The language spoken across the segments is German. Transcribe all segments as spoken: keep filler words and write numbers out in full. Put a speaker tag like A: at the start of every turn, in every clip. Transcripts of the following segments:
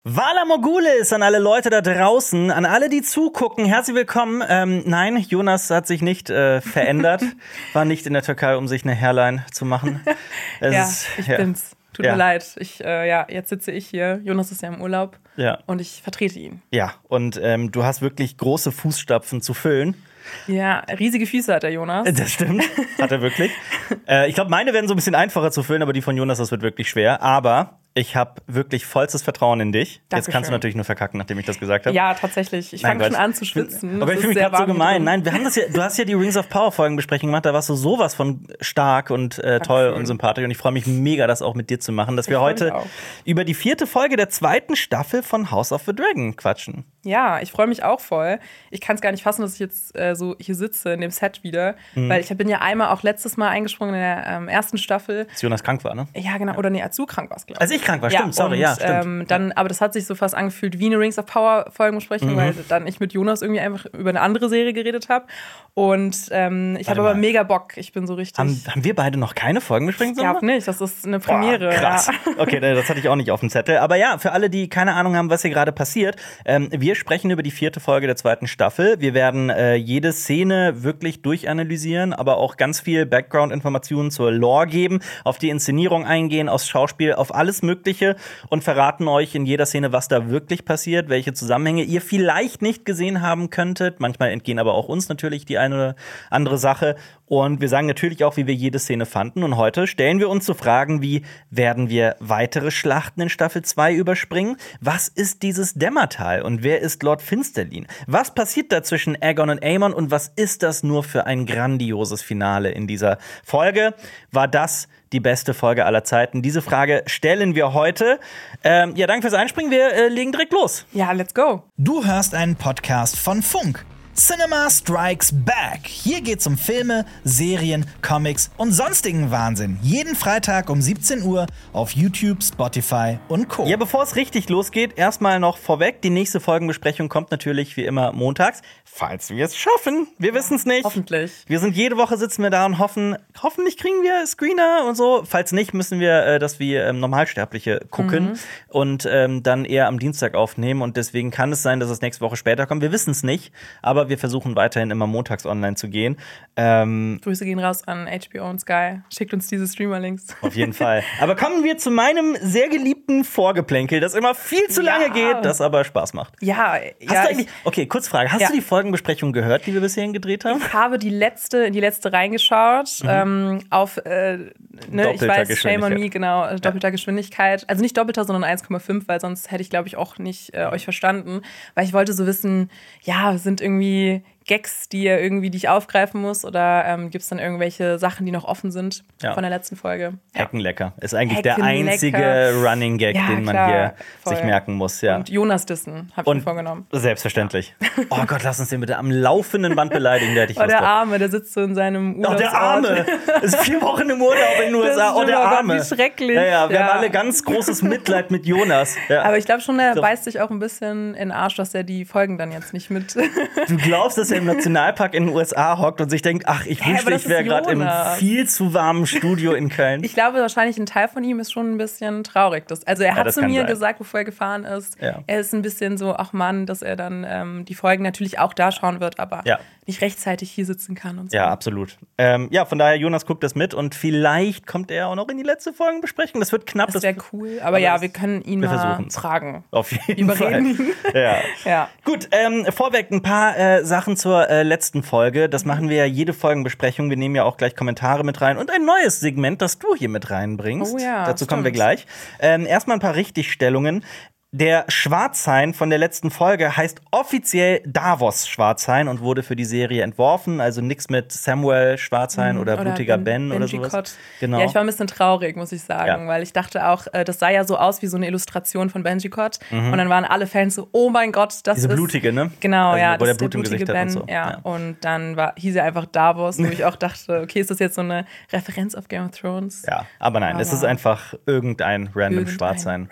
A: Vala Morgulis an alle Leute da draußen, an alle, die zugucken, herzlich willkommen. Ähm, nein, Jonas hat sich nicht äh, verändert, war nicht in der Türkei, um sich eine Hairline zu machen. Es
B: ja,
A: ist,
B: ich
A: ja.
B: bin's. Tut
A: ja.
B: mir leid. Ich, äh, ja, jetzt sitze ich hier. Jonas ist ja im Urlaub
A: ja.
B: und ich vertrete ihn.
A: Ja, und ähm, du hast wirklich große Fußstapfen zu füllen.
B: Ja, riesige Füße hat der Jonas.
A: Das stimmt, hat er wirklich. äh, ich glaube, meine werden so ein bisschen einfacher zu füllen, aber die von Jonas, das wird wirklich schwer. Aber ich habe wirklich vollstes Vertrauen in dich.
B: Dankeschön.
A: Jetzt kannst du natürlich nur verkacken, nachdem ich das gesagt habe.
B: Ja, tatsächlich. Ich fange schon an zu schwitzen.
A: Aber ich finde mich gerade so gemein. Nein, wir haben das ja, du hast ja die Rings of Power Folgenbesprechung gemacht, da warst du sowas von stark und äh, toll und sympathisch. Und ich freue mich mega, das auch mit dir zu machen, dass wir heute über die vierte Folge der zweiten Staffel von House of the Dragon quatschen.
B: Ja, ich freue mich auch voll. Ich kann es gar nicht fassen, dass ich jetzt äh, so hier sitze in dem Set wieder. Mhm. Weil ich bin ja einmal auch letztes Mal eingesprungen in der ähm, ersten Staffel.
A: Als Jonas krank war, ne?
B: Ja, genau. Oder nee, als du krank warst, glaube ich.
A: Als ich krank war, stimmt, ja, sorry,
B: und,
A: ja, stimmt.
B: Ähm, dann, aber das hat sich so fast angefühlt wie eine Rings of Power Folgenbesprechung, mhm. weil dann ich mit Jonas irgendwie einfach über eine andere Serie geredet habe. Und ähm, ich habe aber mega Bock. Ich bin so richtig.
A: Haben, haben wir beide noch keine Folgenbesprechung?
B: Ich glaube nicht, das ist eine Premiere.
A: Boah, krass.
B: Ja.
A: Okay, das hatte ich auch nicht auf dem Zettel. Aber ja, für alle, die keine Ahnung haben, was hier gerade passiert, ähm, wir sprechen über die vierte Folge der zweiten Staffel. Wir werden äh, jede Szene wirklich durchanalysieren, aber auch ganz viel Background-Informationen zur Lore geben, auf die Inszenierung eingehen, aufs Schauspiel, auf alles Mögliche und verraten euch in jeder Szene, was da wirklich passiert, welche Zusammenhänge ihr vielleicht nicht gesehen haben könntet. Manchmal entgehen aber auch uns natürlich die eine oder andere Sache. Und wir sagen natürlich auch, wie wir jede Szene fanden. Und heute stellen wir uns so Fragen wie, werden wir weitere Schlachten in Staffel zwei überspringen? Was ist dieses Dämmertal? Und wer ist Lord Finsterlin? Was passiert da zwischen Aegon und Aemon? Und was ist das nur für ein grandioses Finale in dieser Folge? War das die beste Folge aller Zeiten? Diese Frage stellen wir heute. Ähm, ja, danke fürs Einspringen. Wir äh, legen direkt los.
B: Ja, let's go.
C: Du hörst einen Podcast von Funk. Cinema Strikes Back. Hier geht's um Filme, Serien, Comics und sonstigen Wahnsinn. Jeden Freitag um siebzehn Uhr auf YouTube, Spotify und Co.
A: Ja, bevor es richtig losgeht, erstmal noch vorweg. Die nächste Folgenbesprechung kommt natürlich wie immer montags. Falls wir es schaffen. Wir wissen es nicht.
B: Hoffentlich.
A: Wir sind jede Woche sitzen wir da und hoffen, hoffentlich kriegen wir Screener und so. Falls nicht, müssen wir äh, das wie ähm, Normalsterbliche gucken mhm. und ähm, dann eher am Dienstag aufnehmen. Und deswegen kann es sein, dass es nächste Woche später kommt. Wir wissen es nicht, aber wir versuchen weiterhin immer montags online zu gehen. Ähm,
B: Grüße gehen raus an H B O und Sky. Schickt uns diese Streamer-Links.
A: Auf jeden Fall. Aber kommen wir zu meinem sehr geliebten Vorgeplänkel, das immer viel zu lange ja. geht, das aber Spaß macht.
B: Ja,
A: hast
B: ja.
A: Du eigentlich, okay, Kurzfrage. Hast ja. du die Folgenbesprechung gehört, die wir bisher gedreht haben?
B: Ich habe die letzte, in die letzte reingeschaut. Mhm. Ähm, auf, äh, ne, ich weiß, Shame on Me, genau, äh, doppelter ja. Geschwindigkeit. Also nicht doppelter, sondern eins Komma fünf, weil sonst hätte ich, glaube ich, auch nicht äh, euch verstanden. Weil ich wollte so wissen, ja, sind irgendwie Gags, die ihr irgendwie, die ich aufgreifen muss, oder ähm, gibt es dann irgendwelche Sachen, die noch offen sind ja. von der letzten Folge?
A: Heckenlecker. Ist eigentlich der einzige Running Gag, ja, den man klar, hier voll. sich merken muss. Ja.
B: Und Jonas dissen, habe ich mir vorgenommen.
A: Selbstverständlich. Ja. Oh Gott, lass uns den bitte am laufenden Band beleidigen. Der, hätte ich
B: oh, der Arme, der sitzt so in seinem Urlaubsort.
A: Oh, der Arme! Ist vier Wochen im Urlaub in den U S A. Oh, der Arme.
B: Gott, wie schrecklich.
A: Ja, ja, wir
B: ja.
A: haben alle ganz großes Mitleid mit Jonas. Ja.
B: Aber ich glaube schon, er so. beißt sich auch ein bisschen in den Arsch, dass er die Folgen dann jetzt nicht mit.
A: Du glaubst, dass er im Nationalpark in den U S A hockt und sich denkt, ach, ich ja, wünschte, ich wäre gerade im viel zu warmen Studio in Köln.
B: Ich glaube, wahrscheinlich ein Teil von ihm ist schon ein bisschen traurig. Das, also er ja, hat zu mir sein. gesagt, bevor er gefahren ist, ja. er ist ein bisschen so, ach Mann, dass er dann ähm, die Folgen natürlich auch da schauen wird, aber ja. nicht rechtzeitig hier sitzen kann und so.
A: Ja, absolut. Ähm, ja, von daher, Jonas guckt das mit und vielleicht kommt er auch noch in die letzte Folgenbesprechung. Das wird knapp.
B: Das wäre cool, aber, aber ja, wir können ihn wir mal fragen.
A: Auf jeden
B: Überreden.
A: Fall. Ja. ja. Gut, ähm, vorweg ein paar äh, Sachen zur äh, letzten Folge. Das machen wir ja jede Folgenbesprechung. Wir nehmen ja auch gleich Kommentare mit rein und ein neues Segment, das du hier mit reinbringst.
B: Oh ja,
A: Dazu
B: stimmt.
A: kommen wir gleich. Ähm, erstmal ein paar Richtigstellungen. Der Schwarzhain von der letzten Folge heißt offiziell Davos Schwarzhain und wurde für die Serie entworfen. Also nichts mit Samuel Schwarzhain mhm. oder, oder Blutiger Ben, ben oder sowas.
B: Cott. Genau. Ja, ich war ein bisschen traurig, muss ich sagen, ja. weil ich dachte auch, das sah ja so aus wie so eine Illustration von Benji Cott. Mhm. Und dann waren alle Fans so, oh mein Gott, das
A: Diese
B: ist...
A: Diese blutige, ne?
B: Genau,
A: also,
B: ja,
A: wo
B: das
A: der
B: ist der
A: Blut im
B: blutige
A: Gesicht
B: Ben.
A: hat und so.
B: Ja.
A: Ja.
B: Und dann war, hieß er einfach Davos, wo ich auch dachte, okay, ist das jetzt so eine Referenz auf Game of Thrones?
A: Ja, aber nein, aber es ist einfach irgendein random
B: irgendein
A: Schwarzhain.
B: Random.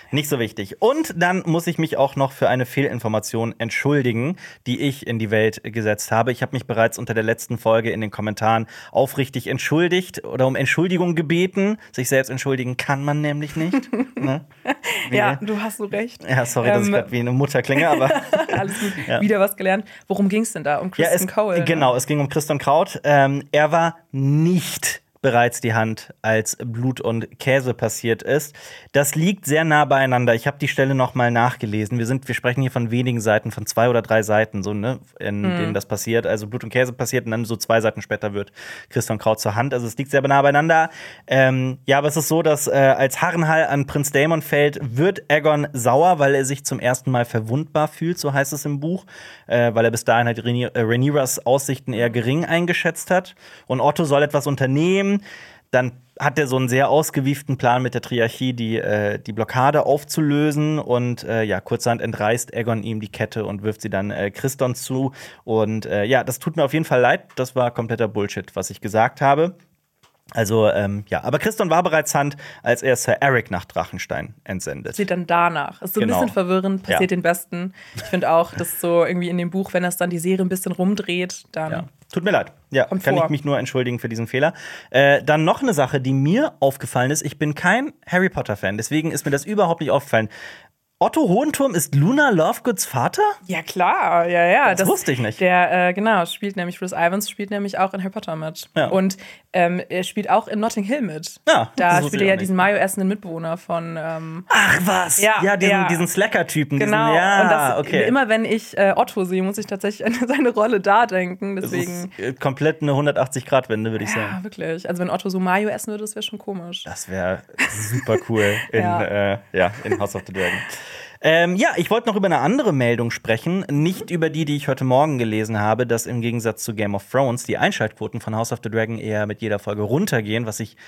A: Nicht so wichtig. Und dann muss ich mich auch noch für eine Fehlinformation entschuldigen, die ich in die Welt gesetzt habe. Ich habe mich bereits unter der letzten Folge in den Kommentaren aufrichtig entschuldigt oder um Entschuldigung gebeten. Sich selbst entschuldigen kann man nämlich nicht. Ne?
B: Ja, du hast so recht.
A: Ja, sorry, dass ähm, ich gerade wie eine Mutter klinge, aber
B: alles gut. Ja. Wieder was gelernt. Worum ging es denn da? Um Kristen
A: ja, es,
B: Cole?
A: Genau,
B: ne?
A: Es ging um Christian Kraut. Ähm, er war nicht bereits die Hand, als Blut und Käse passiert ist. Das liegt sehr nah beieinander. Ich habe die Stelle noch mal nachgelesen. Wir sind, wir sprechen hier von wenigen Seiten, von zwei oder drei Seiten, so ne, in mhm. denen das passiert. Also Blut und Käse passiert und dann so zwei Seiten später wird Christian Kraut zur Hand. Also es liegt sehr nah beieinander. Ähm, ja, aber es ist so, dass äh, als Harrenhal an Prinz Daemon fällt, wird Aegon sauer, weil er sich zum ersten Mal verwundbar fühlt, so heißt es im Buch, äh, weil er bis dahin halt Rhaenyras Aussichten eher gering eingeschätzt hat. Und Otto soll etwas unternehmen. Dann hat er so einen sehr ausgewieften Plan mit der Triarchie, die, äh, die Blockade aufzulösen. Und äh, ja, kurzerhand entreißt Aegon ihm die Kette und wirft sie dann äh, Christon zu. Und äh, ja, das tut mir auf jeden Fall leid. Das war kompletter Bullshit, was ich gesagt habe. Also, ähm, ja, aber Christon war bereits Hand, als er Sir Eric nach Drachenstein entsendet.
B: Sieht dann danach. Ist so ein
A: genau.
B: bisschen verwirrend, passiert ja. den Besten. Ich finde auch, dass so irgendwie in dem Buch, wenn das dann die Serie ein bisschen rumdreht, dann.
A: Ja. Tut mir leid. Ja,
B: Kommt
A: kann
B: vor.
A: ich mich nur entschuldigen für diesen Fehler. Äh, dann noch eine Sache, die mir aufgefallen ist. Ich bin kein Harry Potter-Fan, deswegen ist mir das überhaupt nicht aufgefallen. Otto Hohenturm ist Luna Lovegoods Vater?
B: Ja, klar, ja, ja.
A: Das, das wusste ich nicht.
B: Der, äh, genau, spielt nämlich, Rhys Ifans spielt nämlich auch in Harry Potter mit.
A: Ja.
B: Und ähm, er spielt auch in Notting Hill mit.
A: Ja,
B: da spielt er ja diesen Mayo essenden Mitbewohner von. Ähm,
A: Ach was!
B: Ja,
A: ja diesen,
B: ja.
A: diesen Slacker-Typen.
B: Genau.
A: Diesen, ja,
B: und das,
A: okay.
B: immer wenn ich äh, Otto sehe, muss ich tatsächlich an seine Rolle da denken. Deswegen.
A: Das ist komplett eine hundertachtzig-Grad-Wende, würde ich
B: ja,
A: sagen.
B: Ja, wirklich. Also, wenn Otto so Mayo essen würde, das wäre schon komisch.
A: Das wäre super cool in,
B: ja.
A: Äh, ja, in House of the Dragon. Ähm, ja, ich wollte noch über eine andere Meldung sprechen, nicht über die, die ich heute Morgen gelesen habe, dass im Gegensatz zu Game of Thrones die Einschaltquoten von House of the Dragon eher mit jeder Folge runtergehen, was ich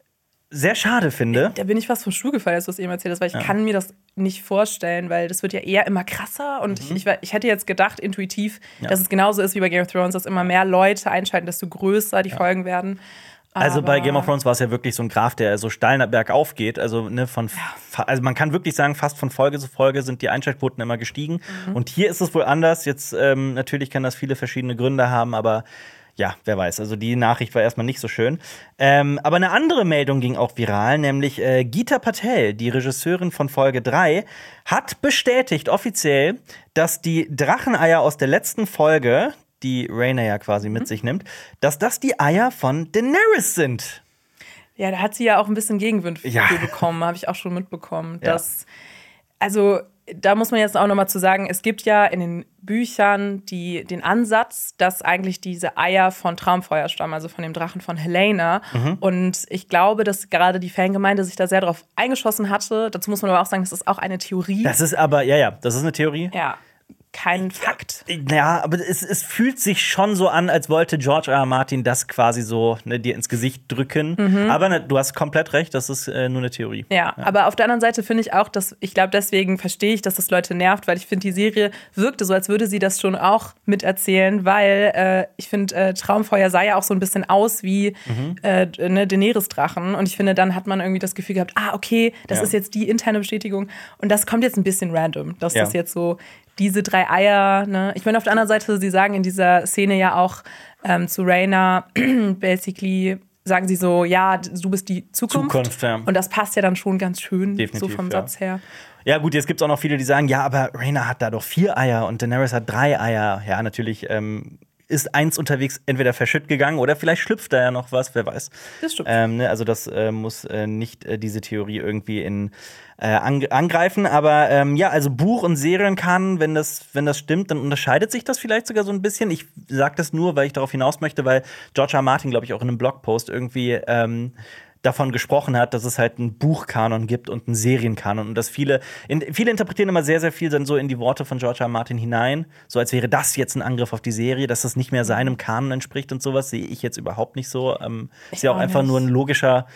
A: sehr schade finde.
B: Da bin ich fast vom Stuhl gefallen, als du es eben erzählt hast, weil ich
A: ja.
B: kann mir das nicht vorstellen, weil das wird ja eher immer krasser und mhm. ich, ich hätte jetzt gedacht, intuitiv, ja. dass es genauso ist wie bei Game of Thrones, dass immer mehr Leute einschalten, desto größer die ja. Folgen werden.
A: Also
B: Aber
A: bei Game of Thrones war es ja wirklich so ein Graph, der so steil bergauf geht. Also, ne, von, ja. also man kann wirklich sagen, fast von Folge zu Folge sind die Einschaltquoten immer gestiegen. Mhm. Und hier ist es wohl anders. Jetzt ähm, natürlich kann das viele verschiedene Gründe haben, aber ja, wer weiß. Also die Nachricht war erstmal nicht so schön. Ähm, aber eine andere Meldung ging auch viral, nämlich äh, Geeta Patel, die Regisseurin von Folge drei, hat bestätigt offiziell, dass die Dracheneier aus der letzten Folge, die Rhaena ja quasi mit mhm. sich nimmt, dass das die Eier von Daenerys sind.
B: Ja, da hat sie ja auch ein bisschen Gegenwind
A: ja.
B: für bekommen, habe ich auch schon mitbekommen. Ja. Dass, also, da muss man jetzt auch noch mal zu sagen, es gibt ja in den Büchern die, den Ansatz, dass eigentlich diese Eier von Traumfeuer stammen, also von dem Drachen von Helena. Mhm. Und ich glaube, dass gerade die Fangemeinde sich da sehr drauf eingeschossen hatte. Dazu muss man aber auch sagen, das ist auch eine Theorie.
A: Das ist aber, ja, ja, das ist eine Theorie.
B: Ja. Kein Fakt.
A: Ja, aber es, es fühlt sich schon so an, als wollte George R. R. Martin das quasi so ne, dir ins Gesicht drücken. Mhm. Aber ne, du hast komplett recht, das ist äh, nur eine Theorie.
B: Ja, ja, aber auf der anderen Seite finde ich auch, dass ich glaube, deswegen verstehe ich, dass das Leute nervt, weil ich finde, die Serie wirkte so, als würde sie das schon auch miterzählen, weil äh, ich finde, äh, Traumfeuer sah ja auch so ein bisschen aus wie mhm. äh, ne, Daenerys-Drachen. Und ich finde, dann hat man irgendwie das Gefühl gehabt, ah, okay, das ja. ist jetzt die interne Bestätigung. Und das kommt jetzt ein bisschen random, dass ja. das jetzt so diese drei Eier, ne? Ich meine, auf der anderen Seite, sie sagen in dieser Szene ja auch ähm, zu Rhaena, basically sagen sie so, ja, du bist die Zukunft.
A: Zukunft, ja.
B: Und das passt ja dann schon ganz schön,
A: definitiv,
B: so vom
A: ja.
B: Satz her.
A: Ja, gut, jetzt gibt es auch noch viele, die sagen, ja, aber Rhaena hat da doch vier Eier und Daenerys hat drei Eier. Ja, natürlich ähm, ist eins unterwegs entweder verschütt gegangen oder vielleicht schlüpft da ja noch was, wer weiß.
B: Das stimmt.
A: Ähm, ne, also das äh, muss äh, nicht äh, diese Theorie irgendwie in äh, ang- angreifen. Aber ähm, ja, also Buch- und Serienkanon, wenn das, wenn das stimmt, dann unterscheidet sich das vielleicht sogar so ein bisschen. Ich sage das nur, weil ich darauf hinaus möchte, weil George R. R. Martin, glaube ich, auch in einem Blogpost irgendwie ähm, davon gesprochen hat, dass es halt einen Buchkanon gibt und einen Serienkanon und dass viele in, viele interpretieren immer sehr, sehr viel dann so in die Worte von George R. R. Martin hinein, so als wäre das jetzt ein Angriff auf die Serie, dass das nicht mehr seinem Kanon entspricht und sowas, sehe ich jetzt überhaupt nicht so. Ähm, ist ja auch, auch einfach nicht. nur ein logischer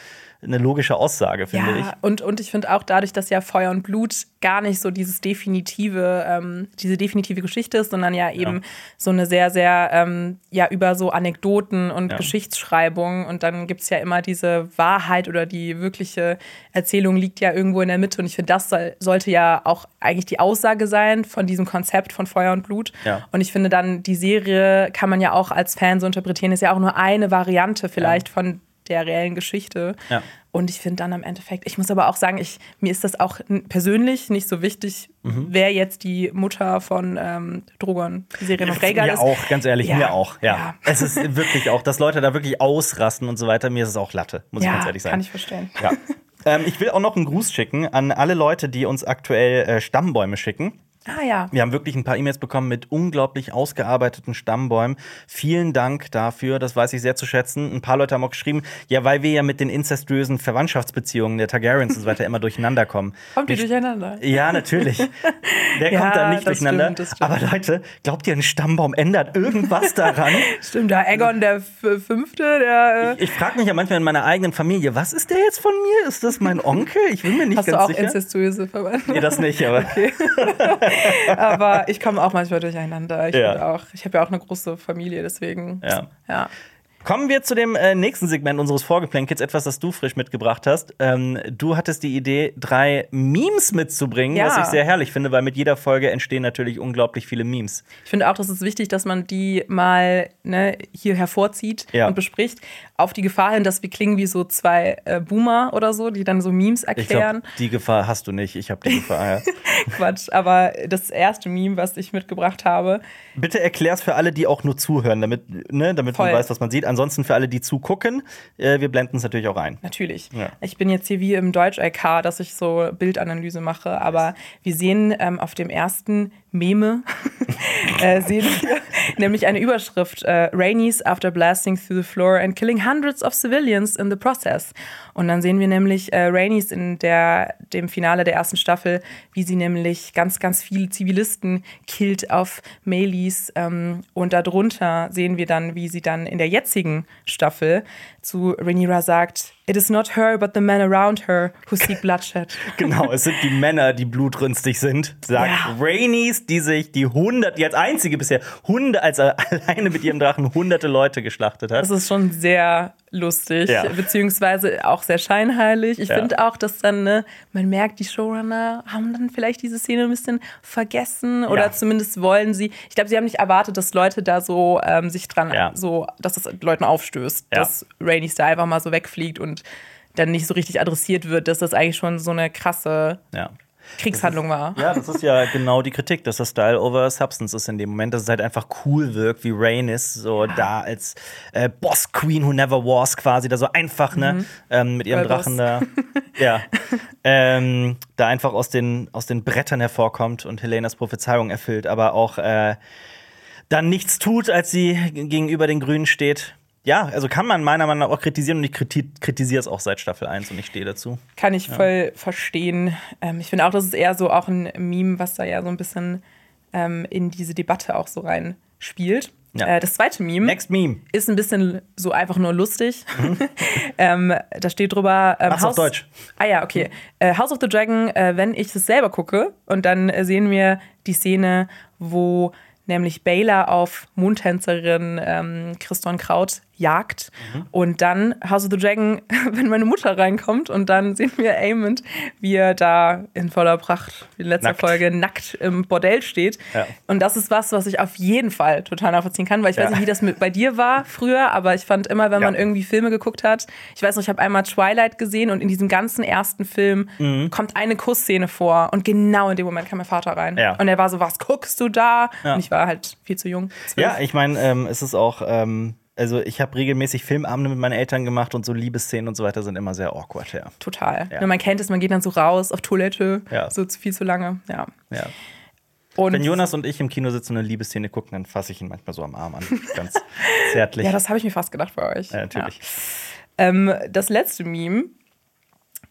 A: eine logische Aussage, finde
B: ja,
A: ich.
B: Und, und ich finde auch dadurch, dass ja Feuer und Blut gar nicht so dieses definitive, ähm, diese definitive Geschichte ist, sondern ja eben ja. so eine sehr, sehr, ähm, ja, über so Anekdoten und ja. Geschichtsschreibung. Und dann gibt es ja immer diese Wahrheit oder die wirkliche Erzählung liegt ja irgendwo in der Mitte. Und ich finde, das soll, sollte ja auch eigentlich die Aussage sein von diesem Konzept von Feuer und Blut. Ja. Und ich finde dann, die Serie kann man ja auch als Fan so interpretieren, ist ja auch nur eine Variante vielleicht ja. von der reellen Geschichte. Ja. Und ich finde dann am Endeffekt, ich muss aber auch sagen, ich, mir ist das auch persönlich nicht so wichtig, mhm. wer jetzt die Mutter von ähm, Drogon, Serien of Rhaegar
A: ist.
B: Mir
A: auch, ganz ehrlich, ja. mir auch. Ja. ja. Es ist wirklich auch, dass Leute da wirklich ausrasten und so weiter, mir ist es auch Latte, muss
B: ja,
A: ich ganz ehrlich sagen.
B: Kann ich verstehen.
A: Ja. ähm, ich will auch noch einen Gruß schicken an alle Leute, die uns aktuell äh, Stammbäume schicken.
B: Ah ja.
A: Wir haben wirklich ein paar E-Mails bekommen mit unglaublich ausgearbeiteten Stammbäumen. Vielen Dank dafür, das weiß ich sehr zu schätzen. Ein paar Leute haben auch geschrieben, ja, weil wir ja mit den inzestuösen Verwandtschaftsbeziehungen der Targaryens und so weiter immer durcheinander kommen.
B: Kommt ihr durcheinander?
A: Ja, natürlich. Der ja, kommt dann nicht das durcheinander. Stimmt, das stimmt. Aber Leute, glaubt ihr, ein Stammbaum ändert irgendwas daran?
B: Stimmt, da Aegon der F- Fünfte, der...
A: Äh ich ich frage mich ja manchmal in meiner eigenen Familie, was ist der jetzt von mir? Ist das mein Onkel? Ich bin mir nicht
B: Hast
A: ganz
B: sicher. Hast
A: sicher.
B: du auch inzestuöse Verwandte?
A: Nee, das nicht, aber...
B: Okay. Aber ich komme auch manchmal durcheinander. Ich,
A: ja.
B: ich habe ja auch eine große Familie, deswegen.
A: Ja.
B: ja.
A: Kommen wir zu dem äh, nächsten Segment unseres Vorgeplänkels, etwas, das du frisch mitgebracht hast. Ähm, du hattest die Idee, drei Memes mitzubringen, ja. was ich sehr herrlich finde, weil mit jeder Folge entstehen natürlich unglaublich viele Memes.
B: Ich finde auch, das ist wichtig, dass man die mal ne, hier hervorzieht ja. und bespricht, auf die Gefahr hin, dass wir klingen wie so zwei äh, Boomer oder so, die dann so Memes erklären.
A: Ich glaub, die Gefahr hast du nicht, ich habe die Gefahr. Ja.
B: Quatsch, aber das erste Meme, was ich mitgebracht habe.
A: Bitte erklär's für alle, die auch nur zuhören, damit, ne, damit man weiß, was man sieht. Ansonsten für alle, die zugucken, äh, wir blenden es natürlich auch ein.
B: Natürlich. Ja. Ich bin jetzt hier wie im Deutsch-I K, dass ich so Bildanalyse mache, aber wir sehen ähm, auf dem ersten Meme äh, sehen wir nämlich eine Überschrift: äh, Rhaenys after blasting through the floor and killing hundreds of civilians in the process. Und dann sehen wir nämlich äh, Rhaenys in der, dem Finale der ersten Staffel, wie sie nämlich ganz, ganz viele Zivilisten killt auf Melees. Ähm, und darunter sehen wir dann, wie sie dann in der jetzigen Staffel zu Rhaenyra sagt: It is not her, but the men around her who seek bloodshed.
A: Genau, es sind die Männer, die blutrünstig sind, sagt ja. Rhaenys, die sich die hundert, die als einzige bisher hundert, also alleine mit ihrem Drachen hunderte Leute geschlachtet hat.
B: Das ist schon sehr lustig, ja. beziehungsweise auch sehr scheinheilig. Ich ja. finde auch, dass dann, ne, man merkt, die Showrunner haben dann vielleicht diese Szene ein bisschen vergessen oder ja. zumindest wollen sie, ich glaube, sie haben nicht erwartet, dass Leute da so ähm, sich dran, ja. so, dass das Leuten aufstößt, ja. dass Rhaenys da einfach mal so wegfliegt und dann nicht so richtig adressiert wird, dass das eigentlich schon so eine krasse ja. Kriegshandlung
A: ist,
B: war.
A: Ja, das ist ja genau die Kritik, dass das Style over Substance ist in dem Moment, dass es halt einfach cool wirkt, wie Rhaenys so ja. da als äh, Boss Queen who never was quasi, da so einfach, ne, mhm. ähm, mit ihrem Drachen da, ja, ähm, da einfach aus den, aus den Brettern hervorkommt und Helenas Prophezeiung erfüllt, aber auch äh, dann nichts tut, als sie gegenüber den Grünen steht. Ja, also kann man meiner Meinung nach auch kritisieren und ich kritisiere es auch seit Staffel eins und ich stehe dazu.
B: Kann ich
A: ja.
B: voll verstehen. Ähm, ich finde auch, das ist eher so auch ein Meme, was da ja so ein bisschen ähm, in diese Debatte auch so rein spielt. Ja. Äh, das zweite Meme,
A: Next Meme
B: ist ein bisschen so einfach nur lustig. Mhm. ähm, da steht drüber ähm,
A: Mach's
B: House-
A: auf Deutsch.
B: Ah ja, okay. Äh, House of the Dragon, äh, wenn ich es selber gucke und dann äh, sehen wir die Szene, wo nämlich Baelor auf Mondtänzerin ähm, Kriston Kraut jagt. Mhm. Und dann House of the Dragon, wenn meine Mutter reinkommt und dann sehen wir Aemond, wie er da in voller Pracht, wie in letzter nackt. Folge, nackt im Bordell steht. Ja. Und das ist was, was ich auf jeden Fall total nachvollziehen kann, weil ich ja. weiß nicht, wie das mit, bei dir war früher, aber ich fand immer, wenn ja. man irgendwie Filme geguckt hat, ich weiß noch, ich habe einmal Twilight gesehen und in diesem ganzen ersten Film mhm. kommt eine Kussszene vor und genau in dem Moment kam mein Vater rein. Ja. Und er war so, was guckst du da? Ja. Und ich war halt viel zu jung. zwölf.
A: Ja, ich meine, ähm, es ist auch ähm Also ich habe regelmäßig Filmabende mit meinen Eltern gemacht und so Liebesszenen und so weiter sind immer sehr awkward, ja.
B: Total. Ja. Man kennt es, man geht dann so raus auf Toilette, ja. so viel zu lange, ja.
A: ja. Und wenn Jonas und ich im Kino sitzen und eine Liebesszene gucken, dann fasse ich ihn manchmal so am Arm an, ganz zärtlich.
B: Ja, das habe ich mir fast gedacht bei euch.
A: Ja, natürlich.
B: Ja. Ähm, das letzte Meme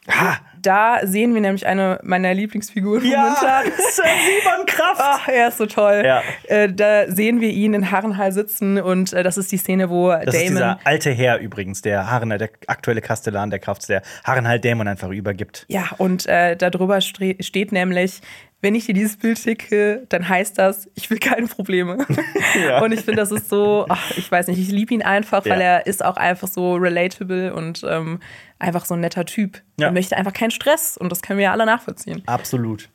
A: Ha!
B: Da sehen wir nämlich eine meiner Lieblingsfiguren
A: ja,
B: momentan.
A: Sir Simon Kraft.
B: Ach, er ist so toll.
A: Ja.
B: Äh, da sehen wir ihn in Harrenhal sitzen und äh, das ist die Szene, wo
A: das
B: Damon...
A: Das ist dieser alte Herr übrigens, der Harrenhal, der aktuelle Kastellan der Kraft, der Harrenhal Damon einfach übergibt.
B: Ja, und äh, da drüber stre- steht nämlich, wenn ich dir dieses Bild schicke, dann heißt das, ich will keine Probleme. Ja. Und ich finde, das ist so, ach, ich weiß nicht, ich liebe ihn einfach, weil ja. er ist auch einfach so relatable und ähm, einfach so ein netter Typ. Ja. Er möchte einfach keinen Stress und das können wir ja alle nachvollziehen.
A: Absolut.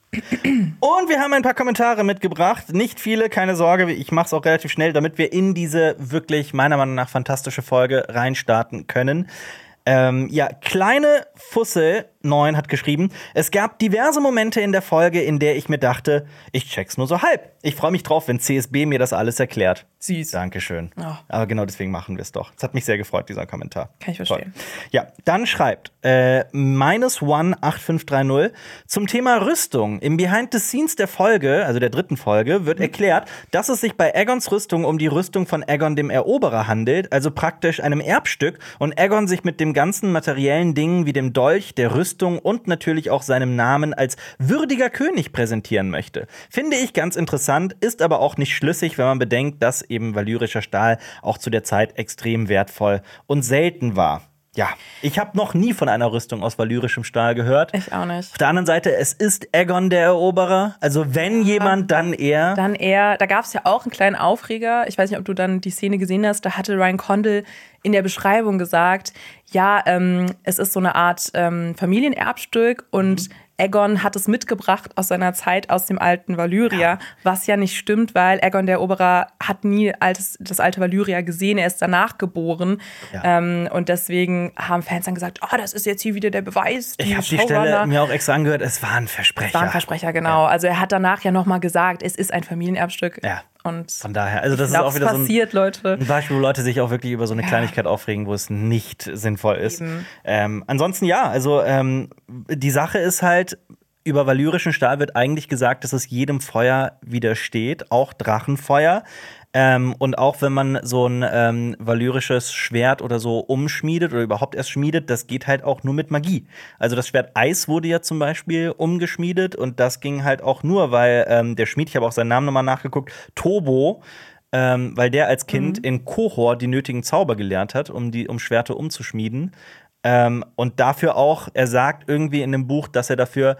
A: Und wir haben ein paar Kommentare mitgebracht. Nicht viele, keine Sorge, ich mache es auch relativ schnell, damit wir in diese wirklich meiner Meinung nach fantastische Folge reinstarten können. Ähm, ja, kleine Fussel neun hat geschrieben, es gab diverse Momente in der Folge, in der ich mir dachte, ich check's nur so halb. Ich freue mich drauf, wenn C S B mir das alles erklärt.
B: Süß.
A: Dankeschön.
B: Oh.
A: Aber genau deswegen machen wir es doch. Es hat mich sehr gefreut, dieser Kommentar.
B: Kann ich verstehen.
A: Toll. Ja, dann schreibt äh, minus one acht fünf drei null zum Thema Rüstung. Im Behind the Scenes der Folge, also der dritten Folge, wird mhm. erklärt, dass es sich bei Aegons Rüstung um die Rüstung von Aegon dem Eroberer handelt, also praktisch einem Erbstück, und Aegon sich mit dem ganzen materiellen Dingen wie dem Dolch, der Rüstung und natürlich auch seinem Namen als würdiger König präsentieren möchte. Finde ich ganz interessant, ist aber auch nicht schlüssig, wenn man bedenkt, dass eben valyrischer Stahl auch zu der Zeit extrem wertvoll und selten war. Ja, ich habe noch nie von einer Rüstung aus valyrischem Stahl gehört.
B: Ich auch nicht.
A: Auf der anderen Seite, es ist Aegon der Eroberer. Also wenn jemand, dann er.
B: Dann er. Da gab es ja auch einen kleinen Aufreger. Ich weiß nicht, ob du dann die Szene gesehen hast. Da hatte Ryan Condal in der Beschreibung gesagt, ja, ähm, es ist so eine Art ähm, Familienerbstück und mhm. Aegon hat es mitgebracht aus seiner Zeit aus dem alten Valyria, ja. was ja nicht stimmt, weil Aegon der Eroberer hat nie altes, das alte Valyria gesehen, er ist danach geboren. Ja. Ähm, und deswegen haben Fans dann gesagt, oh, das ist jetzt hier wieder der Beweis.
A: Ich habe die Stelle mir auch extra angehört, es war ein Versprecher. Es
B: war ein Versprecher, genau. Ja. Also er hat danach ja nochmal gesagt, es ist ein Familienerbstück.
A: Ja.
B: Und
A: von daher, also das ist auch wieder
B: passiert,
A: so ein,
B: Leute.
A: ein Beispiel, wo Leute sich auch wirklich über so eine ja. Kleinigkeit aufregen, wo es nicht sinnvoll ist. Ähm, ansonsten ja, also ähm, die Sache ist halt, über valyrischen Stahl wird eigentlich gesagt, dass es jedem Feuer widersteht, auch Drachenfeuer. Ähm, und auch wenn man so ein ähm, valyrisches Schwert oder so umschmiedet oder überhaupt erst schmiedet, das geht halt auch nur mit Magie. Also das Schwert Eis wurde ja zum Beispiel umgeschmiedet und das ging halt auch nur, weil ähm, der Schmied, ich habe auch seinen Namen nochmal nachgeguckt, Tobo, ähm, weil der als Kind mhm. in Qohor die nötigen Zauber gelernt hat, um die um Schwerter umzuschmieden. Ähm, und dafür auch, er sagt irgendwie in dem Buch, dass er dafür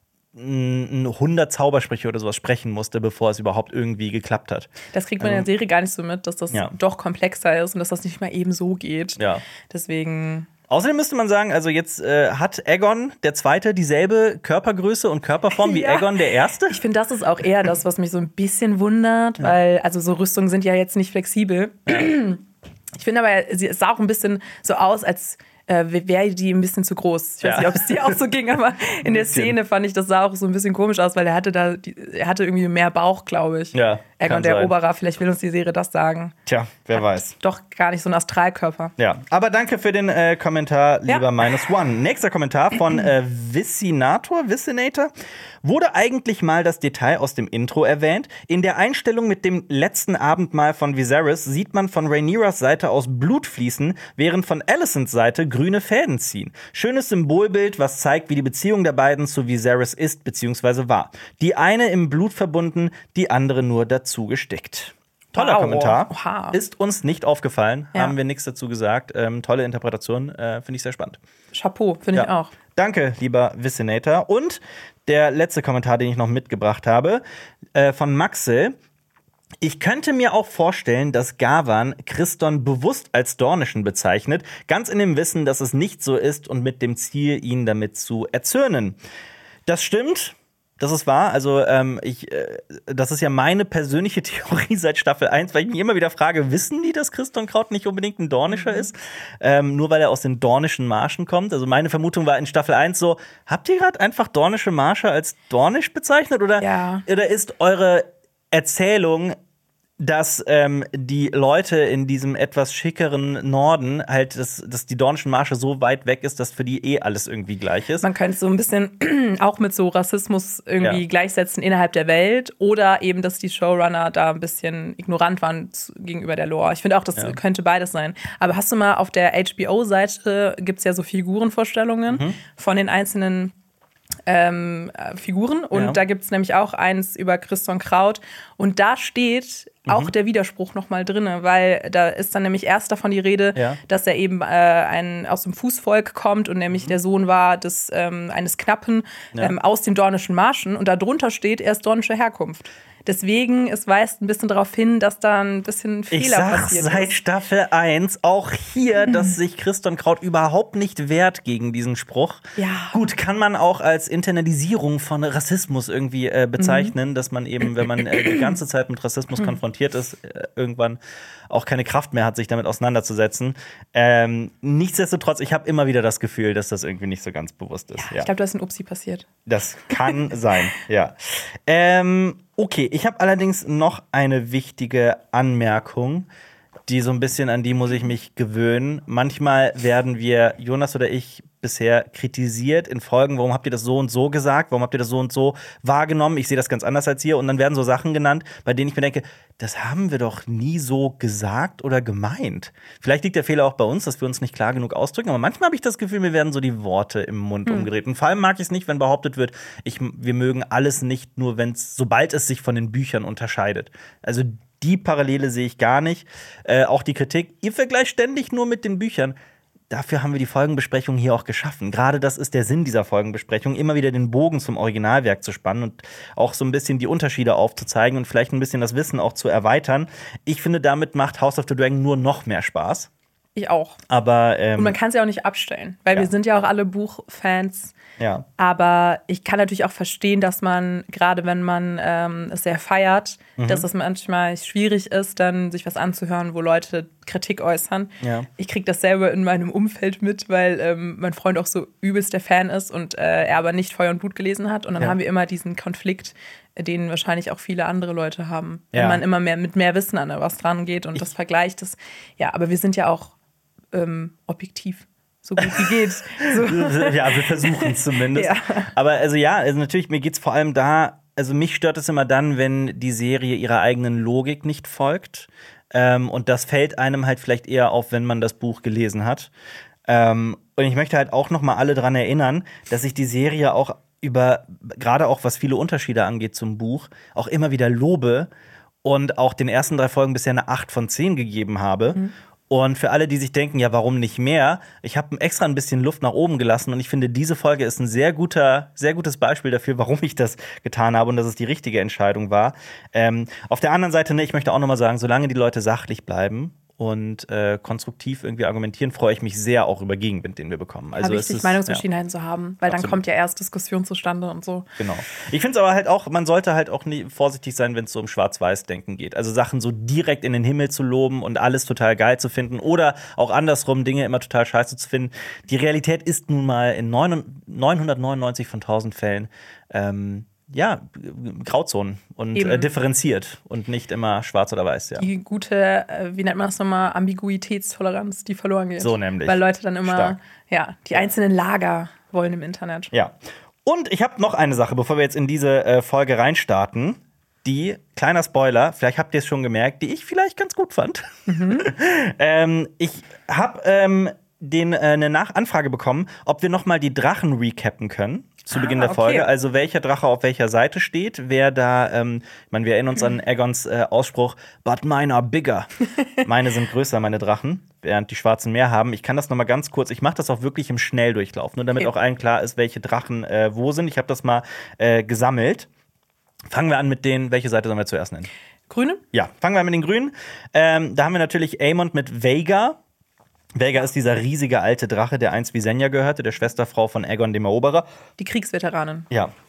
A: hundert Zaubersprüche oder sowas sprechen musste, bevor es überhaupt irgendwie geklappt hat.
B: Das kriegt man also in der Serie gar nicht so mit, dass das ja. doch komplexer ist und dass das nicht mal eben so geht.
A: Ja.
B: Deswegen.
A: Außerdem müsste man sagen, also jetzt äh, hat Aegon der Zweite dieselbe Körpergröße und Körperform wie ja. Aegon der Erste?
B: Ich finde, das ist auch eher das, was mich so ein bisschen wundert, ja. weil also so Rüstungen sind ja jetzt nicht flexibel. Ja. Ich finde aber, es sah auch ein bisschen so aus, als Äh, wäre die ein bisschen zu groß. Ich weiß ja. nicht, ob es dir auch so ging, aber in der Szene fand ich, das sah auch so ein bisschen komisch aus, weil er hatte da, die, er hatte irgendwie mehr Bauch, glaube ich.
A: Ja,
B: Aegon der Eroberer, vielleicht will uns die Serie das sagen.
A: Tja, wer
B: Hat
A: weiß.
B: Doch gar nicht so ein Astralkörper.
A: Ja, aber danke für den äh, Kommentar, lieber ja. Minus One. Nächster Kommentar von äh, Vicinator, Vicinator. Wurde eigentlich mal das Detail aus dem Intro erwähnt? In der Einstellung mit dem letzten Abendmahl von Viserys sieht man von Rhaenyras Seite aus Blut fließen, während von Alicents Seite grüne Fäden ziehen. Schönes Symbolbild, was zeigt, wie die Beziehung der beiden zu Viserys ist bzw. war. Die eine im Blut verbunden, die andere nur dazu gestickt. Toller wow. Kommentar.
B: Oha.
A: Ist uns nicht aufgefallen.
B: Ja.
A: Haben wir nichts dazu gesagt. Ähm, tolle Interpretation. Äh, Finde ich sehr spannend.
B: Chapeau, finde
A: ja.
B: ich auch.
A: Danke, lieber Vicinator. Und der letzte Kommentar, den ich noch mitgebracht habe, äh, von Maxel. Ich könnte mir auch vorstellen, dass Gavan Christon bewusst als Dornischen bezeichnet, ganz in dem Wissen, dass es nicht so ist und mit dem Ziel, ihn damit zu erzürnen. Das stimmt. Das ist wahr. Also, ähm, ich, äh, das ist ja meine persönliche Theorie seit Staffel eins, weil ich mich immer wieder frage, wissen die, dass Christon Kraut nicht unbedingt ein Dornischer mhm. ist? Ähm, nur weil er aus den dornischen Marschen kommt. Also, meine Vermutung war in Staffel eins so, habt ihr gerade einfach dornische Marsche als dornisch bezeichnet? Oder,
B: ja.
A: oder ist eure Erzählung dass ähm, die Leute in diesem etwas schickeren Norden halt, dass, dass die Dornischen Marsche so weit weg ist, dass für die eh alles irgendwie gleich ist.
B: Man könnte es so ein bisschen auch mit so Rassismus irgendwie ja. gleichsetzen innerhalb der Welt oder eben, dass die Showrunner da ein bisschen ignorant waren gegenüber der Lore. Ich finde auch, das ja. könnte beides sein. Aber hast du mal auf der H B O-Seite gibt es ja so Figurenvorstellungen mhm. von den einzelnen Ähm, äh, Figuren und ja. da gibt es nämlich auch eins über Christon Kraut und da steht mhm. auch der Widerspruch nochmal drin, weil da ist dann nämlich erst davon die Rede, ja. dass er eben äh, ein, aus dem Fußvolk kommt und nämlich mhm. der Sohn war des, ähm, eines Knappen ja. ähm, aus dem Dornischen Marschen und darunter steht, er ist dornischer Herkunft. Deswegen, es weist ein bisschen darauf hin, dass da ein bisschen Fehler
A: ich sag,
B: passiert ist.
A: Seit Staffel eins auch hier, mhm. dass sich Christon Kraut überhaupt nicht wehrt gegen diesen Spruch.
B: Ja.
A: Gut, kann man auch als Internalisierung von Rassismus irgendwie äh, bezeichnen, mhm. dass man eben, wenn man äh, die ganze Zeit mit Rassismus mhm. konfrontiert ist, äh, irgendwann auch keine Kraft mehr hat, sich damit auseinanderzusetzen. Ähm, nichtsdestotrotz, ich habe immer wieder das Gefühl, dass das irgendwie nicht so ganz bewusst ist.
B: Ja,
A: ja.
B: Ich glaube, da ist ein Upsi passiert.
A: Das kann sein, ja. Ähm, okay, ich habe allerdings noch eine wichtige Anmerkung, die so ein bisschen, an die muss ich mich gewöhnen. Manchmal werden wir, Jonas oder ich, bisher kritisiert in Folgen, warum habt ihr das so und so gesagt, warum habt ihr das so und so wahrgenommen, ich sehe das ganz anders als ihr und dann werden so Sachen genannt, bei denen ich mir denke, das haben wir doch nie so gesagt oder gemeint. Vielleicht liegt der Fehler auch bei uns, dass wir uns nicht klar genug ausdrücken, aber manchmal habe ich das Gefühl, mir werden so die Worte im Mund hm. umgedreht. Und vor allem mag ich es nicht, wenn behauptet wird, ich, wir mögen alles nicht, nur wenn's, sobald es sich von den Büchern unterscheidet. Also die Parallele sehe ich gar nicht. Äh, auch die Kritik, ihr vergleicht ständig nur mit den Büchern. Dafür haben wir die Folgenbesprechung hier auch geschaffen. Gerade das ist der Sinn dieser Folgenbesprechung, immer wieder den Bogen zum Originalwerk zu spannen und auch so ein bisschen die Unterschiede aufzuzeigen und vielleicht ein bisschen das Wissen auch zu erweitern. Ich finde, damit macht House of the Dragon nur noch mehr Spaß.
B: Ich auch.
A: Aber ähm,
B: und man kann es ja auch nicht abstellen, weil ja. wir sind ja auch alle Buchfans.
A: Ja.
B: Aber ich kann natürlich auch verstehen, dass man, gerade wenn man ähm, es sehr feiert, mhm. dass es manchmal schwierig ist, dann sich was anzuhören, wo Leute Kritik äußern.
A: Ja.
B: Ich kriege das selber in meinem Umfeld mit, weil ähm, mein Freund auch so übelst der Fan ist und äh, er aber nicht Feuer und Blut gelesen hat. Und dann ja. haben wir immer diesen Konflikt, den wahrscheinlich auch viele andere Leute haben. Ja. Wenn man immer mehr mit mehr Wissen an was dran geht und ich das vergleicht. Das, ja, aber wir sind ja auch ähm, objektiv. So gut wie geht. So.
A: Ja, wir versuchen es zumindest. Ja. Aber also ja, also natürlich, mir geht es vor allem da, also mich stört es immer dann, wenn die Serie ihrer eigenen Logik nicht folgt. Ähm, und das fällt einem halt vielleicht eher auf, wenn man das Buch gelesen hat. Ähm, und ich möchte halt auch noch mal alle dran erinnern, dass ich die Serie auch über, gerade auch was viele Unterschiede angeht zum Buch, auch immer wieder lobe und auch den ersten drei Folgen bisher eine acht von zehn gegeben habe. Mhm. Und für alle, die sich denken, ja, warum nicht mehr? Ich habe extra ein bisschen Luft nach oben gelassen und ich finde, diese Folge ist ein sehr guter, sehr gutes Beispiel dafür, warum ich das getan habe und dass es die richtige Entscheidung war. Ähm, auf der anderen Seite, ne, ich möchte auch noch mal sagen, solange die Leute sachlich bleiben und äh, konstruktiv irgendwie argumentieren, freue ich mich sehr auch über Gegenwind, den wir bekommen. Also
B: ja, wichtig,
A: es ist,
B: Meinungsverschiedenheiten
A: ja.
B: zu haben, weil Absolut. Dann kommt ja erst Diskussion zustande und so.
A: Genau. Ich finde es aber halt auch, man sollte halt auch nie vorsichtig sein, wenn es so um Schwarz-Weiß-Denken geht. Also Sachen so direkt in den Himmel zu loben und alles total geil zu finden oder auch andersrum Dinge immer total scheiße zu finden. Die Realität ist nun mal in neunhundertneunundneunzig von tausend Fällen ähm, ja, Grauzonen und äh, differenziert und nicht immer schwarz oder weiß, ja.
B: Die gute, äh, wie nennt man das nochmal, Ambiguitätstoleranz, die verloren geht.
A: So nämlich.
B: Weil Leute dann immer,
A: Stark.
B: ja, die einzelnen Lager wollen im Internet.
A: Ja. Und ich habe noch eine Sache, bevor wir jetzt in diese äh, Folge reinstarten, die, kleiner Spoiler, vielleicht habt ihr es schon gemerkt, die ich vielleicht ganz gut fand. Mhm. ähm, ich habe ähm, den, äh, eine Nach- Anfrage bekommen, ob wir noch mal die Drachen recappen können. Zu Beginn ah, der Folge, okay. Also welcher Drache auf welcher Seite steht, wer da, ähm, ich meine, wir erinnern uns an Aegons äh, Ausspruch, but mine are bigger. Meine sind größer, meine Drachen, während die Schwarzen mehr haben. Ich kann das noch mal ganz kurz, ich mache das auch wirklich im Schnelldurchlauf, nur damit okay. auch allen klar ist, welche Drachen äh, wo sind. Ich habe das mal äh, gesammelt. Fangen wir an mit denen, welche Seite sollen wir zuerst nennen?
B: Grüne?
A: Ja, fangen wir an mit den Grünen. Ähm, da haben wir natürlich Aemond mit Vhagar. Vhagar ist dieser riesige alte Drache, der einst Visenya gehörte, der Schwesterfrau von Aegon dem Eroberer.
B: Die Kriegsveteranin.
A: Ja.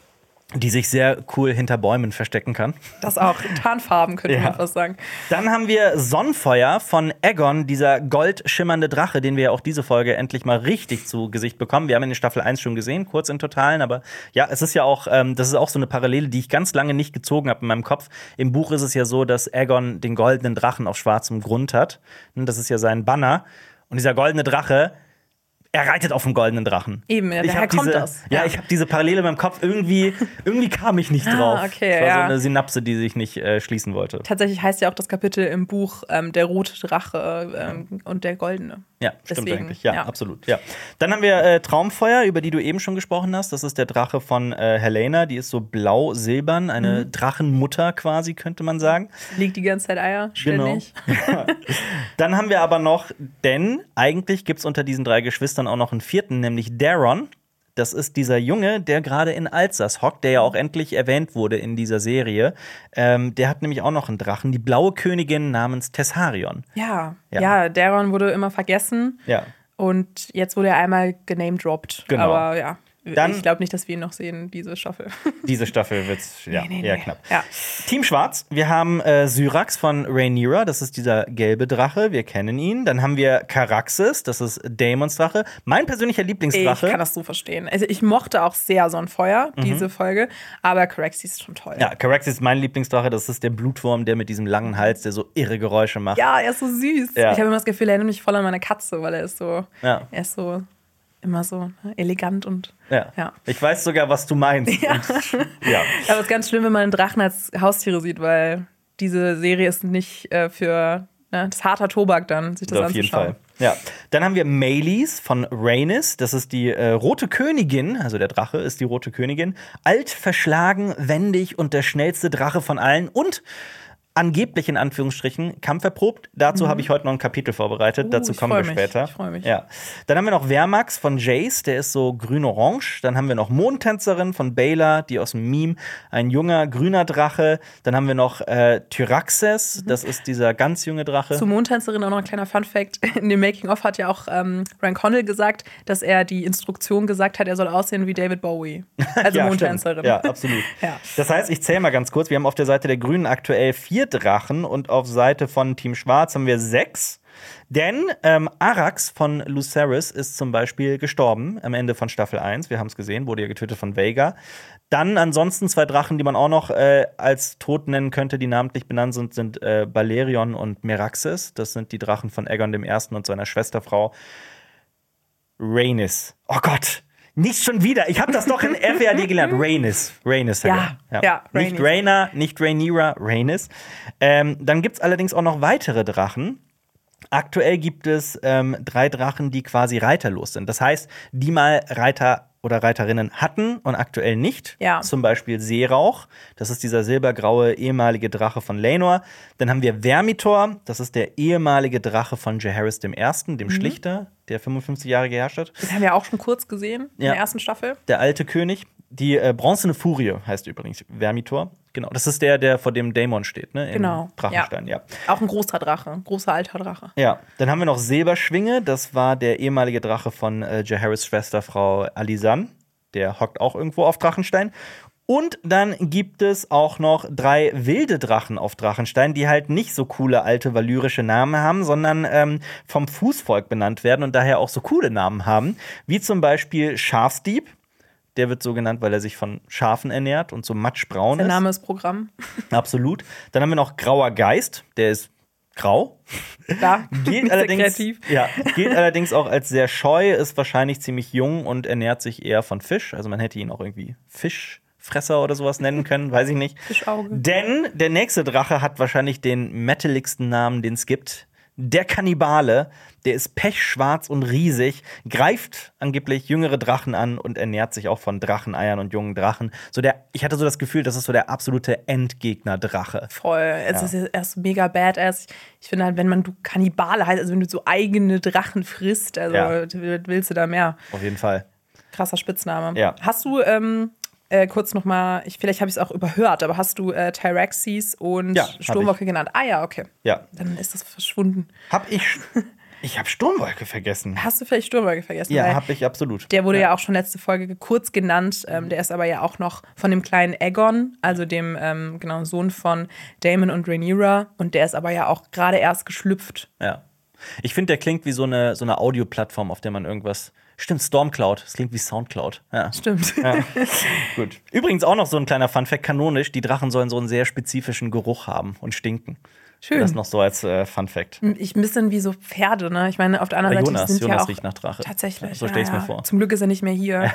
A: die sich sehr cool hinter Bäumen verstecken kann.
B: Das auch. Tarnfarben, könnte
A: ja.
B: man fast sagen.
A: Dann haben wir Sonnenfeuer von Aegon, dieser goldschimmernde Drache, den wir ja auch diese Folge endlich mal richtig zu Gesicht bekommen. Wir haben ihn in Staffel eins schon gesehen, kurz in Totalen, aber ja, es ist ja auch, ähm, das ist auch so eine Parallele, die ich ganz lange nicht gezogen habe in meinem Kopf. Im Buch ist es ja so, dass Aegon den goldenen Drachen auf schwarzem Grund hat. Das ist ja sein Banner. Und dieser goldene Drache, er reitet auf dem goldenen Drachen.
B: Eben, ja, daher kommt
A: diese,
B: das.
A: Ja, ja, ich habe diese Parallele in meinem Kopf. Irgendwie, irgendwie kam ich nicht drauf.
B: Ah, okay,
A: das war
B: ja.
A: so eine Synapse, die sich nicht äh, schließen wollte.
B: Tatsächlich heißt ja auch das Kapitel im Buch ähm, der rote Drache ähm, und der goldene.
A: Ja, stimmt
B: Deswegen,
A: eigentlich. Ja,
B: ja,
A: absolut. Ja. Dann haben wir äh, Traumfeuer, über die du eben schon gesprochen hast. Das ist der Drache von äh, Helena. Die ist so blau-silbern, eine mhm. Drachenmutter quasi, könnte man sagen.
B: Liegt die ganze Zeit Eier, ständig.
A: Genau. Dann haben wir aber noch, denn eigentlich gibt es unter diesen drei Geschwistern auch noch einen vierten, nämlich Daron. Das ist dieser Junge, der gerade in Alsace hockt, der ja auch endlich erwähnt wurde in dieser Serie. Ähm, der hat nämlich auch noch einen Drachen, die blaue Königin namens Tessarion.
B: Ja, ja,
A: Ja.
B: Daron wurde immer vergessen.
A: Ja.
B: Und jetzt wurde er einmal genamedroppt.
A: Genau.
B: Aber ja,
A: Dann-
B: ich glaube nicht, dass wir ihn noch sehen, diese Staffel.
A: Diese Staffel wird ja,
B: Nee, nee,
A: eher
B: nee.
A: knapp.
B: Ja.
A: Team Schwarz, wir haben äh, Syrax von Rhaenyra, das ist dieser gelbe Drache, wir kennen ihn. Dann haben wir Caraxes, das ist Daemons Drache. Mein persönlicher
B: Ich
A: Lieblingsdrache.
B: kann das so verstehen. Also ich mochte auch sehr Sonnenfeuer, diese Folge, aber Caraxes ist schon toll.
A: Ja, Caraxes ist mein Lieblingsdrache, das ist der Blutwurm, der mit diesem langen Hals, der so irre Geräusche macht.
B: Ja, er ist so süß.
A: Ja.
B: Ich habe immer das Gefühl, er erinnert mich voll an meine Katze, weil er ist so,
A: Ja.
B: er ist so immer so ne, elegant und
A: Ja.
B: ja.
A: Ich weiß sogar, was du meinst.
B: Ja.
A: Und, ja.
B: Aber es ist ganz schlimm, wenn man einen Drachen als Haustiere sieht, weil diese Serie ist nicht äh, für ne, das ist harter Tobak dann, sich das
A: Auf jeden
B: anzuschauen.
A: Fall. Ja. Dann haben wir Meleys von Rhaenys. Das ist die äh, rote Königin, also der Drache ist die rote Königin. Alt, verschlagen, wendig und der schnellste Drache von allen. Und angeblich in Anführungsstrichen kampferprobt. Dazu
B: Mhm.
A: habe ich heute noch ein Kapitel vorbereitet.
B: Oh,
A: Dazu
B: ich
A: kommen
B: freu
A: wir
B: mich.
A: später.
B: Ich freu mich.
A: Ja. Dann haben wir noch Vermax von Jace, der ist so grün-orange. Dann haben wir noch Mondtänzerin von Baela, die aus dem Meme, ein junger grüner Drache. Dann haben wir noch äh, Tyraxes, das ist dieser ganz junge Drache.
B: Zur Mondtänzerin auch noch ein kleiner Fun-Fact. In dem Making-of hat ja auch ähm, Ryan Connell gesagt, dass er die Instruktion gesagt hat, er soll aussehen wie David Bowie. Also
A: Ja,
B: Mondtänzerin.
A: stimmt. Ja, absolut.
B: Ja.
A: Das heißt, ich zähle mal ganz kurz. Wir haben auf der Seite der Grünen aktuell vier Drachen und auf Seite von Team Schwarz haben wir sechs. Denn ähm, Arax von Lucerys ist zum Beispiel gestorben am Ende von Staffel eins. Wir haben es gesehen, wurde ja getötet von Vhagar. Dann ansonsten zwei Drachen, die man auch noch äh, als tot nennen könnte, die namentlich benannt sind, sind äh, Balerion und Meraxes. Das sind die Drachen von Aegon I. und seiner Schwesterfrau Rhaenys. Oh Gott! Nicht schon wieder. Ich habe das doch in F W A D gelernt. Rhaenys. Rhaenys.
B: Ja, ja,
A: Nicht
B: Rhaenys.
A: Rhaena, nicht Rhaenyra, Rhaenys. Ähm, dann gibt es allerdings auch noch weitere Drachen. Aktuell gibt es ähm, drei Drachen, die quasi reiterlos sind. Das heißt, die mal Reiter oder Reiterinnen hatten und aktuell nicht.
B: Ja.
A: Zum Beispiel Seerauch. Das ist dieser silbergraue ehemalige Drache von Laenor. Dann haben wir Vermitor. Das ist der ehemalige Drache von Jaehaerys I., dem Schlichter, der fünfundfünfzig Jahre geherrscht hat.
B: Den haben wir auch schon kurz gesehen in
A: Ja.
B: der ersten Staffel.
A: Der alte König. Die äh, bronzene Furie heißt übrigens Vermitor. Genau, das ist der, der vor dem Daemon steht, ne? Im
B: Genau.
A: Drachenstein, ja.
B: Auch ein großer Drache, ein großer alter Drache.
A: Ja, dann haben wir noch Silberschwinge. Das war der ehemalige Drache von äh, Jaehaerys Schwesterfrau Alisan. Der hockt auch irgendwo auf Drachenstein. Und dann gibt es auch noch drei wilde Drachen auf Drachenstein, die halt nicht so coole alte valyrische Namen haben, sondern ähm, vom Fußvolk benannt werden und daher auch so coole Namen haben. Wie zum Beispiel Schafsdieb. Der wird so genannt, weil er sich von Schafen ernährt und so matschbraun
B: Der
A: ist.
B: Name ist Programm.
A: Absolut. Dann haben wir noch Grauer Geist. Der ist grau.
B: Da.
A: Gilt
B: Sehr
A: allerdings,
B: kreativ.
A: ja, gilt allerdings auch als sehr scheu, ist wahrscheinlich ziemlich jung und ernährt sich eher von Fisch. Also man hätte ihn auch irgendwie Fischfresser oder sowas nennen können, weiß ich nicht.
B: Fischauge.
A: Denn der nächste Drache hat wahrscheinlich den metaligsten Namen, den es gibt. Der Kannibale, der ist pechschwarz und riesig, greift angeblich jüngere Drachen an und ernährt sich auch von Dracheneiern und jungen Drachen. So der, ich hatte so das Gefühl, das ist so der absolute Endgegner-Drache.
B: Voll. Es
A: Ja.
B: ist erst mega badass. Ich finde halt, wenn man du Kannibale heißt, also wenn du so eigene Drachen frisst, also
A: Ja.
B: willst du da mehr?
A: Auf jeden Fall.
B: Krasser Spitzname.
A: Ja.
B: Hast du ähm, äh, kurz noch mal, ich, vielleicht habe ich es auch überhört, aber hast du äh, Tyraxes und
A: Ja, hab
B: Sturmwolke genannt? Ah ja, okay.
A: Ja.
B: Dann ist das verschwunden.
A: Hab ich, Ich habe Sturmwolke vergessen.
B: Hast du vielleicht Sturmwolke vergessen?
A: Ja, habe ich absolut.
B: Der wurde
A: ja.
B: ja auch schon letzte Folge kurz genannt. Ähm, der ist aber ja auch noch von dem kleinen Aegon, also dem ähm, genau, Sohn von Daemon und Rhaenyra. Und der ist aber ja auch gerade erst geschlüpft.
A: Ja. Ich finde, der klingt wie so eine, so eine Audioplattform, auf der man irgendwas. Stimmt, Stormcloud. Das klingt wie Soundcloud. Ja.
B: Stimmt.
A: Ja. Gut. Übrigens auch noch so ein kleiner Funfact: kanonisch, die Drachen sollen so einen sehr spezifischen Geruch haben und stinken.
B: Schön.
A: Das noch so als äh, Funfact.
B: Ich ein bisschen wie so Pferde, ne? Ich meine, auf der anderen
A: Bei
B: Seite
A: Jonas,
B: sind
A: Jonas
B: ja auch
A: riecht nach Drache.
B: Tatsächlich.
A: So stelle ich es
B: ja,
A: mir vor.
B: Zum Glück ist er nicht mehr hier.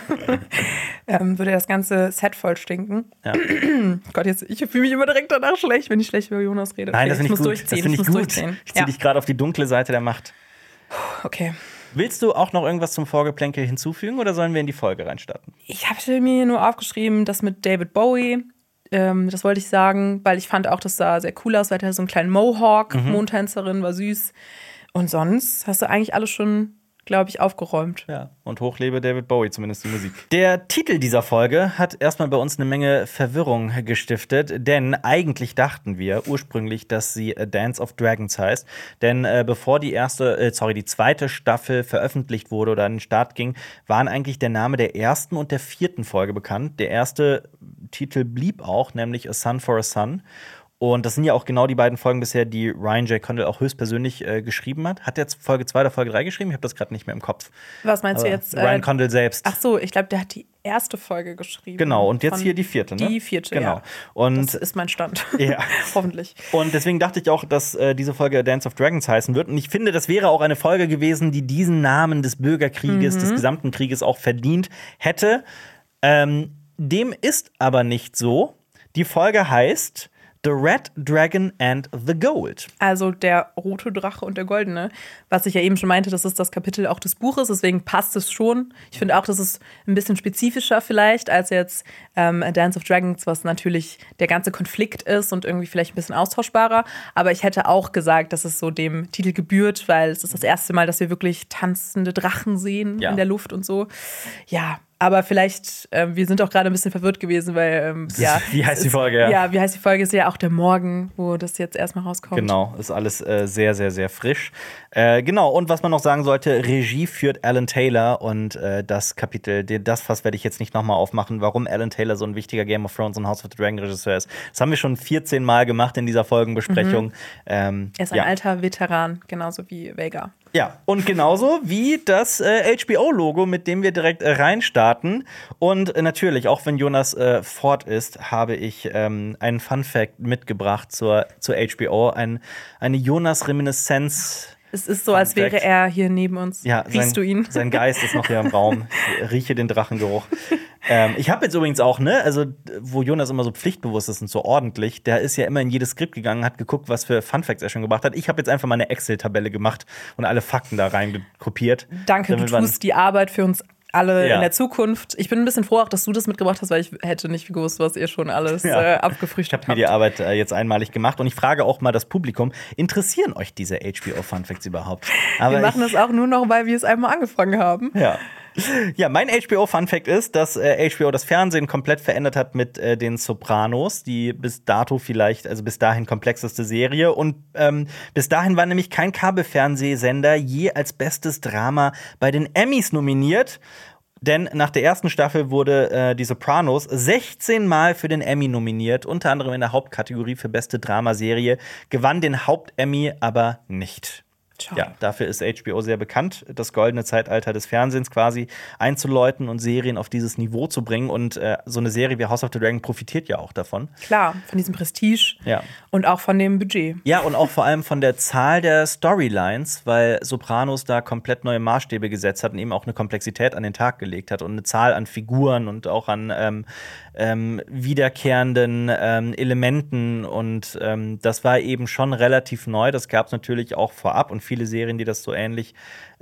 B: ähm, würde das ganze Set voll stinken.
A: Ja.
B: Gott, jetzt, ich fühle mich immer direkt danach schlecht, wenn ich schlecht über Jonas rede.
A: Nein,
B: okay,
A: das finde ich,
B: ich
A: gut.
B: Das
A: finde ich,
B: ich
A: gut.
B: Durchziehen.
A: Ich ziehe
B: ja.
A: dich gerade auf die dunkle Seite der Macht.
B: Okay.
A: Willst du auch noch irgendwas zum Vorgeplänkel hinzufügen oder sollen wir in die Folge reinstarten?
B: Ich habe mir nur aufgeschrieben, das mit David Bowie. Ähm, das wollte ich sagen, weil ich fand auch, das sah sehr cool aus, weil er so einen kleinen Mohawk, mhm. Mondtänzerin, war süß. Und sonst hast du eigentlich alles schon, glaube ich, aufgeräumt.
A: Ja, und hochlebe David Bowie, zumindest die Musik. Der Titel dieser Folge hat erstmal bei uns eine Menge Verwirrung gestiftet, denn eigentlich dachten wir ursprünglich, dass sie A Dance of Dragons heißt. Denn äh, bevor die erste, äh, sorry, die zweite Staffel veröffentlicht wurde oder an den Start ging, waren eigentlich der Name der ersten und der vierten Folge bekannt. Der erste Titel blieb auch, nämlich A Son for a Son. Und das sind ja auch genau die beiden Folgen bisher, die Ryan J. Condal auch höchstpersönlich äh, geschrieben hat. Hat er jetzt Folge zwei oder Folge drei geschrieben? Ich habe das gerade nicht mehr im Kopf.
B: Was meinst
A: Aber
B: du jetzt?
A: Ryan
B: äh,
A: Condal selbst.
B: Ach so, ich glaube, der hat die erste Folge geschrieben.
A: Genau, und jetzt hier die vierte, ne?
B: Die vierte,
A: genau.
B: ja.
A: Und
B: das ist mein Stand.
A: Ja.
B: Hoffentlich.
A: Und deswegen dachte ich auch, dass äh, diese Folge A Dance of Dragons heißen wird. Und ich finde, das wäre auch eine Folge gewesen, die diesen Namen des Bürgerkrieges, mhm. des gesamten Krieges auch verdient hätte. Ähm, dem ist aber nicht so. Die Folge heißt The Red Dragon and the Gold.
B: Also der rote Drache und der goldene. Was ich ja eben schon meinte, das ist das Kapitel auch des Buches, deswegen passt es schon. Ich finde auch, das ist ein bisschen spezifischer vielleicht als jetzt ähm, A Dance of Dragons, was natürlich der ganze Konflikt ist und irgendwie vielleicht ein bisschen austauschbarer. Aber ich hätte auch gesagt, dass es so dem Titel gebührt, weil es ist das erste Mal, dass wir wirklich tanzende Drachen sehen ja. in der Luft und so. Ja. Aber vielleicht, äh, wir sind auch gerade ein bisschen verwirrt gewesen, weil, ähm, ja.
A: Wie heißt die Folge,
B: ja? Ja, wie heißt die Folge? Ist ja auch der Morgen, wo das jetzt erstmal rauskommt.
A: Genau, ist alles äh, sehr, sehr, sehr frisch. Äh, genau, und was man noch sagen sollte, Regie führt Alan Taylor und äh, das Kapitel, das Fass werde ich jetzt nicht nochmal aufmachen, warum Alan Taylor so ein wichtiger Game of Thrones und House of the Dragon Regisseur ist. Das haben wir schon vierzehn Mal gemacht in dieser Folgenbesprechung.
B: Mhm.
A: Ähm,
B: er ist ein
A: ja.
B: alter Veteran, genauso wie Vega.
A: Ja, und genauso wie das äh, H B O-Logo, mit dem wir direkt äh, reinstarten. Und äh, natürlich, auch wenn Jonas äh, fort ist, habe ich ähm, einen Fun-Fact mitgebracht zur, zur H B O. Ein, eine Jonas-Reminiszenz.
B: Es ist so, als wäre er hier neben uns.
A: Ja,
B: Riechst
A: sein,
B: du ihn?
A: Sein Geist ist noch hier im Raum. Ich rieche den Drachengeruch. ähm, ich habe jetzt übrigens auch, ne, also wo Jonas immer so pflichtbewusst ist und so ordentlich, der ist ja immer in jedes Skript gegangen, hat geguckt, was für Funfacts er schon gebracht hat. Ich habe jetzt einfach mal eine Excel-Tabelle gemacht und alle Fakten da rein kopiert.
B: Danke, du tust die Arbeit für uns alle
A: ja.
B: in der Zukunft. Ich bin ein bisschen froh auch, dass du das mitgebracht hast, weil ich hätte nicht gewusst, was ihr schon alles ja. äh, abgefrühstückt
A: habt. Ich habe mir die Arbeit äh, jetzt einmalig gemacht und ich frage auch mal das Publikum, interessieren euch diese H B O-Funfacts überhaupt?
B: Aber wir machen das auch nur noch, weil wir es einmal angefangen haben.
A: Ja. Ja, mein H B O-Funfact ist, dass äh, H B O das Fernsehen komplett verändert hat mit äh, den Sopranos, die bis dato vielleicht, also bis dahin komplexeste Serie. Und ähm, bis dahin war nämlich kein Kabelfernsehsender je als bestes Drama bei den Emmys nominiert. Denn nach der ersten Staffel wurde äh, die Sopranos sechzehn Mal für den Emmy nominiert, unter anderem in der Hauptkategorie für beste Dramaserie, gewann den Haupt-Emmy aber nicht. Ja, dafür ist H B O sehr bekannt, das goldene Zeitalter des Fernsehens quasi einzuläuten und Serien auf dieses Niveau zu bringen. Und äh, so eine Serie wie House of the Dragon profitiert ja auch davon.
B: Klar, von diesem Prestige
A: ja.
B: und auch von dem Budget.
A: Ja, und auch vor allem von der Zahl der Storylines, weil Sopranos da komplett neue Maßstäbe gesetzt hat und eben auch eine Komplexität an den Tag gelegt hat und eine Zahl an Figuren und auch an ähm, ähm, wiederkehrenden ähm, Elementen. Und ähm, das war eben schon relativ neu. Das gab es natürlich auch vorab und viele Serien, die das so ähnlich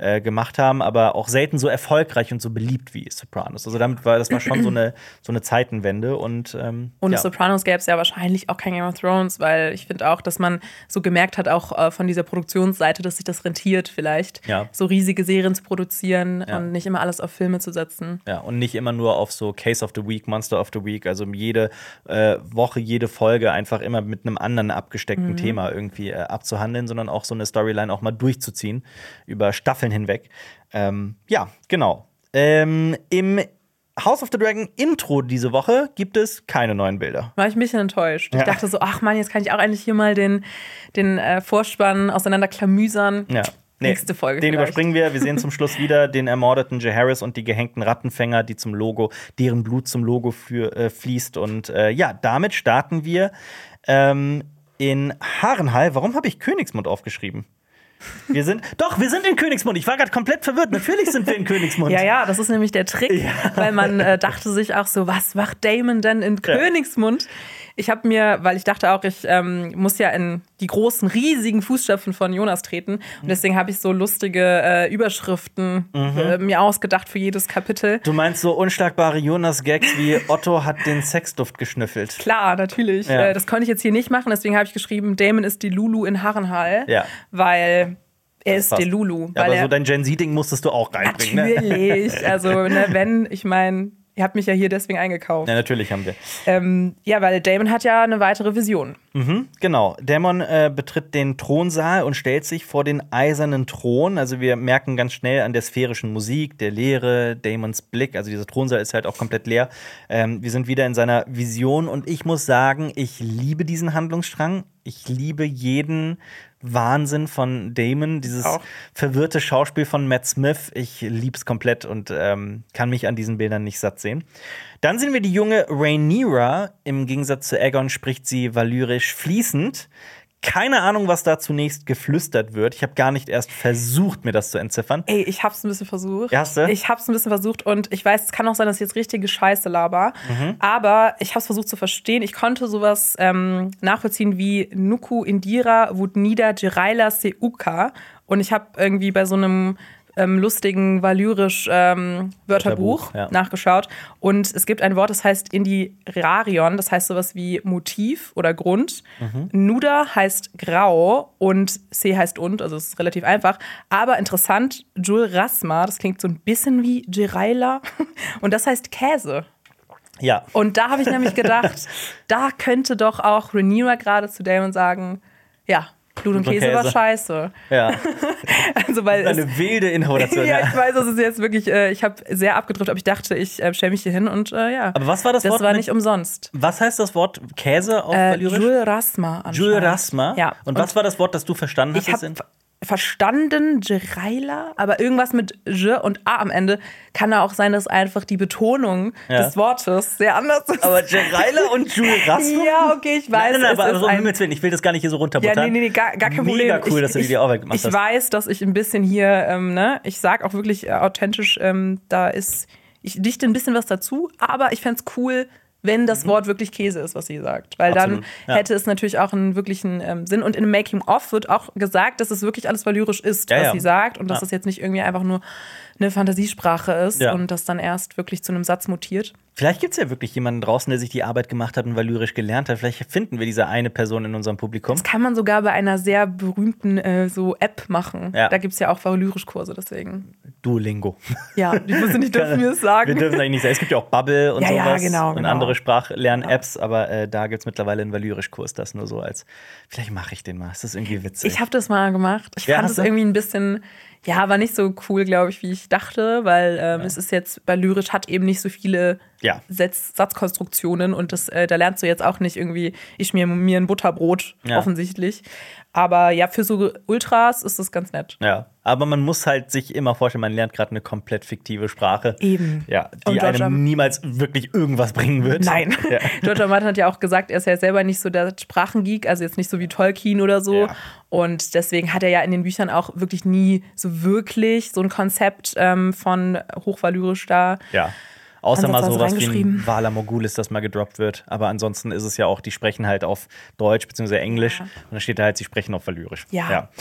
A: äh, gemacht haben, aber auch selten so erfolgreich und so beliebt wie Sopranos. Also damit war das war schon so eine, so eine Zeitenwende. Und, ähm,
B: und
A: ja.
B: Sopranos gäbe es ja wahrscheinlich auch kein Game of Thrones, weil ich finde auch, dass man so gemerkt hat, auch äh, von dieser Produktionsseite, dass sich das rentiert vielleicht,
A: ja.
B: so riesige Serien zu produzieren
A: ja.
B: und nicht immer alles auf Filme zu setzen.
A: Ja, und nicht immer nur auf so Case of the Week, Monster of the Week, also jede äh, Woche, jede Folge einfach immer mit einem anderen abgesteckten mhm. Thema irgendwie äh, abzuhandeln, sondern auch so eine Storyline auch mal durchzuziehen über Staffeln hinweg. Ähm, ja, genau. Ähm, Im House of the Dragon Intro diese Woche gibt es keine neuen Bilder.
B: War ich ein bisschen enttäuscht.
A: Ja.
B: Ich dachte so, ach Mann, jetzt kann ich auch eigentlich hier mal den, den äh, Vorspann auseinanderklamüsern.
A: Ja. Nee,
B: Nächste Folge
A: den
B: vielleicht.
A: überspringen wir. Wir sehen zum Schluss wieder den ermordeten Jaehaerys und die gehängten Rattenfänger, die zum Logo, deren Blut zum Logo für, äh, fließt. Und äh, ja, damit starten wir ähm, in Harrenhal. Warum habe ich Königsmund aufgeschrieben? Wir sind, doch, wir sind in Königsmund. Ich war gerade komplett verwirrt. Natürlich sind wir in Königsmund.
B: Ja, ja, das ist nämlich der Trick, ja. weil man äh, dachte sich auch so, was macht Daemon denn in ja. Königsmund? Ich habe mir, weil ich dachte auch, ich ähm, muss ja in die großen, riesigen Fußstapfen von Jonas treten. Und deswegen habe ich so lustige äh, Überschriften mhm. äh, mir ausgedacht für jedes Kapitel.
A: Du meinst so unschlagbare Jonas-Gags wie Otto hat den Sexduft geschnüffelt.
B: Klar, natürlich. Ja. Äh, das konnte ich jetzt hier nicht machen. Deswegen habe ich geschrieben, Daemon ist die Lulu in Harrenhal.
A: Ja.
B: Weil er ist der Lulu.
A: Ja, aber
B: er,
A: so dein Gen Z-Ding musstest du auch reinbringen.
B: Natürlich.
A: Ne?
B: Also, ne, wenn, ich meine, ihr habt mich ja hier deswegen eingekauft.
A: Ja, natürlich haben wir.
B: Ähm, ja, weil Daemon hat ja eine weitere Vision.
A: Mhm, genau. Daemon äh, betritt den Thronsaal und stellt sich vor den eisernen Thron. Also wir merken ganz schnell an der sphärischen Musik, der Leere, Daemons Blick. Also dieser Thronsaal ist halt auch komplett leer. Ähm, wir sind wieder in seiner Vision und ich muss sagen, ich liebe diesen Handlungsstrang. Ich liebe jeden Wahnsinn von Daemon, dieses auch. verwirrte Schauspiel von Matt Smith. Ich lieb's komplett und ähm, kann mich an diesen Bildern nicht satt sehen. Dann sehen wir die junge Rhaenyra. Im Gegensatz zu Aegon spricht sie valyrisch fließend. Keine Ahnung, was da zunächst geflüstert wird. Ich habe gar nicht erst versucht, mir das zu entziffern.
B: Ey, ich hab's ein bisschen versucht.
A: Erste?
B: Ich hab's ein bisschen versucht und ich weiß, es kann auch sein, dass ich jetzt richtige Scheiße laber. Mhm. Aber ich hab's versucht zu verstehen. Ich konnte sowas ähm, nachvollziehen wie Nuku Indira Wudnida Jeraila Seuka. Und ich habe irgendwie bei so einem Ähm, lustigen valyrisch ähm, Wörterbuch, Wörterbuch ja. nachgeschaut. Und es gibt ein Wort, das heißt Indirarion, das heißt sowas wie Motiv oder Grund. Mhm. Nuda heißt grau und Se heißt und, also es ist relativ einfach. Aber interessant, Jul Rasma, das klingt so ein bisschen wie Jeraila und das heißt Käse.
A: Ja.
B: Und da habe ich nämlich gedacht, da könnte doch auch Rhaenyra gerade zu Daemon sagen, ja, Blut und Käse, Käse war scheiße.
A: Ja.
B: Also, weil
A: das ist eine
B: es,
A: wilde Information.
B: Ja, ich weiß, das ist jetzt wirklich, äh, ich habe sehr abgedrückt, aber ich dachte, ich äh, stelle mich hier hin und äh, ja.
A: Aber was war das,
B: das
A: Wort?
B: Das war nicht umsonst.
A: Was heißt das Wort Käse auf
B: äh,
A: valyrisch?
B: Jul Rasma anscheinend.
A: Jul Rasma?
B: Ja.
A: Und, und was war das Wort, das du verstanden hast?
B: Ich habe verstanden, Jeraila, aber irgendwas mit J und A am Ende. Kann da auch sein, dass einfach die Betonung ja. des Wortes sehr anders ist.
A: Aber Jeraila und Jul Rasma?
B: Ja, okay, ich weiß.
A: Nein, nein, aber so, ein... ich will das gar nicht hier so runterbuttern.
B: Ja, nee, nee, nee, gar, gar kein
A: Mega
B: Problem.
A: cool,
B: ich,
A: dass du dir die Arbeit gemacht
B: ich,
A: hast.
B: Ich weiß, dass ich ein bisschen hier, ähm, ne, ich sag auch wirklich äh, authentisch, ähm, da ist, ich dichte ein bisschen was dazu, aber ich fänd's cool, wenn das Wort wirklich Käse ist, was sie sagt. Weil
A: Absolut,
B: dann
A: ja.
B: hätte es natürlich auch einen wirklichen ähm, Sinn. Und in einem Making-of wird auch gesagt, dass es wirklich alles valyrisch ist,
A: ja,
B: was
A: ja.
B: sie sagt. Und dass
A: ja.
B: das jetzt nicht irgendwie einfach nur eine Fantasiesprache ist
A: ja.
B: und das dann erst wirklich zu einem Satz mutiert.
A: Vielleicht gibt es ja wirklich jemanden draußen, der sich die Arbeit gemacht hat und valyrisch gelernt hat. Vielleicht finden wir diese eine Person in unserem Publikum.
B: Das kann man sogar bei einer sehr berühmten äh, so App machen.
A: Ja.
B: Da gibt es ja auch valyrisch-Kurse, deswegen.
A: Duolingo.
B: Ja, die müssen nicht dürfen mir das sagen.
A: Wir dürfen eigentlich nicht sagen. Es gibt ja auch Bubble und
B: ja,
A: sowas
B: ja, genau,
A: und
B: genau.
A: andere Sprachlern-Apps, ja. aber äh, da gibt es mittlerweile einen valyrisch-Kurs, das nur so als, vielleicht mache ich den mal, das ist irgendwie witzig.
B: Ich habe das mal gemacht. Ich
A: ja,
B: fand es irgendwie ein bisschen, ja, war nicht so cool, glaube ich, wie ich dachte, weil ähm, ja. es ist jetzt, valyrisch hat eben nicht so viele
A: ja.
B: Satz, Satzkonstruktionen und das, äh, da lernst du jetzt auch nicht irgendwie, ich mir, mir ein Butterbrot, ja. offensichtlich. Aber ja, für so Ultras ist das ganz nett.
A: Ja, aber man muss halt sich immer vorstellen, man lernt gerade eine komplett fiktive Sprache.
B: Eben.
A: Ja, die einem niemals wirklich irgendwas bringen wird.
B: Nein.
A: Ja.
B: George R. Martin hat ja auch gesagt, er ist ja selber nicht so der Sprachengeek, also jetzt nicht so wie Tolkien oder so.
A: Ja.
B: Und deswegen hat er ja in den Büchern auch wirklich nie so wirklich so ein Konzept ähm, von hochvalyrisch da.
A: Ja. Außer mal sowas wie ein
B: Vala
A: Morghulis, das mal gedroppt wird. Aber ansonsten ist es ja auch, die sprechen halt auf Deutsch bzw. Englisch. Ja. Und da steht da halt, sie sprechen auf valyrisch.
B: Ja.
A: ja.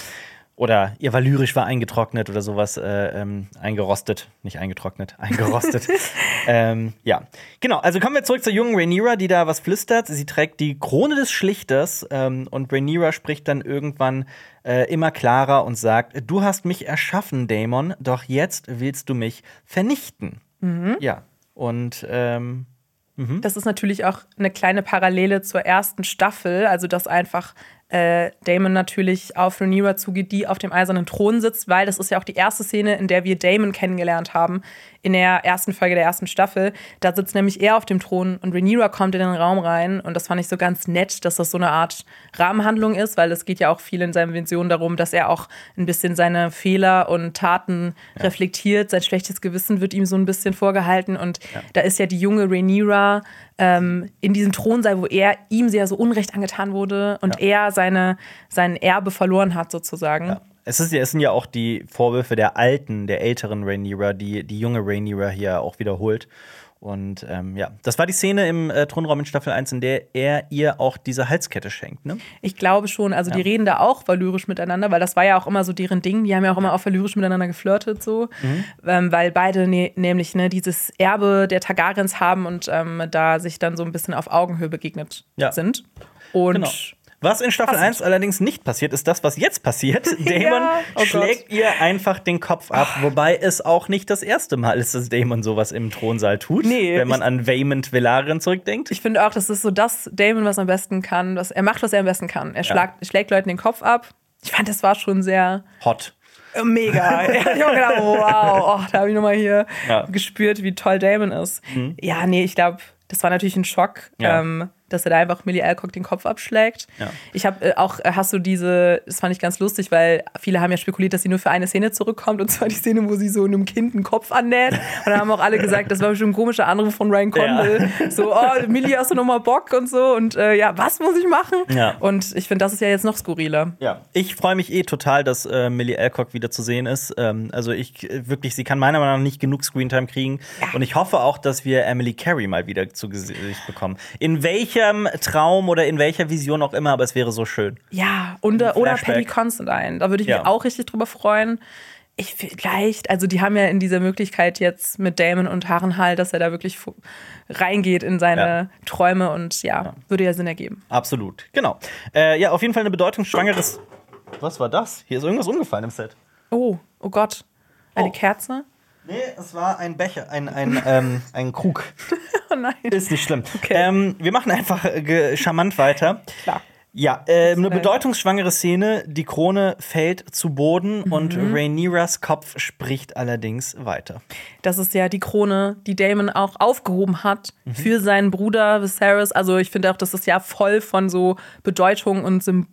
A: Oder ihr Valyrisch war eingetrocknet oder sowas, äh, ähm, eingerostet. Nicht eingetrocknet, eingerostet. ähm, ja, genau. Also kommen wir zurück zur jungen Rhaenyra, die da was flüstert. Sie trägt die Krone des Schlichters ähm, und Rhaenyra spricht dann irgendwann äh, immer klarer und sagt: Du hast mich erschaffen, Daemon, doch jetzt willst du mich vernichten. Mhm. Ja, und ähm, mhm.
B: Das ist natürlich auch eine kleine Parallele zur ersten Staffel, also dass einfach äh, Daemon natürlich auf Rhaenyra zugeht, die auf dem eisernen Thron sitzt, weil das ist ja auch die erste Szene, in der wir Daemon kennengelernt haben, in der ersten Folge der ersten Staffel. Da sitzt nämlich er auf dem Thron und Rhaenyra kommt in den Raum rein und das fand ich so ganz nett, dass das so eine Art Rahmenhandlung ist, weil es geht ja auch viel in seinen Visionen darum, dass er auch ein bisschen seine Fehler und Taten ja. reflektiert. Sein schlechtes Gewissen wird ihm so ein bisschen vorgehalten und ja. da ist ja die junge Rhaenyra ähm, in diesem Thronsaal, wo er ihm sehr so Unrecht angetan wurde und ja. er seine, sein Erbe verloren hat sozusagen.
A: Ja. Es, ist ja, es sind ja auch die Vorwürfe der alten, der älteren Rhaenyra, die die junge Rhaenyra hier auch wiederholt. Und ähm, ja, das war die Szene im äh, Thronraum in Staffel eins, in der er ihr auch diese Halskette schenkt, ne?
B: Ich glaube schon. Also ja. die reden da auch valyrisch miteinander, weil das war ja auch immer so deren Ding. Die haben ja auch immer auch valyrisch miteinander geflirtet, so. Mhm. Ähm, weil beide ne- nämlich ne, dieses Erbe der Targaryens haben und ähm, da sich dann so ein bisschen auf Augenhöhe begegnet ja. sind. Und
A: genau. Was in Staffel eins allerdings nicht passiert, ist das, was jetzt passiert. Daemon
B: ja, oh
A: schlägt
B: Gott.
A: ihr einfach den Kopf ab, wobei es auch nicht das erste Mal ist, dass Daemon sowas im Thronsaal tut,
B: nee,
A: wenn man an Vaemond Velaryon zurückdenkt.
B: Ich finde auch, das ist so das Daemon, was er am besten kann. Was, er macht, was er am besten kann. Er schlägt, ja. schlägt Leuten den Kopf ab. Ich fand, das war schon sehr
A: hot.
B: Mega. Ich habe gedacht, wow, oh, da habe ich nochmal hier ja. gespürt, wie toll Daemon ist. Mhm. Ja, nee, ich glaube, das war natürlich ein Schock. Ja. Ähm, dass er da einfach Millie Alcock den Kopf abschlägt. Ja. Ich habe äh, auch, äh, hast du diese, das fand ich ganz lustig, weil viele haben ja spekuliert, dass sie nur für eine Szene zurückkommt, und zwar die Szene, wo sie so einem Kind einen Kopf annäht. Und dann haben auch alle gesagt, das war bestimmt ein komischer Anruf von Ryan Condal. Ja. So, oh, Millie, hast du noch mal Bock und so. Und äh, ja, was muss ich machen? Ja. Und ich finde, das ist ja jetzt noch skurriler.
A: Ja, ich freue mich eh total, dass äh, Millie Alcock wieder zu sehen ist. Ähm, also ich, wirklich, sie kann meiner Meinung nach nicht genug Screentime kriegen. Ja. Und ich hoffe auch, dass wir Emily Carey mal wieder zu Gesicht bekommen. In welcher Traum oder in welcher Vision auch immer, aber es wäre so schön.
B: Ja, und, oder Paddy Considine. Da würde ich mich ja. auch richtig drüber freuen. Ich vielleicht, also die haben ja in dieser Möglichkeit jetzt mit Daemon und Harrenhal, dass er da wirklich reingeht in seine ja. Träume und ja, ja, würde ja Sinn ergeben.
A: Absolut, genau. Äh, ja, auf jeden Fall eine bedeutungsschwangeres. Was war das? Hier ist irgendwas umgefallen im Set.
B: Oh, oh Gott. Eine oh. Kerze?
A: Nee, es war ein Becher, ein, ein, ähm, ein Krug.
B: Oh nein.
A: Ist nicht schlimm. Okay. Ähm, wir machen einfach äh, charmant weiter.
B: Klar.
A: Ja, äh, eine bedeutungsschwangere Szene. Die Krone fällt zu Boden mhm. und Rhaenyras Kopf spricht allerdings weiter.
B: Das ist ja die Krone, die Daemon auch aufgehoben hat mhm. für seinen Bruder Viserys. Also ich finde auch, das ist ja voll von so Bedeutung und Symbolisches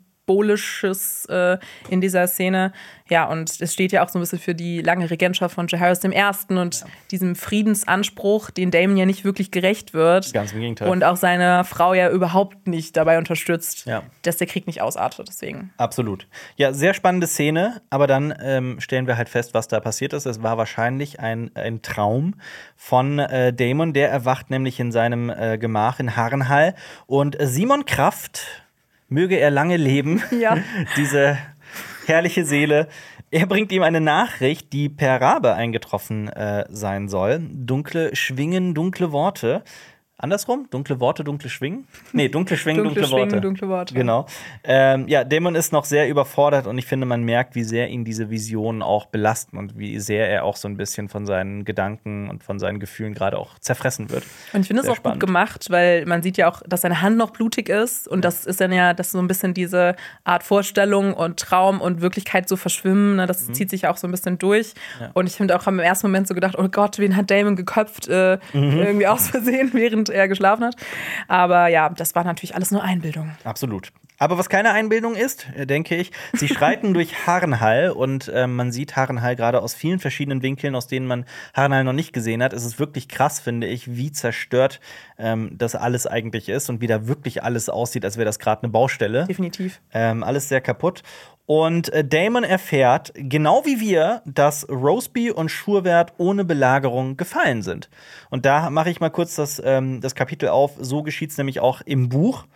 B: äh, in dieser Szene. Ja, und es steht ja auch so ein bisschen für die lange Regentschaft von Jaehaerys der Erste und ja. diesem Friedensanspruch, den Daemon ja nicht wirklich gerecht wird.
A: Ganz im Gegenteil.
B: Und auch seine Frau ja überhaupt nicht dabei unterstützt,
A: ja.
B: dass der Krieg nicht ausartet. Deswegen.
A: Absolut. Ja, sehr spannende Szene, aber dann ähm, stellen wir halt fest, was da passiert ist. Es war wahrscheinlich ein, ein Traum von äh, Daemon, der erwacht nämlich in seinem äh, Gemach in Harrenhal. Und äh, Simon Kraft, möge er lange leben,
B: ja.
A: diese herrliche Seele. Er bringt ihm eine Nachricht, die per Rabe eingetroffen äh, sein soll. Dunkle Schwingen, dunkle Worte. Andersrum? Dunkle Worte, dunkle Schwingen? Nee, dunkle Schwingen, dunkle, dunkle
B: Schwingen,
A: Worte.
B: dunkle Worte.
A: Genau. Ähm, ja, Daemon ist noch sehr überfordert und ich finde, man merkt, wie sehr ihn diese Visionen auch belasten und wie sehr er auch so ein bisschen von seinen Gedanken und von seinen Gefühlen gerade auch zerfressen wird.
B: Und ich finde es auch
A: spannend.
B: gut gemacht, weil man sieht ja auch, dass seine Hand noch blutig ist und das ist dann ja, dass so ein bisschen diese Art Vorstellung und Traum und Wirklichkeit so verschwimmen, ne? Das mhm. zieht sich ja auch so ein bisschen durch. Ja. Und ich finde auch, haben im ersten Moment so gedacht, oh Gott, wen hat Daemon geköpft? Äh, mhm. Irgendwie aus Versehen, während er geschlafen hat. Aber ja, das war natürlich alles nur Einbildung.
A: Absolut. Aber was keine Einbildung ist, denke ich, sie schreiten durch Harrenhal und äh, man sieht Harrenhal gerade aus vielen verschiedenen Winkeln, aus denen man Harrenhal noch nicht gesehen hat. Es ist wirklich krass, finde ich, wie zerstört ähm, das alles eigentlich ist und wie da wirklich alles aussieht, als wäre das gerade eine Baustelle.
B: Definitiv.
A: Ähm, alles sehr kaputt. Und äh, Daemon erfährt, genau wie wir, dass Roseby und Schurwert ohne Belagerung gefallen sind. Und da mache ich mal kurz das, ähm, das Kapitel auf. So geschieht es nämlich auch im Buch.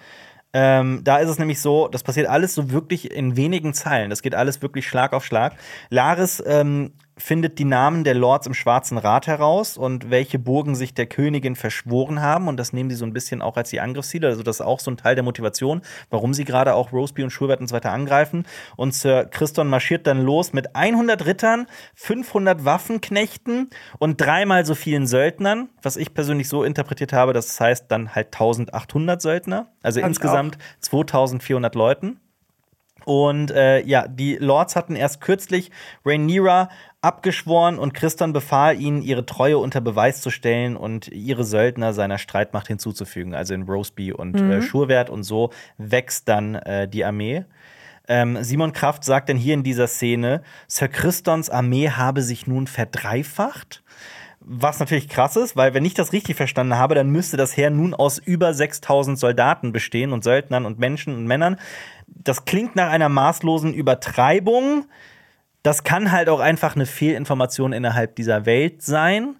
A: Ähm, da ist es nämlich so, das passiert alles so wirklich in wenigen Zeilen. Das geht alles wirklich Schlag auf Schlag. Laris ähm, findet die Namen der Lords im Schwarzen Rat heraus und welche Burgen sich der Königin verschworen haben. Und das nehmen sie so ein bisschen auch als die Angriffsziele. Also das ist auch so ein Teil der Motivation, warum sie gerade auch Roseby und Schurwert und so weiter angreifen. Und Sir Criston marschiert dann los mit hundert Rittern, fünfhundert Waffenknechten und dreimal so vielen Söldnern. Was ich persönlich so interpretiert habe, das heißt dann halt eintausendachthundert Söldner. Also Hab insgesamt zweitausendvierhundert Leuten. Und äh, ja, die Lords hatten erst kürzlich Rhaenyra abgeschworen und Criston befahl ihnen, ihre Treue unter Beweis zu stellen und ihre Söldner seiner Streitmacht hinzuzufügen, also in Roseby und mhm. äh, Schurwert. Und so wächst dann äh, die Armee. Ähm, Simon Kraft sagt dann hier in dieser Szene, Sir Cristons Armee habe sich nun verdreifacht. Was natürlich krass ist, weil wenn ich das richtig verstanden habe, dann müsste das Heer nun aus über sechstausend Soldaten bestehen und Söldnern und Menschen und Männern. Das klingt nach einer maßlosen Übertreibung. Das kann halt auch einfach eine Fehlinformation innerhalb dieser Welt sein.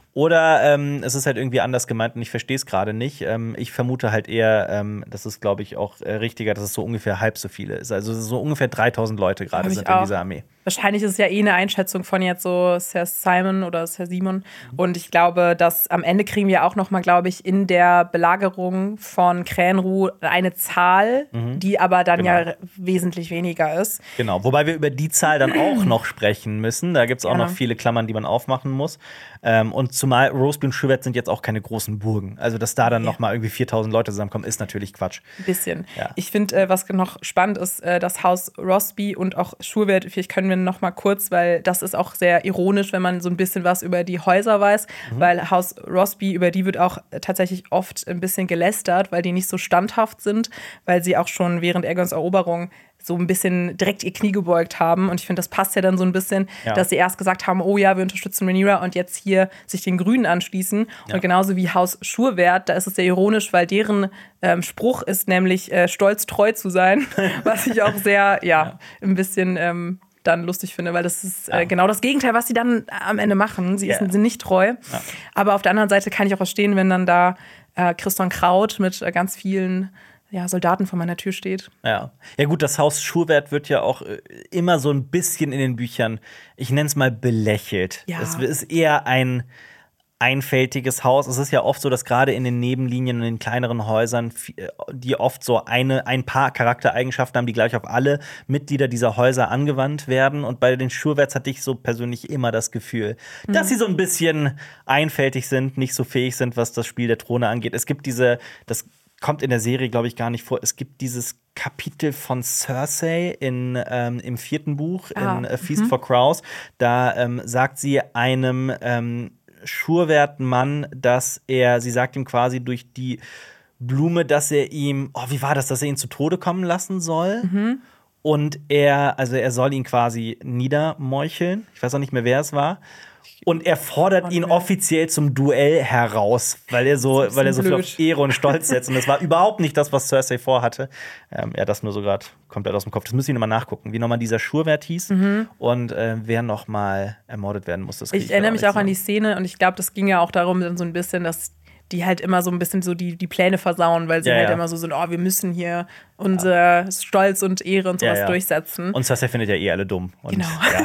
A: Oder ähm, es ist halt irgendwie anders gemeint und ich verstehe es gerade nicht. Ähm, ich vermute halt eher, ähm, das ist, glaube ich, auch äh, richtiger, dass es so ungefähr halb so viele ist. Also so ungefähr dreitausend Leute gerade sind auch in dieser Armee.
B: Wahrscheinlich ist es ja eh eine Einschätzung von jetzt so Sir Simon oder Sir Simon. Mhm. Und ich glaube, dass am Ende kriegen wir auch noch mal, glaube ich, in der Belagerung von Krähenruh eine Zahl, mhm. die aber dann genau. ja wesentlich weniger ist.
A: Genau, wobei wir über die Zahl dann auch noch sprechen müssen. Da gibt es auch genau. noch viele Klammern, die man aufmachen muss. Ähm, und zumal Roseby und Schurwert sind jetzt auch keine großen Burgen. Also, dass da dann ja. noch mal irgendwie viertausend Leute zusammenkommen, ist natürlich Quatsch.
B: Ein bisschen. Ja. Ich finde, äh, was noch spannend ist, äh, das Haus Roseby und auch Schurwert, vielleicht können wir noch mal kurz, weil das ist auch sehr ironisch, wenn man so ein bisschen was über die Häuser weiß, mhm. weil Haus Roseby, über die wird auch tatsächlich oft ein bisschen gelästert, weil die nicht so standhaft sind, weil sie auch schon während Aegons Eroberung so ein bisschen direkt ihr Knie gebeugt haben. Und ich finde, das passt ja dann so ein bisschen, ja. dass sie erst gesagt haben, oh ja, wir unterstützen Rhaenyra und jetzt hier sich den Grünen anschließen. Ja. Und genauso wie Haus Schurwert, da ist es sehr ironisch, weil deren ähm, Spruch ist nämlich, äh, stolz treu zu sein, was ich auch sehr, ja, ja. ein bisschen ähm, dann lustig finde, weil das ist äh, ja. genau das Gegenteil, was sie dann am Ende machen. Sie yeah. sind nicht treu. Ja. Aber auf der anderen Seite kann ich auch verstehen, wenn dann da äh, Criston Kraut mit äh, ganz vielen ja, Soldaten vor meiner Tür steht.
A: Ja. Ja gut, das Haus Schurwert wird ja auch äh, immer so ein bisschen in den Büchern, ich nenne es mal belächelt. Ja. Es ist eher ein einfältiges Haus. Es ist ja oft so, dass gerade in den Nebenlinien und in den kleineren Häusern, die oft so eine, ein paar Charaktereigenschaften haben, die gleich auf alle Mitglieder dieser Häuser angewandt werden. Und bei den Schurwerts hatte ich so persönlich immer das Gefühl, mhm. dass sie so ein bisschen einfältig sind, nicht so fähig sind, was das Spiel der Throne angeht. Es gibt diese, das kommt in der Serie, glaube ich, gar nicht vor. Es gibt dieses Kapitel von Cersei in, ähm, im vierten Buch, ah. in A Feast mhm. for Crows. Da ähm, sagt sie einem ähm, Schurwertmann, dass er, sie sagt ihm quasi durch die Blume, dass er ihm, oh, wie war das, dass er ihn zu Tode kommen lassen soll. Mhm. Und er, also er soll ihn quasi niedermeucheln. Ich weiß auch nicht mehr, wer es war. Und er fordert ihn offiziell zum Duell heraus, weil er so, weil er so viel auf Ehre und Stolz setzt. Und das war überhaupt nicht das, was Cersei vorhatte. Ähm, ja, das nur so gerade komplett aus dem Kopf. Das müssen wir nochmal nachgucken, wie nochmal dieser Schurwert hieß mhm. und äh, wer nochmal ermordet werden muss. Das
B: ich erinnere mich auch an die Szene und ich glaube, das ging ja auch darum, dann so ein bisschen, dass die halt immer so ein bisschen so die, die Pläne versauen, weil sie ja, halt ja. immer so sind, oh, wir müssen hier unser ja. Stolz und Ehre und sowas ja, ja. durchsetzen.
A: Und Cersei findet ja eh alle dumm. Und,
B: genau. Ja.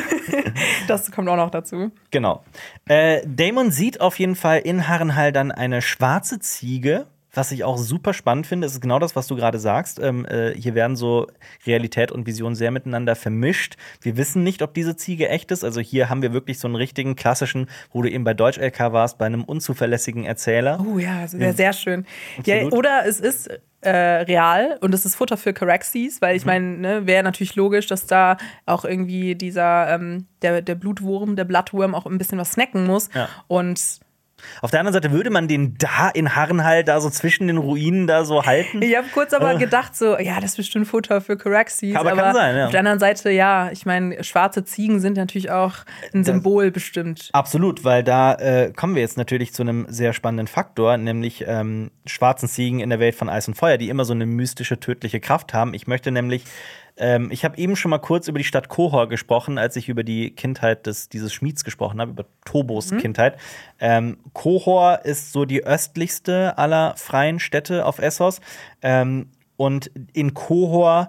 B: Das kommt auch noch dazu.
A: Genau. Äh, Daemon sieht auf jeden Fall in Harrenhal dann eine schwarze Ziege, was ich auch super spannend finde. Es ist genau das, was du gerade sagst. Ähm, äh, hier werden so Realität und Vision sehr miteinander vermischt. Wir wissen nicht, ob diese Ziege echt ist. Also hier haben wir wirklich so einen richtigen klassischen, wo du eben bei Deutsch-L K warst, bei einem unzuverlässigen Erzähler.
B: Oh ja, also sehr, sehr schön. Ja, oder es ist äh, real und es ist Futter für Caraxes, weil ich meine, ne, wäre natürlich logisch, dass da auch irgendwie dieser, ähm, der, der Blutwurm, der Bloodworm auch ein bisschen was snacken muss. Ja. Und
A: auf der anderen Seite würde man den da in Harrenhal da so zwischen den Ruinen da so halten.
B: Ich habe kurz aber äh. gedacht so, ja, das ist bestimmt Futter für Caraxes.
A: Aber, aber kann sein, ja.
B: Auf der anderen Seite, ja, ich meine, schwarze Ziegen sind natürlich auch ein Symbol das, bestimmt.
A: Absolut, weil da äh, kommen wir jetzt natürlich zu einem sehr spannenden Faktor, nämlich ähm, schwarzen Ziegen in der Welt von Eis und Feuer, die immer so eine mystische, tödliche Kraft haben. Ich möchte nämlich Ähm, ich habe eben schon mal kurz über die Stadt Qohor gesprochen, als ich über die Kindheit des, dieses Schmieds gesprochen habe, über Tobos mhm. Kindheit. Ähm, Qohor ist so die östlichste aller freien Städte auf Essos. Ähm, und in Qohor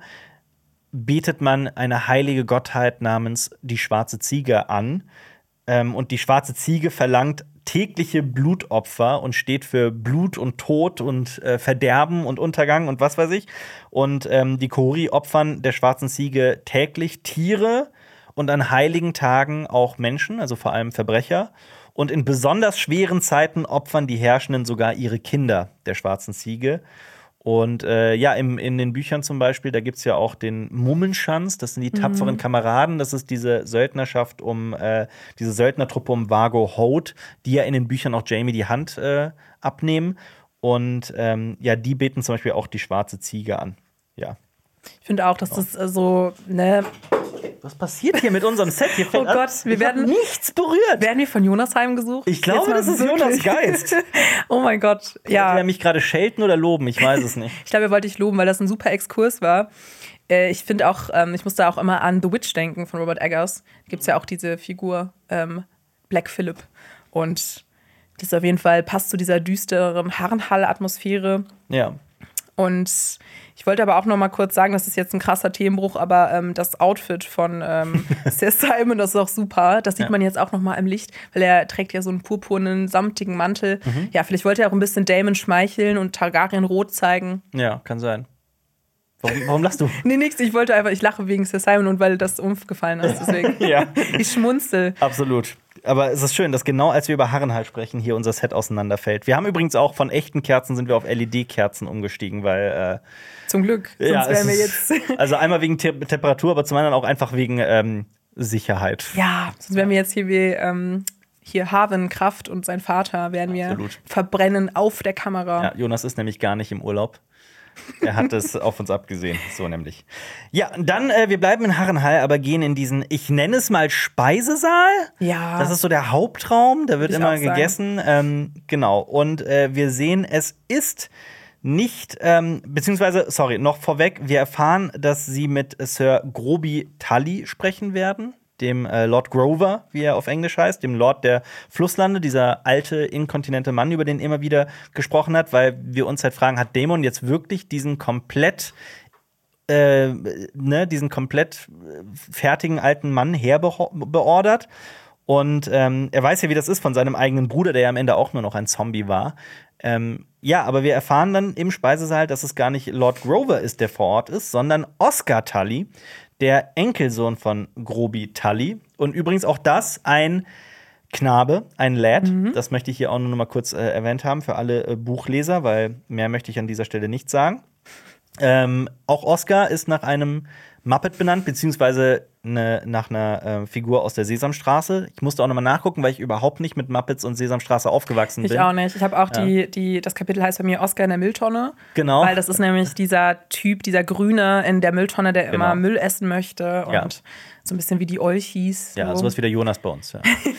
A: betet man eine heilige Gottheit namens die schwarze Ziege an. Ähm, und die schwarze Ziege verlangt tägliche Blutopfer und steht für Blut und Tod und äh, Verderben und Untergang und was weiß ich. Und ähm, die Qohori opfern der schwarzen Ziege täglich Tiere und an heiligen Tagen auch Menschen, also vor allem Verbrecher. Und in besonders schweren Zeiten opfern die Herrschenden sogar ihre Kinder der schwarzen Ziege. Und äh, ja, im, in den Büchern zum Beispiel, da gibt es ja auch den Mummenschanz, das sind die tapferen mhm. Kameraden, das ist diese Söldnerschaft um, äh, diese Söldnertruppe um Vargo Hoat, die ja in den Büchern auch Jaime die Hand äh, abnehmen. Und ähm, ja, die beten zum Beispiel auch die schwarze Ziege an. Ja.
B: Ich finde auch, dass genau. das äh, so, ne.
A: Was passiert hier mit unserem Set? Hier
B: oh Gott, wir
A: ich
B: werden
A: nichts berührt.
B: Werden wir von Jonas heimgesucht?
A: Ich glaube, das ist Jonas Geist.
B: Oh mein Gott, ja.
A: Wollte er mich gerade schelten oder loben? Ich weiß es nicht.
B: Ich glaube, er wollte dich loben, weil das ein super Exkurs war. Äh, ich finde auch, ähm, ich musste auch immer an The Witch denken von Robert Eggers. Da gibt es ja auch diese Figur ähm, Black Phillip. Und das auf jeden Fall passt zu dieser düsteren Harrenhall-Atmosphäre.
A: Ja.
B: Und ich wollte aber auch noch mal kurz sagen, das ist jetzt ein krasser Themenbruch, aber ähm, das Outfit von ähm, Sir Simon, das ist auch super. Das sieht ja. man jetzt auch noch mal im Licht, weil er trägt ja so einen purpurnen, samtigen Mantel. Mhm. Ja, vielleicht wollte er auch ein bisschen Damon schmeicheln und Targaryen rot zeigen.
A: Ja, kann sein. Warum, warum lachst du?
B: Nee, nix. Ich wollte einfach, ich lache wegen Sir Simon und weil das umgefallen ist. Deswegen.
A: ja.
B: Ich schmunzel.
A: Absolut. Aber es ist schön, dass genau als wir über Harrenhal sprechen, hier unser Set auseinanderfällt. Wir haben übrigens auch von echten Kerzen sind wir auf L E D-Kerzen umgestiegen, weil äh,
B: zum Glück. Sonst
A: ja,
B: wären wir jetzt.
A: Also einmal wegen Te- Temperatur, aber zum anderen auch einfach wegen ähm, Sicherheit.
B: Ja, sonst wären wir jetzt hier wie ähm, hier Harwin Kraft und sein Vater werden wir Absolut. verbrennen auf der Kamera.
A: Ja, Jonas ist nämlich gar nicht im Urlaub. Er hat es auf uns abgesehen, so nämlich. Ja, dann, äh, wir bleiben in Harrenhal, aber gehen in diesen, ich nenne es mal Speisesaal.
B: Ja.
A: Das ist so der Hauptraum, da wird immer gegessen. Ähm, genau, und äh, wir sehen, es ist nicht, ähm, beziehungsweise, sorry, noch vorweg, wir erfahren, dass sie mit Sir Groby Tully sprechen werden. Dem äh, Lord Grover, wie er auf Englisch heißt, dem Lord der Flusslande, dieser alte, inkontinente Mann, über den immer wieder gesprochen hat, weil wir uns halt fragen, hat Daemon jetzt wirklich diesen komplett, äh, ne, diesen komplett fertigen alten Mann herbeordert? Und ähm, er weiß ja, wie das ist von seinem eigenen Bruder, der ja am Ende auch nur noch ein Zombie war. Ähm, ja, aber wir erfahren dann im Speisesaal, dass es gar nicht Lord Grover ist, der vor Ort ist, sondern Oscar Tully, der Enkelsohn von Groby Tully. Und übrigens auch das ein Knabe, ein Lad. Mhm. Das möchte ich hier auch nur noch mal kurz äh, erwähnt haben für alle äh, Buchleser, weil mehr möchte ich an dieser Stelle nicht sagen. Ähm, auch Oscar ist nach einem Muppet benannt, beziehungsweise ne, nach einer äh, Figur aus der Sesamstraße. Ich musste auch noch mal nachgucken, weil ich überhaupt nicht mit Muppets und Sesamstraße aufgewachsen bin.
B: Ich auch nicht. Ich habe auch ja. die, die, das Kapitel heißt bei mir Oscar in der Mülltonne.
A: Genau.
B: Weil das ist nämlich dieser Typ, dieser Grüne in der Mülltonne, der genau. immer Müll essen möchte. Und ja. so ein bisschen wie die Olchis. So.
A: Ja, sowas wie der Jonas bei uns. Ja.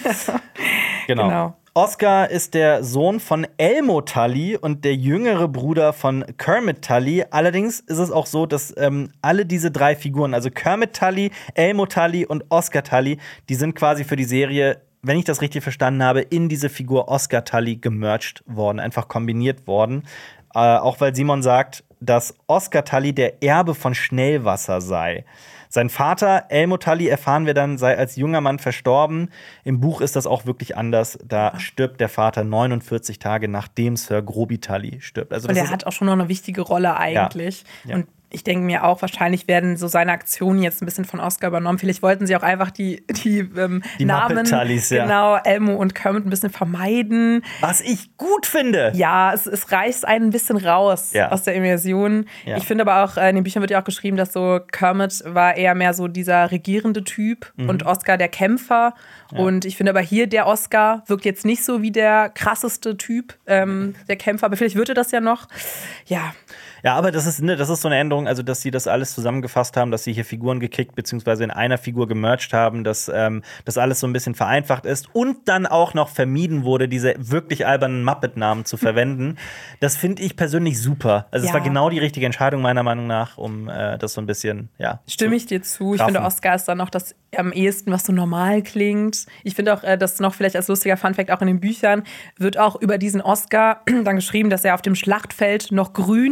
A: genau. genau. Oscar ist der Sohn von Elmo Tully und der jüngere Bruder von Kermit Tully. Allerdings ist es auch so, dass ähm, alle diese drei Figuren, also Kermit Tully, Elmo Tully und Oscar Tully, die sind quasi für die Serie, wenn ich das richtig verstanden habe, in diese Figur Oscar Tully gemerged worden, einfach kombiniert worden. Äh, auch weil Simon sagt, dass Oscar Tully der Erbe von Schnellwasser sei. Sein Vater, Elmo Tully, erfahren wir dann, sei als junger Mann verstorben. Im Buch ist das auch wirklich anders. Da stirbt der Vater neunundvierzig Tage, nachdem Sir Groby Tully stirbt. Also,
B: und er hat auch schon noch eine wichtige Rolle eigentlich. Ja. Ja. Und ich denke mir auch, wahrscheinlich werden so seine Aktionen jetzt ein bisschen von Oscar übernommen. Vielleicht wollten sie auch einfach die, die, ähm,
A: die Namen,
B: Tullys, ja. genau, Elmo und Kermit ein bisschen vermeiden.
A: Was ich gut finde.
B: Ja, es, es reißt einen ein bisschen raus ja. aus der Immersion. Ja. Ich finde aber auch, in den Büchern wird ja auch geschrieben, dass so Kermit war eher mehr so dieser regierende Typ mhm. und Oscar der Kämpfer. Ja. Und ich finde aber hier, der Oscar wirkt jetzt nicht so wie der krasseste Typ, ähm, der Kämpfer. Aber vielleicht wird er das ja noch. Ja.
A: Ja, aber das ist, ne, das ist so eine Änderung, also dass sie das alles zusammengefasst haben, dass sie hier Figuren gekickt beziehungsweise in einer Figur gemerged haben, dass ähm, das alles so ein bisschen vereinfacht ist und dann auch noch vermieden wurde, diese wirklich albernen Muppet-Namen zu verwenden. Das finde ich persönlich super. Also es ja. war genau die richtige Entscheidung meiner Meinung nach, um äh, das so ein bisschen, ja.
B: Stimme ich dir zu. Ich finde, Oscar ist dann noch das am ehesten, was so normal klingt. Ich finde auch, äh, das noch vielleicht als lustiger Funfact auch in den Büchern, wird auch über diesen Oscar dann geschrieben, dass er auf dem Schlachtfeld noch grün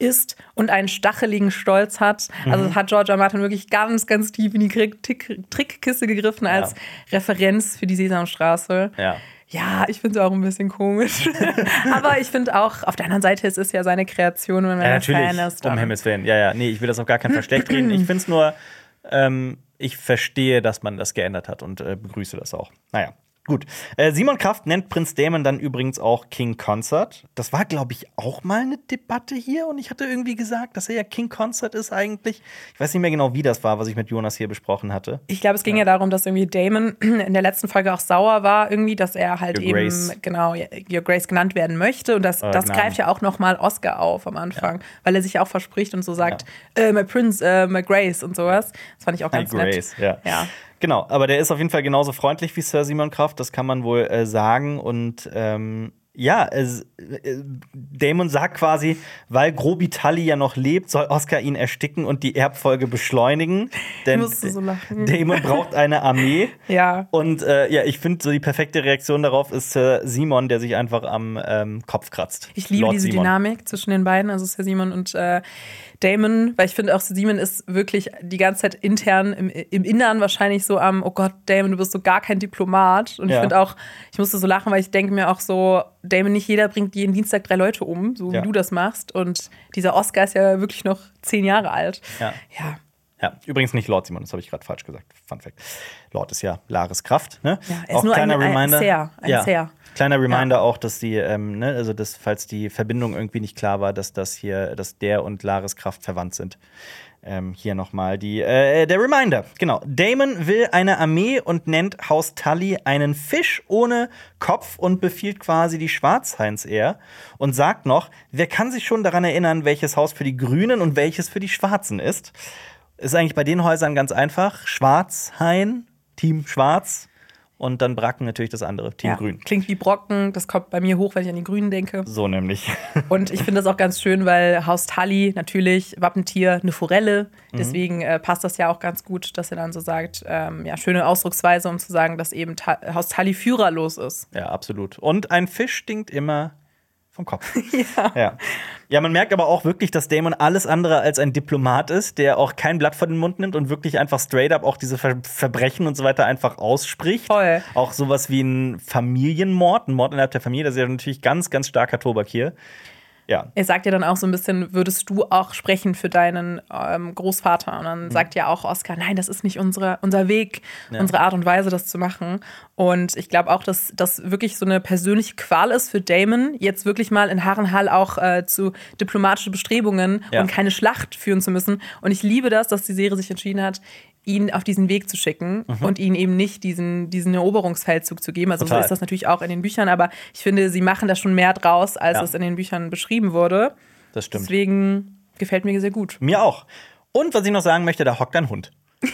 B: ist und einen stacheligen Stolz hat. Mhm. Also hat George R. Martin wirklich ganz, ganz tief in die Trick- Trickkiste gegriffen als ja. Referenz für die Sesamstraße.
A: Ja.
B: Ja, ich finde es auch ein bisschen komisch. Aber ich finde auch, auf der anderen Seite, es ist ja seine Kreation, wenn man
A: ja,
B: ein Fan ist.
A: Um Himmels Willen. Ja, ja, nee, ich will das auf gar keinen verschlechtern. Ich finde es nur, ähm, ich verstehe, dass man das geändert hat und äh, begrüße das auch. Naja. Gut. Äh, Simon Kraft nennt Prinz Damon dann übrigens auch King Consort. Das war, glaube ich, auch mal eine Debatte hier. Und ich hatte irgendwie gesagt, dass er ja King Consort ist eigentlich. Ich weiß nicht mehr genau, wie das war, was ich mit Jonas hier besprochen hatte.
B: Ich glaube, es ging ja. ja darum, dass irgendwie Damon in der letzten Folge auch sauer war, irgendwie, dass er halt
A: Your
B: eben,
A: Grace.
B: genau, Your Grace genannt werden möchte. Und das,
A: äh,
B: das
A: Gnaden.
B: greift ja auch noch mal Oscar auf am Anfang,
A: Ja.
B: weil er sich auch verspricht und so sagt, ja. äh, my Prince, äh, my Grace und sowas. Das fand ich auch ganz
A: my
B: nett.
A: Grace, ja.
B: ja.
A: Genau, aber der ist auf jeden Fall genauso freundlich wie Sir Simon Kraft, das kann man wohl äh, sagen. Und ähm, ja, es, äh, Damon sagt quasi, weil Grobi Tully ja noch lebt, soll Oscar ihn ersticken und die Erbfolge beschleunigen. Denn
B: ich musste so lachen.
A: Damon braucht eine Armee.
B: Ja.
A: Und äh, ja, ich finde, so die perfekte Reaktion darauf ist Sir Simon, der sich einfach am ähm, Kopf kratzt.
B: Ich liebe
A: Lord
B: diese
A: Simon.
B: Dynamik zwischen den beiden, also Sir Simon und äh, Damon, weil ich finde auch, Sir Simon ist wirklich die ganze Zeit intern, im, im Innern wahrscheinlich so am, oh Gott, Damon, du bist so gar kein Diplomat. Und
A: ja.
B: ich finde auch, ich musste so lachen, weil ich denke mir auch so, Damon, nicht jeder bringt jeden Dienstag drei Leute um, so wie
A: ja.
B: du das machst. Und dieser Oscar ist ja wirklich noch zehn Jahre alt.
A: Ja.
B: ja.
A: Ja, übrigens nicht Lord Simon, das habe ich gerade falsch gesagt. Fun Fact. Lord ist ja Lares Kraft, ne?
B: Ja, er ist
A: auch
B: nur
A: kleiner
B: ein,
A: Reminder.
B: ein Seer, ein
A: ja.
B: Seer.
A: Kleiner Reminder
B: ja.
A: auch, dass die, ähm, ne, also dass, falls die Verbindung irgendwie nicht klar war, dass das hier, dass der und Lares Kraft verwandt sind. Ähm, hier nochmal die, äh, der Reminder. Genau. Damon will eine Armee und nennt Haus Tully einen Fisch ohne Kopf und befiehlt quasi die Schwarzhains eher und sagt noch, wer kann sich schon daran erinnern, welches Haus für die Grünen und welches für die Schwarzen ist? Ist eigentlich bei den Häusern ganz einfach. Schwarzhain, Team Schwarz und dann Bracken natürlich das andere, Team
B: ja.
A: Grün.
B: Klingt wie Brocken, das kommt bei mir hoch, wenn ich an die Grünen denke.
A: So nämlich.
B: Und ich finde das auch ganz schön, weil Haus Tully natürlich, Wappentier, eine Forelle. Deswegen äh, passt das ja auch ganz gut, dass er dann so sagt, ähm, ja, schöne Ausdrucksweise, um zu sagen, dass eben Ta- Haus Tully führerlos ist.
A: Ja, absolut. Und ein Fisch stinkt immer vom Kopf.
B: ja.
A: ja. Ja, man merkt aber auch wirklich, dass Damon alles andere als ein Diplomat ist, der auch kein Blatt vor den Mund nimmt und wirklich einfach straight up auch diese Ver- Verbrechen und so weiter einfach ausspricht.
B: Voll.
A: Auch sowas wie ein Familienmord, ein Mord innerhalb der Familie, das ist ja natürlich ganz, ganz starker Tobak hier. Ja.
B: Er sagt ja dann auch so ein bisschen, würdest du auch sprechen für deinen ähm, Großvater? Und dann mhm. sagt ja auch Oscar, nein, das ist nicht unsere, unser Weg, ja. unsere Art und Weise, das zu machen. Und ich glaube auch, dass das wirklich so eine persönliche Qual ist für Damon, jetzt wirklich mal in Harrenhal auch äh, zu diplomatischen Bestrebungen ja. und keine Schlacht führen zu müssen. Und ich liebe das, dass die Serie sich entschieden hat, ihn auf diesen Weg zu schicken mhm. und ihn eben nicht diesen, diesen Eroberungsfeldzug zu geben. Also Total. So ist das natürlich auch in den Büchern, aber ich finde, sie machen da schon mehr draus, als ja. es in den Büchern beschrieben wurde.
A: Das stimmt.
B: Deswegen gefällt mir sehr gut.
A: Mir auch. Und was ich noch sagen möchte, da hockt ein Hund.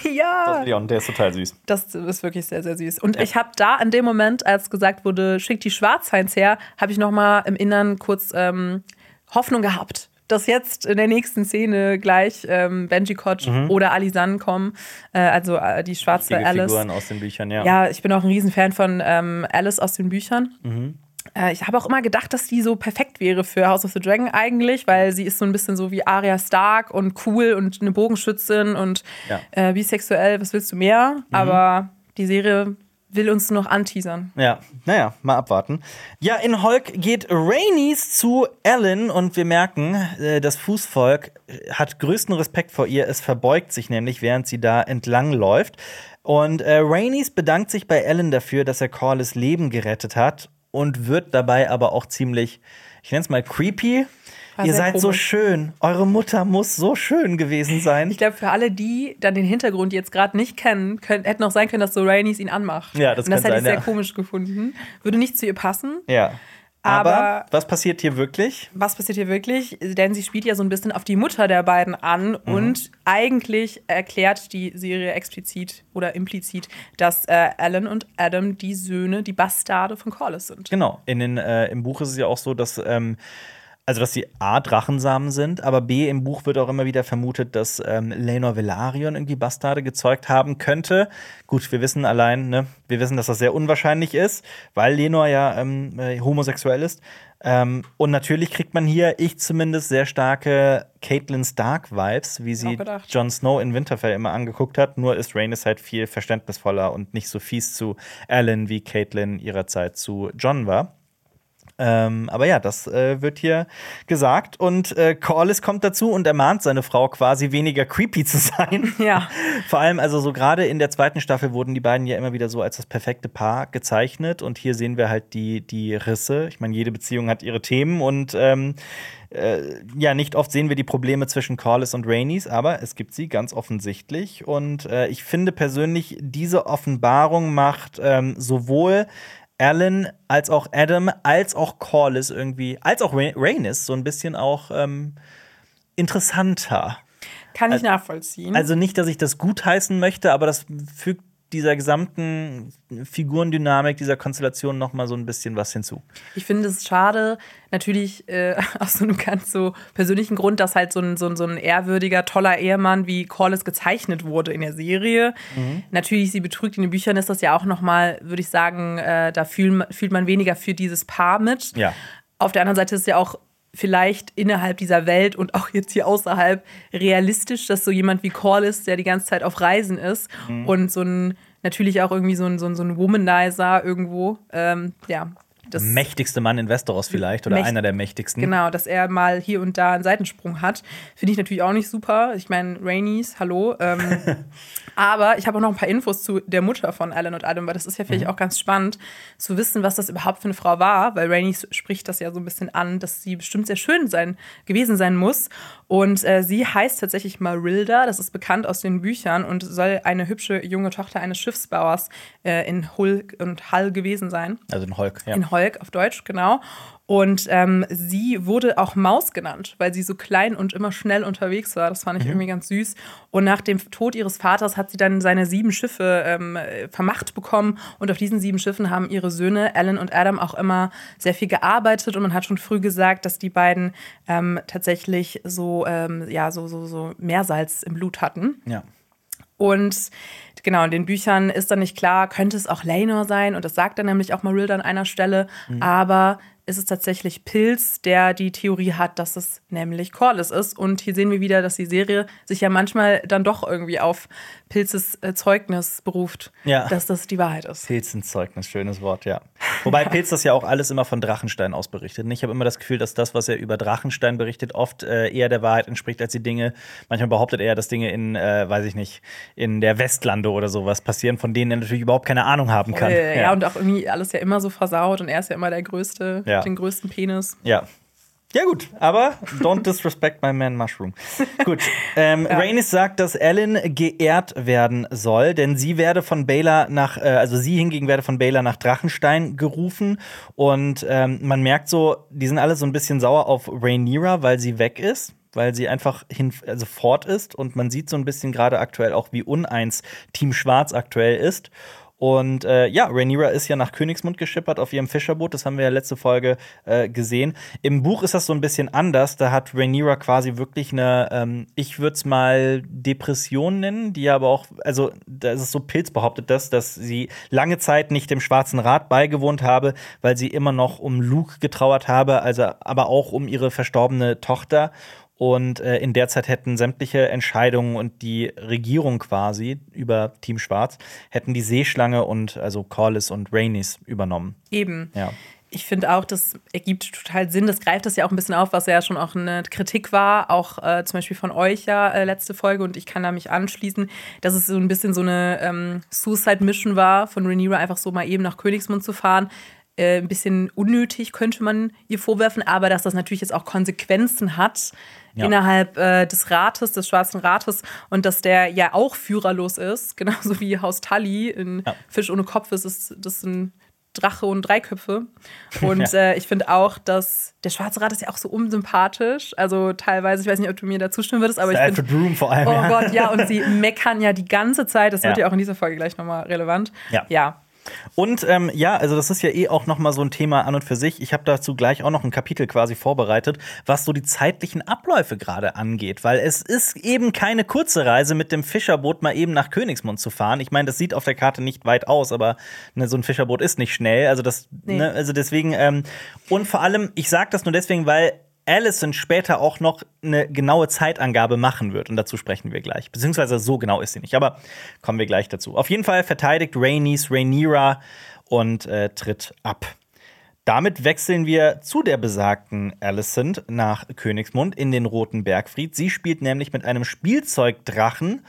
B: Ja.
A: Das, der ist total süß.
B: Das ist wirklich sehr, sehr süß. Und ja. ich habe da in dem Moment, als gesagt wurde, schickt die Schwarzhains her, habe ich noch mal im Innern kurz ähm, Hoffnung gehabt, dass jetzt in der nächsten Szene gleich ähm, Benji Koch mhm. oder Alisan kommen, äh, also äh, die schwarze
A: Wichtige
B: Alice.
A: Figuren aus den Büchern, ja.
B: Ja, ich bin auch ein Riesenfan von ähm, Alice aus den Büchern.
A: Mhm.
B: Äh, ich habe auch immer gedacht, dass die so perfekt wäre für House of the Dragon eigentlich, weil sie ist so ein bisschen so wie Arya Stark und cool und eine Bogenschützin und
A: ja.
B: äh, bisexuell, was willst du mehr? Mhm. Aber die Serie will uns noch anteasern.
A: Ja, naja, mal abwarten. Ja, in Hulk geht Rhaenys zu Ellen und wir merken, äh, das Fußvolk hat größten Respekt vor ihr. Es verbeugt sich nämlich, während sie da entlang läuft. Und äh, Rhaenys bedankt sich bei Ellen dafür, dass er Corlys Leben gerettet hat und wird dabei aber auch ziemlich, ich nenne es mal creepy. War Ihr seid komisch. So schön. Eure Mutter muss so schön gewesen sein.
B: Ich glaube, für alle, die dann den Hintergrund jetzt gerade nicht kennen, können, hätten auch sein können, dass so Rhaenys ihn anmacht.
A: Ja, das
B: Und das
A: kann
B: hätte ich
A: sein,
B: sehr
A: ja.
B: komisch gefunden. Würde nicht zu ihr passen.
A: Ja. Aber,
B: Aber
A: was passiert hier wirklich?
B: Was passiert hier wirklich? Denn sie spielt ja so ein bisschen auf die Mutter der beiden an. Mhm. Und eigentlich erklärt die Serie explizit oder implizit, dass äh, Alan und Adam die Söhne, die Bastarde von Corlys sind.
A: Genau. In den, äh, im Buch ist es ja auch so, dass ähm, Also, dass sie A, Drachensamen sind, aber B, im Buch wird auch immer wieder vermutet, dass ähm, Laenor Velaryon irgendwie Bastarde gezeugt haben könnte. Gut, wir wissen allein, ne, wir wissen, dass das sehr unwahrscheinlich ist, weil Laenor ja ähm, äh, homosexuell ist. Ähm, und natürlich kriegt man hier, ich zumindest, sehr starke Catelyn Stark-Vibes, wie sie Jon Snow in Winterfell immer angeguckt hat. Nur ist Rhaenys halt viel verständnisvoller und nicht so fies zu Alan, wie Catelyn ihrer Zeit zu Jon war. Ähm, aber ja, das äh, wird hier gesagt. Und äh, Corlys kommt dazu und ermahnt seine Frau quasi weniger creepy zu sein.
B: Ja.
A: Vor allem, also so gerade in der zweiten Staffel wurden die beiden ja immer wieder so als das perfekte Paar gezeichnet. Und hier sehen wir halt die, die Risse. Ich meine, jede Beziehung hat ihre Themen und ähm, äh, ja, nicht oft sehen wir die Probleme zwischen Corlys und Rhaenys, aber es gibt sie ganz offensichtlich. Und äh, ich finde persönlich, diese Offenbarung macht ähm, sowohl Alan als auch Adam, als auch Corlys irgendwie, als auch Rhaenys so ein bisschen auch ähm, interessanter.
B: Kann ich nachvollziehen.
A: Also nicht, dass ich das gutheißen möchte, aber das fügt dieser gesamten Figurendynamik, dieser Konstellation noch mal so ein bisschen was hinzu.
B: Ich finde es schade, natürlich äh, aus so einem ganz so persönlichen Grund, dass halt so ein, so ein, so ein ehrwürdiger, toller Ehemann wie Corlys gezeichnet wurde in der Serie. Mhm. Natürlich, sie betrügt in den Büchern, ist das ja auch noch mal, würde ich sagen, äh, da fühl, fühlt man weniger für dieses Paar mit.
A: Ja.
B: Auf der anderen Seite ist es ja auch vielleicht innerhalb dieser Welt und auch jetzt hier außerhalb realistisch, dass so jemand wie Corlys, der die ganze Zeit auf Reisen ist mhm. und so ein, natürlich auch irgendwie so ein, so ein, so ein Womanizer irgendwo, ähm, ja.
A: Das mächtigste Mann in Westeros vielleicht oder mächt- einer der mächtigsten.
B: Genau, dass er mal hier und da einen Seitensprung hat. Finde ich natürlich auch nicht super. Ich meine, Rhaenys, hallo. Ähm, aber ich habe auch noch ein paar Infos zu der Mutter von Alan und Adam, weil das ist ja vielleicht mhm. auch ganz spannend, zu wissen, was das überhaupt für eine Frau war, weil Rhaenys spricht das ja so ein bisschen an, dass sie bestimmt sehr schön sein, gewesen sein muss. Und äh, sie heißt tatsächlich Marilda, das ist bekannt aus den Büchern und soll eine hübsche junge Tochter eines Schiffsbauers äh, in Hull und Hull gewesen sein.
A: Also in Holk, ja.
B: In Holk. Auf Deutsch, genau. Und ähm, sie wurde auch Maus genannt, weil sie so klein und immer schnell unterwegs war. Das fand ich mhm. irgendwie ganz süß. Und nach dem Tod ihres Vaters hat sie dann seine sieben Schiffe ähm, vermacht bekommen. Und auf diesen sieben Schiffen haben ihre Söhne Alan und Adam auch immer sehr viel gearbeitet. Und man hat schon früh gesagt, dass die beiden ähm, tatsächlich so, ähm, ja, so, so, so Meersalz im Blut hatten.
A: Ja.
B: Und genau, in den Büchern ist dann nicht klar, könnte es auch Laenor sein. Und das sagt dann nämlich auch Marilda an einer Stelle. Mhm. Aber ist es tatsächlich Pilz, der die Theorie hat, dass es nämlich Corlys ist. Und hier sehen wir wieder, dass die Serie sich ja manchmal dann doch irgendwie auf Pilzes äh, Zeugnis beruft,
A: ja.
B: dass das die Wahrheit ist.
A: Pilzens Zeugnis, schönes Wort, ja. Wobei Pilz das ja auch alles immer von Drachenstein aus berichtet. Und ich habe immer das Gefühl, dass das, was er über Drachenstein berichtet, oft äh, eher der Wahrheit entspricht, als die Dinge. Manchmal behauptet er, dass Dinge in, äh, weiß ich nicht, in der Westlande oder sowas passieren, von denen er natürlich überhaupt keine Ahnung haben kann.
B: Äh, ja. ja, und auch irgendwie alles ja immer so versaut und er ist ja immer der Größte, ja. den größten Penis.
A: Ja. Ja gut, aber don't disrespect my man Mushroom. Gut, ähm, ja. Rhaenys sagt, dass Alan geehrt werden soll, denn sie werde von Baelor nach, äh, also sie hingegen werde von Baelor nach Drachenstein gerufen und ähm, man merkt so, die sind alle so ein bisschen sauer auf Rhaenyra, weil sie weg ist, weil sie einfach hin, also fort ist und man sieht so ein bisschen gerade aktuell auch, wie uneins Team Schwarz aktuell ist. Und äh, ja, Rhaenyra ist ja nach Königsmund geschippert auf ihrem Fischerboot. Das haben wir ja letzte Folge äh, gesehen. Im Buch ist das so ein bisschen anders. Da hat Rhaenyra quasi wirklich eine, ähm, ich würde es mal Depression nennen, die aber auch, also da ist es so Pilz behauptet das, dass sie lange Zeit nicht dem Schwarzen Rat beigewohnt habe, weil sie immer noch um Luke getrauert habe, also aber auch um ihre verstorbene Tochter. Und äh, in der Zeit hätten sämtliche Entscheidungen und die Regierung quasi über Team Schwarz hätten die Seeschlange und also Corlys und Rhaenys übernommen.
B: Eben.
A: Ja.
B: Ich finde auch, das ergibt total Sinn. Das greift das ja auch ein bisschen auf, was ja schon auch eine Kritik war, auch äh, zum Beispiel von euch ja äh, letzte Folge. Und ich kann da mich anschließen, dass es so ein bisschen so eine ähm, Suicide-Mission war, von Rhaenyra einfach so mal eben nach Königsmund zu fahren. Äh, ein bisschen unnötig könnte man ihr vorwerfen, aber dass das natürlich jetzt auch Konsequenzen hat. Ja. Innerhalb äh, des Rates, des Schwarzen Rates und dass der ja auch führerlos ist, genauso wie Haus Tully in ja. Fisch ohne Kopf ist, ist das ein Drache und drei Köpfe. Und ja. äh, ich finde auch, dass der Schwarze Rat ist ja auch so unsympathisch. Also teilweise, ich weiß nicht, ob du mir da zustimmen würdest, aber ich finde
A: Broom vor allem.
B: Oh
A: ja.
B: Gott, ja, und sie meckern ja die ganze Zeit. Das wird ja, ja auch in dieser Folge gleich nochmal relevant.
A: Ja.
B: ja.
A: Und ähm, ja, also das ist ja eh auch noch mal so ein Thema an und für sich. Ich habe dazu gleich auch noch ein Kapitel quasi vorbereitet, was so die zeitlichen Abläufe gerade angeht. Weil es ist eben keine kurze Reise mit dem Fischerboot mal eben nach Königsmund zu fahren. Ich meine, das sieht auf der Karte nicht weit aus, aber ne, so ein Fischerboot ist nicht schnell. Also das, nee. ne, also deswegen ähm, und vor allem, ich sage das nur deswegen, weil Alicent später auch noch eine genaue Zeitangabe machen wird. Und dazu sprechen wir gleich. Beziehungsweise so genau ist sie nicht. Aber kommen wir gleich dazu. Auf jeden Fall verteidigt Rhaenys Rhaenyra und äh, tritt ab. Damit wechseln wir zu der besagten Alicent nach Königsmund in den Roten Bergfried. Sie spielt nämlich mit einem Spielzeugdrachen.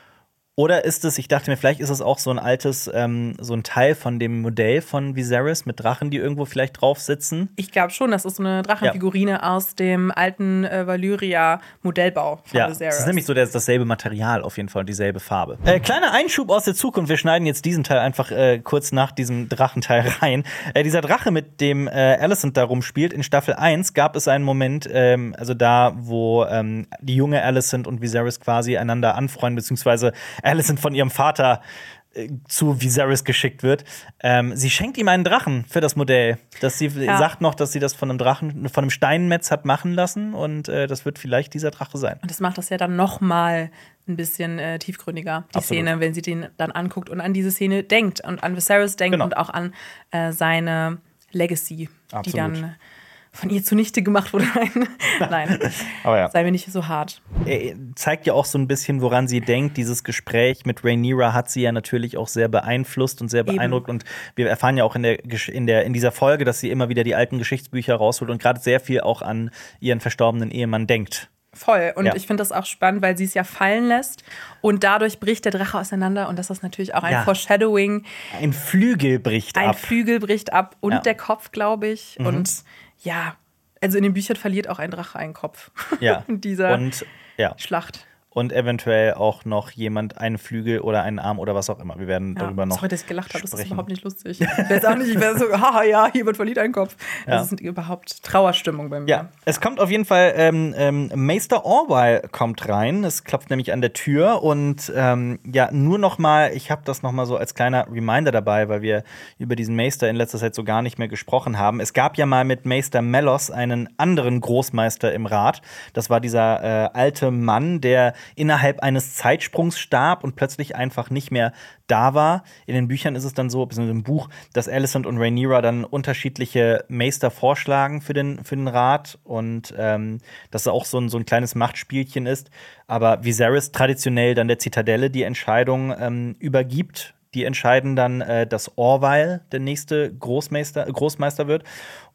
A: Oder ist es, ich dachte mir, vielleicht ist es auch so ein altes, ähm, so ein Teil von dem Modell von Viserys mit Drachen, die irgendwo vielleicht drauf sitzen?
B: Ich glaube schon, das ist so eine Drachenfigurine ja. aus dem alten äh, Valyria-Modellbau von
A: ja,
B: Viserys.
A: Das ist nämlich so das, dasselbe Material auf jeden Fall, dieselbe Farbe. Äh, kleiner Einschub aus der Zukunft, wir schneiden jetzt diesen Teil einfach äh, kurz nach diesem Drachenteil rein. Äh, dieser Drache, mit dem äh, Alicent da rumspielt, in Staffel eins gab es einen Moment, ähm, also da, wo ähm, die junge Alicent und Viserys quasi einander anfreunden, beziehungsweise Alicent von ihrem Vater äh, zu Viserys geschickt wird. Ähm, sie schenkt ihm einen Drachen für das Modell. Dass sie ja. sagt noch, dass sie das von einem Drachen, von einem Steinmetz hat machen lassen und äh, das wird vielleicht dieser Drache sein.
B: Und das macht das ja dann noch mal ein bisschen äh, tiefgründiger, die
A: Absolut.
B: Szene, wenn sie den dann anguckt und an diese Szene denkt und an Viserys denkt genau. und auch an äh, seine Legacy, Absolut. die dann von ihr zunichte gemacht wurde. Nein,
A: aber ja.
B: sei mir nicht so hart.
A: Er zeigt ja auch so ein bisschen, woran sie denkt. Dieses Gespräch mit Rhaenyra hat sie ja natürlich auch sehr beeinflusst und sehr beeindruckt. Eben. Und wir erfahren ja auch in, der, in, der, in dieser Folge, dass sie immer wieder die alten Geschichtsbücher rausholt und gerade sehr viel auch an ihren verstorbenen Ehemann denkt.
B: Voll. Und
A: ja.
B: ich finde das auch spannend, weil sie es ja fallen lässt. Und dadurch bricht der Drache auseinander. Und das ist natürlich auch ein ja. Foreshadowing.
A: Ein Flügel bricht
B: ein
A: ab.
B: Ein Flügel bricht ab. Und ja. der Kopf, glaube ich. Mhm. Und ja, also in den Büchern verliert auch ein Drache einen Kopf.
A: Ja.
B: in dieser
A: und, ja.
B: Schlacht.
A: Und eventuell auch noch jemand einen Flügel oder einen Arm oder was auch immer. Wir werden ja, darüber noch
B: sorry, dass ich gelacht habe, das ist überhaupt nicht lustig.
A: Ich
B: wäre auch nicht, ich wäre so, haha, ja, jemand verliert einen Kopf. Ja. Das ist überhaupt Trauerstimmung bei mir.
A: Ja, es kommt auf jeden Fall, ähm, ähm, Maester Orwyle kommt rein. Es klopft nämlich an der Tür. Und ähm, ja, nur noch mal, ich habe das noch mal so als kleiner Reminder dabei, weil wir über diesen Maester in letzter Zeit so gar nicht mehr gesprochen haben. Es gab ja mal mit Maester Mellos einen anderen Großmeister im Rat. Das war dieser äh, alte Mann, der innerhalb eines Zeitsprungs starb und plötzlich einfach nicht mehr da war. In den Büchern ist es dann so, beziehungsweise im Buch, dass Alicent und Rhaenyra dann unterschiedliche Meister vorschlagen für den, für den Rat und ähm, dass es auch so ein, so ein kleines Machtspielchen ist. Aber Viserys traditionell dann der Zitadelle die Entscheidung ähm, übergibt. Die entscheiden dann, äh, dass Orwyle der nächste Großmeister, Großmeister wird.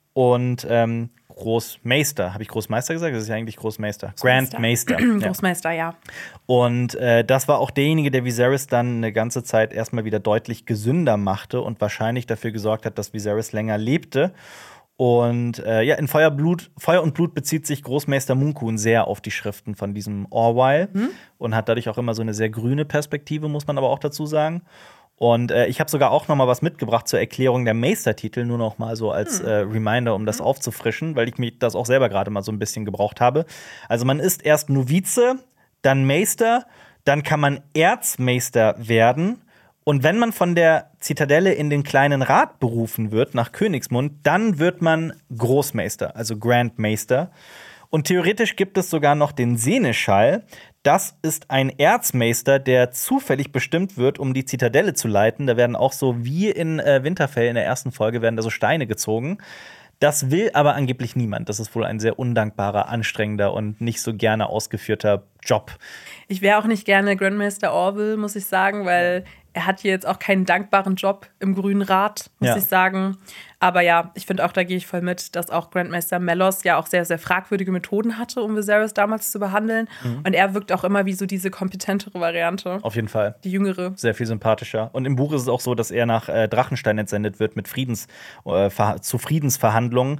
A: Und ähm, Großmeister, habe ich Großmeister gesagt? Das ist ja eigentlich Großmeister. Grand Meister.
B: Ja. Großmeister, ja.
A: Und äh, das war auch derjenige, der Viserys dann eine ganze Zeit erstmal wieder deutlich gesünder machte und wahrscheinlich dafür gesorgt hat, dass Viserys länger lebte. Und äh, ja, in Feuer, Blut, Feuer und Blut bezieht sich Großmeister Munkun sehr auf die Schriften von diesem Orwyle hm? und hat dadurch auch immer so eine sehr grüne Perspektive, muss man aber auch dazu sagen. Und äh, ich habe sogar auch noch mal was mitgebracht zur Erklärung der Meistertitel, nur noch mal so als äh, Reminder, um das aufzufrischen, weil ich mir das auch selber gerade mal so ein bisschen gebraucht habe. Also man ist erst Novize, dann Meister, dann kann man Erzmeister werden. Und wenn man von der Zitadelle in den kleinen Rat berufen wird, nach Königsmund, dann wird man Großmeister, also Grand Meister. Und theoretisch gibt es sogar noch den Seneschall. Das ist ein Erzmeister, der zufällig bestimmt wird, um die Zitadelle zu leiten. Da werden auch so wie in äh, Winterfell in der ersten Folge werden da so Steine gezogen. Das will aber angeblich niemand. Das ist wohl ein sehr undankbarer, anstrengender und nicht so gerne ausgeführter Job.
B: Ich wäre auch nicht gerne Grandmaster Orwyle, muss ich sagen, weil er hat hier jetzt auch keinen dankbaren Job im Grünen Rat, muss
A: ja.
B: ich sagen. Aber ja, ich finde auch, da gehe ich voll mit, dass auch Grandmaster Mellos ja auch sehr, sehr fragwürdige Methoden hatte, um Viserys damals zu behandeln. Mhm. Und er wirkt auch immer wie so diese kompetentere Variante.
A: Auf jeden Fall.
B: Die jüngere.
A: Sehr viel sympathischer. Und im Buch ist es auch so, dass er nach äh, Drachenstein entsendet wird mit Friedens, äh, zu Friedensverhandlungen.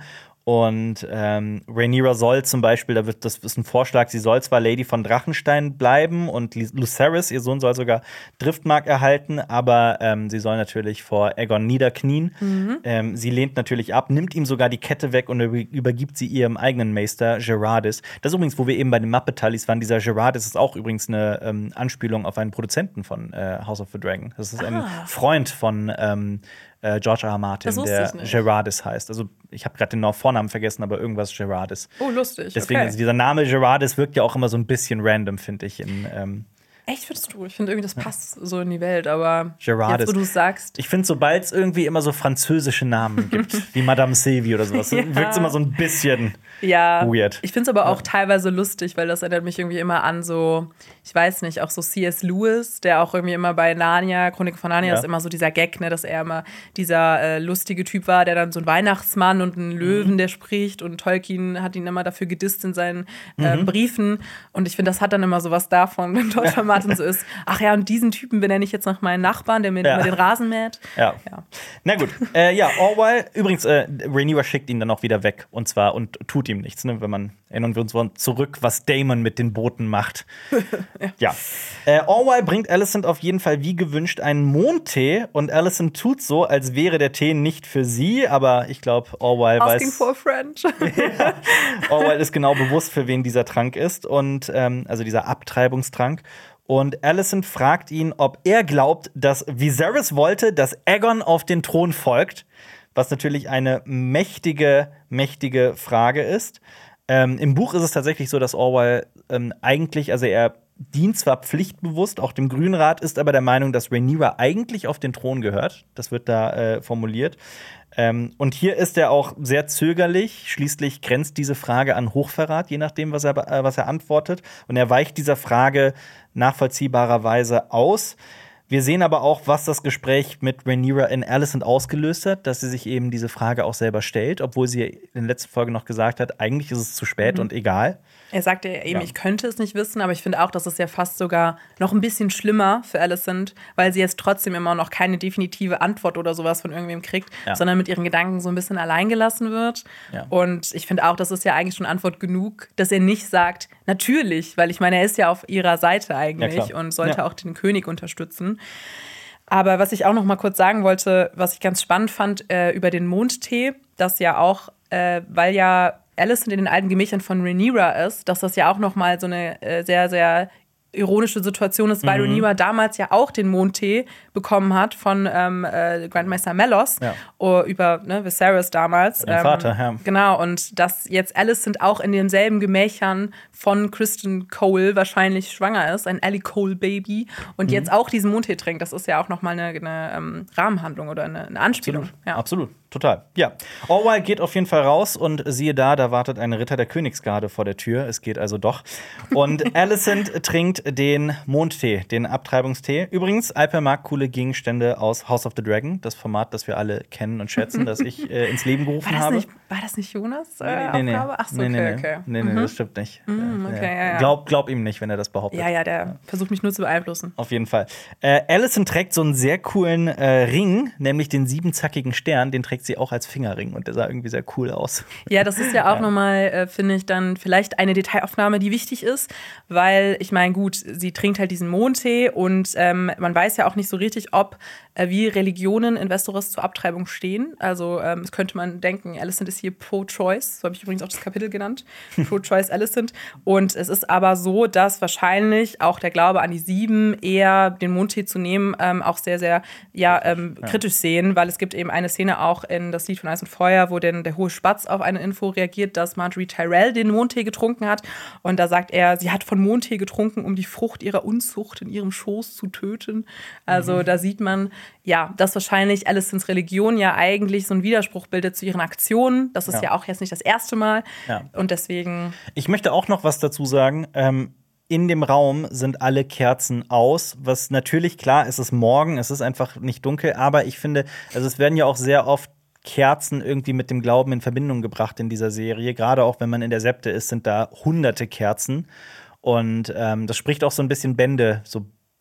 A: Und ähm, Rhaenyra soll zum Beispiel, da wird, das ist ein Vorschlag, sie soll zwar Lady von Drachenstein bleiben und Lucerys, ihr Sohn, soll sogar Driftmark erhalten, aber ähm, sie soll natürlich vor Aegon niederknien. Mhm. Ähm, sie lehnt natürlich ab, nimmt ihm sogar die Kette weg und übergibt sie ihrem eigenen Meister, Gerardis. Das ist übrigens, wo wir eben bei den Muppet-Tallies waren, dieser Gerardis ist auch übrigens eine ähm, Anspielung auf einen Produzenten von äh, House of the Dragon. Das ist ein
B: ah.
A: Freund von ähm, äh, George R. R. Martin, der Gerardis heißt. Also ich habe gerade den Vornamen vergessen, aber irgendwas Gerardis.
B: Oh, lustig.
A: Deswegen,
B: okay.
A: also dieser Name Gerardis wirkt ja auch immer so ein bisschen random, finde ich. In, ähm
B: Echt, findest du? Ich finde irgendwie, das passt ja. so in die Welt, aber
A: Gerardis.
B: Jetzt, wo du es sagst.
A: Ich finde, sobald es irgendwie immer so französische Namen gibt, wie Madame Sylvie oder sowas, ja. wirkt es immer so ein bisschen
B: ja.
A: weird.
B: Ich finde es aber auch ja. teilweise lustig, weil das erinnert mich irgendwie immer an so, ich weiß nicht, auch so C S. Lewis, der auch irgendwie immer bei Narnia, Chronik von Narnia, ja. ist immer so dieser Gag, ne, dass er immer dieser äh, lustige Typ war, der dann so ein Weihnachtsmann und einen Löwen, mhm. der spricht, und Tolkien hat ihn immer dafür gedisst in seinen äh, mhm. Briefen, und ich finde, das hat dann immer so was davon, wenn George R. R. Martin so ist, ach ja, und diesen Typen benenne ich jetzt nach meinen Nachbarn, der mir ja. immer den Rasen mäht.
A: Ja. ja. Na gut, äh, ja, Orwell, übrigens, äh, Rhaenyra schickt ihn dann auch wieder weg, und zwar, und tut ihm nichts, ne, wenn man, erinnern wir uns zurück, was Daemon mit den Booten macht. ja. ja. Äh, Orwell bringt Alicent auf jeden Fall wie gewünscht einen Mondtee, und Alicent tut so, als wäre der Tee nicht für sie, aber ich glaube, Orwell weiß.
B: Asking for a friend.
A: ja, Orwell ist genau bewusst, für wen dieser Trank ist, und ähm, also dieser Abtreibungstrank. Und Alicent fragt ihn, ob er glaubt, dass Viserys wollte, dass Aegon auf den Thron folgt, was natürlich eine mächtige, mächtige Frage ist. Ähm, Im Buch ist es tatsächlich so, dass Orwell ähm, eigentlich, also er dient zwar pflichtbewusst auch dem Grünrat, ist aber der Meinung, dass Rhaenyra eigentlich auf den Thron gehört. Das wird da äh, formuliert. Ähm, und hier ist er auch sehr zögerlich. Schließlich grenzt diese Frage an Hochverrat, je nachdem, was er, äh, was er antwortet. Und er weicht dieser Frage nachvollziehbarerweise aus. Wir sehen aber auch, was das Gespräch mit Rhaenyra in Alicent ausgelöst hat, dass sie sich eben diese Frage auch selber stellt, obwohl sie in der letzten Folge noch gesagt hat, eigentlich ist es zu spät mhm. und egal.
B: Er sagte ja eben, ja. ich könnte es nicht wissen, aber ich finde auch, das ist ja fast sogar noch ein bisschen schlimmer für Alicent, weil sie jetzt trotzdem immer noch keine definitive Antwort oder sowas von irgendwem kriegt, ja. sondern mit ihren Gedanken so ein bisschen allein gelassen wird. Ja. Und ich finde auch, das ist ja eigentlich schon Antwort genug, dass er nicht sagt, natürlich, weil ich meine, er ist ja auf ihrer Seite eigentlich ja, und sollte ja. auch den König unterstützen. Aber was ich auch noch mal kurz sagen wollte, was ich ganz spannend fand äh, über den Mondtee, dass ja auch, äh, weil ja Alicent in den alten Gemächern von Rhaenyra ist, dass das ja auch noch mal so eine äh, sehr, sehr ironische Situation ist, weil mhm. Rhaenyra damals ja auch den Mondtee bekommen hat von ähm, äh, Grandmaster Mellos ja. uh, über ne, Viserys damals.
A: Den ähm, Vater, ja.
B: Genau, und dass jetzt Alicent auch in denselben Gemächern von Kristen Cole wahrscheinlich schwanger ist, ein Ellie Cole-Baby, und mhm. jetzt auch diesen Mondtee trinkt. Das ist ja auch nochmal eine, eine ähm, Rahmenhandlung oder eine, eine Anspielung.
A: Absolut.
B: Ja.
A: Absolut, total. Ja. Orwell geht auf jeden Fall raus, und siehe da, da wartet ein Ritter der Königsgarde vor der Tür. Es geht also doch. Und Alicent trinkt den Mondtee, den Abtreibungstee. Übrigens, Alper mag coole Gegenstände aus House of the Dragon, das Format, das wir alle kennen und schätzen, das ich äh, ins Leben gerufen
B: war
A: habe.
B: Nicht, war das nicht Jonas' äh,
A: nee, nee,
B: Aufgabe? Ach so,
A: nee,
B: okay,
A: nee,
B: okay.
A: Nee, nee,
B: mhm.
A: das stimmt nicht.
B: Mhm, okay, ja, ja.
A: Glaub, glaub ihm nicht, wenn er das behauptet.
B: Ja, ja, der ja. versucht mich nur zu beeinflussen.
A: Auf jeden Fall. Äh, Alicent trägt so einen sehr coolen äh, Ring, nämlich den siebenzackigen Stern, den trägt sie auch als Fingerring, und der sah irgendwie sehr cool aus.
B: Ja, das ist ja auch ja. nochmal, äh, finde ich, dann vielleicht eine Detailaufnahme, die wichtig ist, weil ich meine, gut, sie trinkt halt diesen Mondtee, und ähm, man weiß ja auch nicht so richtig, ob äh, wie Religionen in Westeros zur Abtreibung stehen. Also ähm, das könnte man denken, Alicent ist hier pro-choice, so habe ich übrigens auch das Kapitel genannt, pro-choice Alicent. Und es ist aber so, dass wahrscheinlich auch der Glaube an die Sieben, eher den Mondtee zu nehmen, ähm, auch sehr, sehr ja, ähm, ja. kritisch sehen, weil es gibt eben eine Szene auch in Das Lied von Eis und Feuer, wo denn der hohe Spatz auf eine Info reagiert, dass Marjorie Tyrell den Mondtee getrunken hat. Und da sagt er, sie hat von Mondtee getrunken, um die Frucht ihrer Unzucht in ihrem Schoß zu töten. Also mhm. da sieht man, ja, dass wahrscheinlich Alicents Religion ja eigentlich so einen Widerspruch bildet zu ihren Aktionen. Das ist ja, ja auch jetzt nicht das erste Mal. Ja. Und deswegen.
A: Ich möchte auch noch was dazu sagen. Ähm In dem Raum sind alle Kerzen aus, was natürlich klar ist, es ist morgen, es ist einfach nicht dunkel, aber ich finde, also es werden ja auch sehr oft Kerzen irgendwie mit dem Glauben in Verbindung gebracht in dieser Serie. Gerade auch wenn man in der Septe ist, sind da hunderte Kerzen. Und ähm, das spricht auch so ein bisschen Bände, so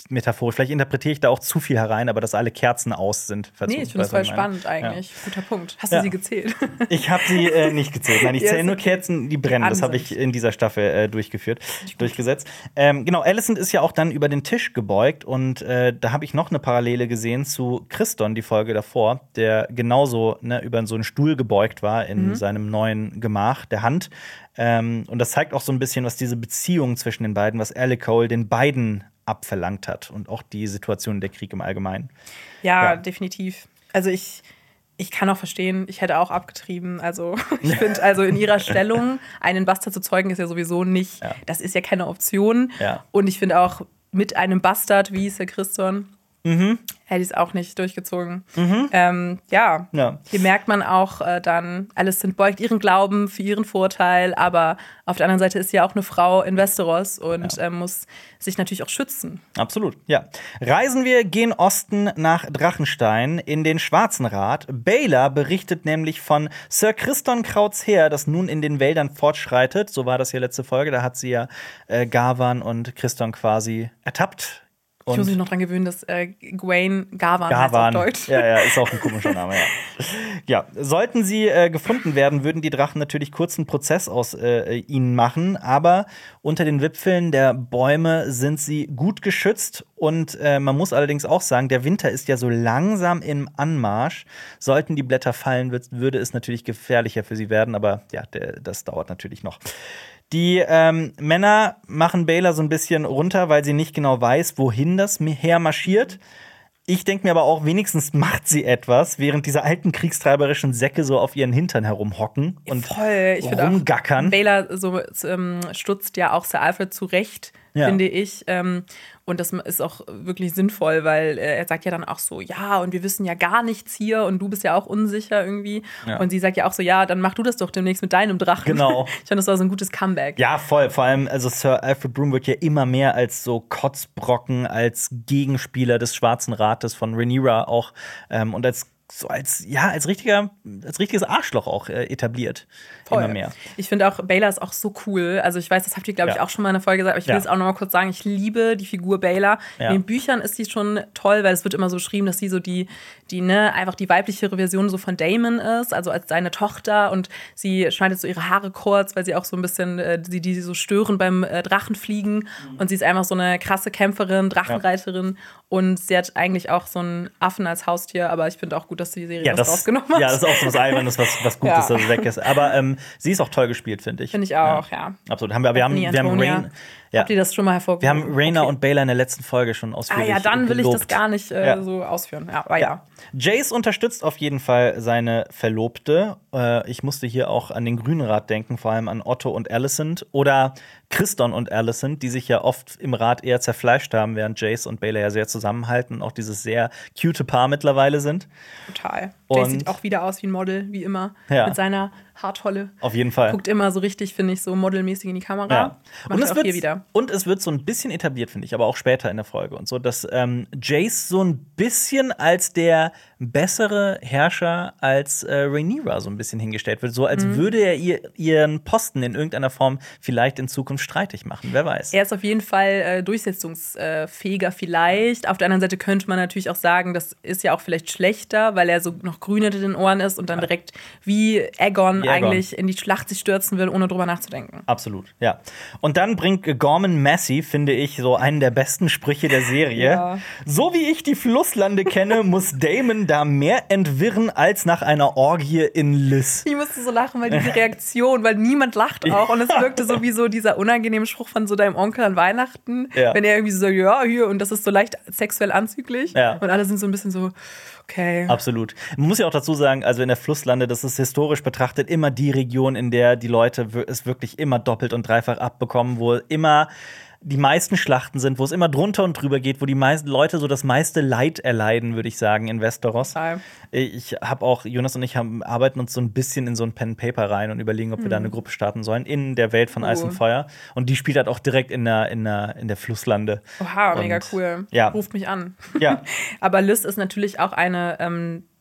A: metaphorisch. Vielleicht interpretiere ich da auch zu viel herein, aber dass alle Kerzen aus sind.
B: Nee, ich finde es voll spannend eigentlich. Ja. Guter Punkt. Hast du ja. sie gezählt?
A: Ich habe sie äh, nicht gezählt. Nein, ich zähle nur Kerzen, die brennen. Das habe ich in dieser Staffel äh, durchgeführt, durchgesetzt. Ähm, genau, Alicent ist ja auch dann über den Tisch gebeugt und äh, da habe ich noch eine Parallele gesehen zu Christon, die Folge davor, der genauso ne, über so einen Stuhl gebeugt war in mhm. seinem neuen Gemach der Hand. Ähm, und das zeigt auch so ein bisschen, was diese Beziehung zwischen den beiden, was Alicole den beiden abverlangt hat und auch die Situation der Krieg im Allgemeinen.
B: Ja, ja. definitiv. Also ich Ich kann auch verstehen, ich hätte auch abgetrieben. Also ich finde, also in ihrer Stellung einen Bastard zu zeugen ist ja sowieso nicht, ja. das ist ja keine Option.
A: Ja.
B: Und ich finde auch mit einem Bastard, wie ist der Christon, mhm. hätte ich es auch nicht durchgezogen. Mhm. Ähm, ja. ja, hier merkt man auch äh, dann, Alicent beugt ihren Glauben für ihren Vorteil, aber auf der anderen Seite ist sie ja auch eine Frau in Westeros und ja. äh, muss sich natürlich auch schützen.
A: Absolut, ja. Reisen wir gen Osten nach Drachenstein in den Schwarzen Rat. Baela berichtet nämlich von Sir Christon Krauts Heer, das nun in den Wäldern fortschreitet. So war das hier letzte Folge, da hat sie ja äh, Garvan und Christon quasi ertappt.
B: Ich muss mich noch dran gewöhnen, dass äh, Gwaine Garvan,
A: Garvan
B: heißt auf Deutsch.
A: Ja, ja, ist auch ein komischer Name, ja. Ja, sollten sie äh, gefunden werden, würden die Drachen natürlich kurzen Prozess aus äh, ihnen machen. Aber unter den Wipfeln der Bäume sind sie gut geschützt. Und äh, man muss allerdings auch sagen, der Winter ist ja so langsam im Anmarsch. Sollten die Blätter fallen, wird, würde es natürlich gefährlicher für sie werden. Aber ja, der, das dauert natürlich noch. Die ähm, Männer machen Baela so ein bisschen runter, weil sie nicht genau weiß, wohin das Heer marschiert. Ich denke mir aber auch, wenigstens macht sie etwas, während diese alten kriegstreiberischen Säcke so auf ihren Hintern herumhocken und
B: Voll. Ich
A: rumgackern.
B: Baela so ähm, stutzt ja auch Sir Alfred zurecht, ja. finde ich. Ähm, und das ist auch wirklich sinnvoll, weil äh, er sagt ja dann auch so, ja, und wir wissen ja gar nichts hier und du bist ja auch unsicher irgendwie. Ja. Und sie sagt ja auch so, ja, dann mach du das doch demnächst mit deinem Drachen.
A: Genau.
B: Ich fand, das war so ein gutes Comeback.
A: Ja, voll. Vor allem, also Sir Alfred Broom wird ja immer mehr als so Kotzbrocken, als Gegenspieler des Schwarzen Rates von Rhaenyra auch ähm, und als so als ja als richtiger als richtiges Arschloch auch äh, etabliert. Voll. Immer mehr.
B: Ich finde auch, Baela ist auch so cool. Also ich weiß, das habt ihr, glaube ich, ja. auch schon mal in der Folge gesagt, aber ich will ja. es auch noch mal kurz sagen, ich liebe die Figur Baela. Ja. In den Büchern ist sie schon toll, weil es wird immer so beschrieben, dass sie so die, die ne, einfach die weiblichere Version so von Daemon ist, also als seine Tochter und sie schneidet so ihre Haare kurz, weil sie auch so ein bisschen, äh, die, die so stören beim äh, Drachenfliegen mhm. und sie ist einfach so eine krasse Kämpferin, Drachenreiterin ja. und sie hat eigentlich auch so einen Affen als Haustier, aber ich finde auch gut, dass die Serie
A: ja,
B: das rausgenommen hat.
A: Ja, das ist auch so was Albernes, was, was gut ja. ist, dass es weg ist. Aber ähm, sie ist auch toll gespielt, finde ich.
B: Finde ich auch, ja.
A: ja. Absolut. Haben wir, wir haben, wir haben Rain, ja.
B: Habt ihr das schon mal hervorgehoben?
A: Wir haben Rhaena okay. und Baela in der letzten Folge schon ausführlich
B: Ah ja, dann will
A: gelobt.
B: ich das gar nicht äh, ja. so ausführen. Ja, aber ja.
A: ja. Jace unterstützt auf jeden Fall seine Verlobte. Äh, ich musste hier auch an den Grünenrat denken, vor allem an Otto und Alicent. Oder Christon und Alicent, die sich ja oft im Rat eher zerfleischt haben, während Jace und Baela ja sehr zusammenhalten und auch dieses sehr cute Paar mittlerweile sind.
B: Total. Jace sieht auch wieder aus wie ein Model, wie immer.
A: Ja.
B: Mit seiner Haartolle.
A: Auf jeden Fall.
B: Guckt immer so richtig, finde ich, so modelmäßig in die Kamera.
A: Ja.
B: Und es, auch hier wieder.
A: und es wird so ein bisschen etabliert, finde ich, aber auch später in der Folge und so, dass ähm, Jace so ein bisschen als der bessere Herrscher als äh, Rhaenyra so ein bisschen hingestellt wird. So als mhm. würde er ihr, ihren Posten in irgendeiner Form vielleicht in Zukunft streitig machen. Wer weiß.
B: Er ist auf jeden Fall äh, durchsetzungsfähiger vielleicht. Auf der anderen Seite könnte man natürlich auch sagen, das ist ja auch vielleicht schlechter, weil er so noch grün hinter den Ohren ist und dann ja. direkt wie Aegon, wie Aegon eigentlich in die Schlacht sich stürzen will, ohne drüber nachzudenken.
A: Absolut, ja. Und dann bringt Gorman Massey, finde ich, so einen der besten Sprüche der Serie. Ja. So wie ich die Flusslande kenne, muss Daemon da mehr entwirren als nach einer Orgie in Lys.
B: Ich musste so lachen, weil diese Reaktion, weil niemand lacht auch. Und es wirkte so wie so dieser unangenehme Spruch von so deinem Onkel an Weihnachten. Ja. Wenn er irgendwie so sagt, ja, hier, und das ist so leicht sexuell anzüglich. Ja. Und alle sind so ein bisschen so, okay.
A: Absolut. Man muss ja auch dazu sagen, also in der Flusslande, das ist historisch betrachtet immer die Region, in der die Leute es wirklich immer doppelt und dreifach abbekommen, wo immer die meisten Schlachten sind, wo es immer drunter und drüber geht, wo die meisten Leute so das meiste Leid erleiden, würde ich sagen, in Westeros.
B: Total.
A: Ich habe auch, Jonas und ich haben, arbeiten uns so ein bisschen in so ein Pen and Paper rein und überlegen, ob wir hm. da eine Gruppe starten sollen, in der Welt von uh. Eis und Feuer. Und die spielt halt auch direkt in der, in der, in der Flusslande.
B: Oha,
A: und,
B: mega cool.
A: Ja.
B: Ruft mich an.
A: Ja.
B: Aber Lys ist natürlich auch eine ähm,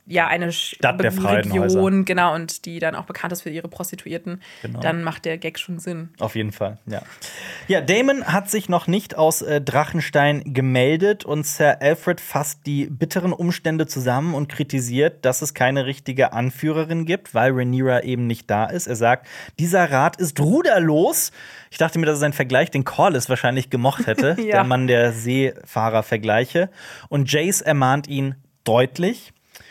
B: ja eine
A: Stadt der
B: Region, genau, und die dann auch bekannt ist für ihre Prostituierten, genau. Dann macht der Gag schon Sinn.
A: Auf jeden Fall, ja. Ja, Daemon hat sich noch nicht aus äh, Drachenstein gemeldet und Sir Alfred fasst die bitteren Umstände zusammen und kritisiert, dass es keine richtige Anführerin gibt, weil Rhaenyra eben nicht da ist. Er sagt, dieser Rat ist ruderlos. Ich dachte mir, das ist ein Vergleich, den Corlys wahrscheinlich gemocht hätte, ja. Der Mann der Seefahrer-Vergleiche. Und Jace ermahnt ihn deutlich.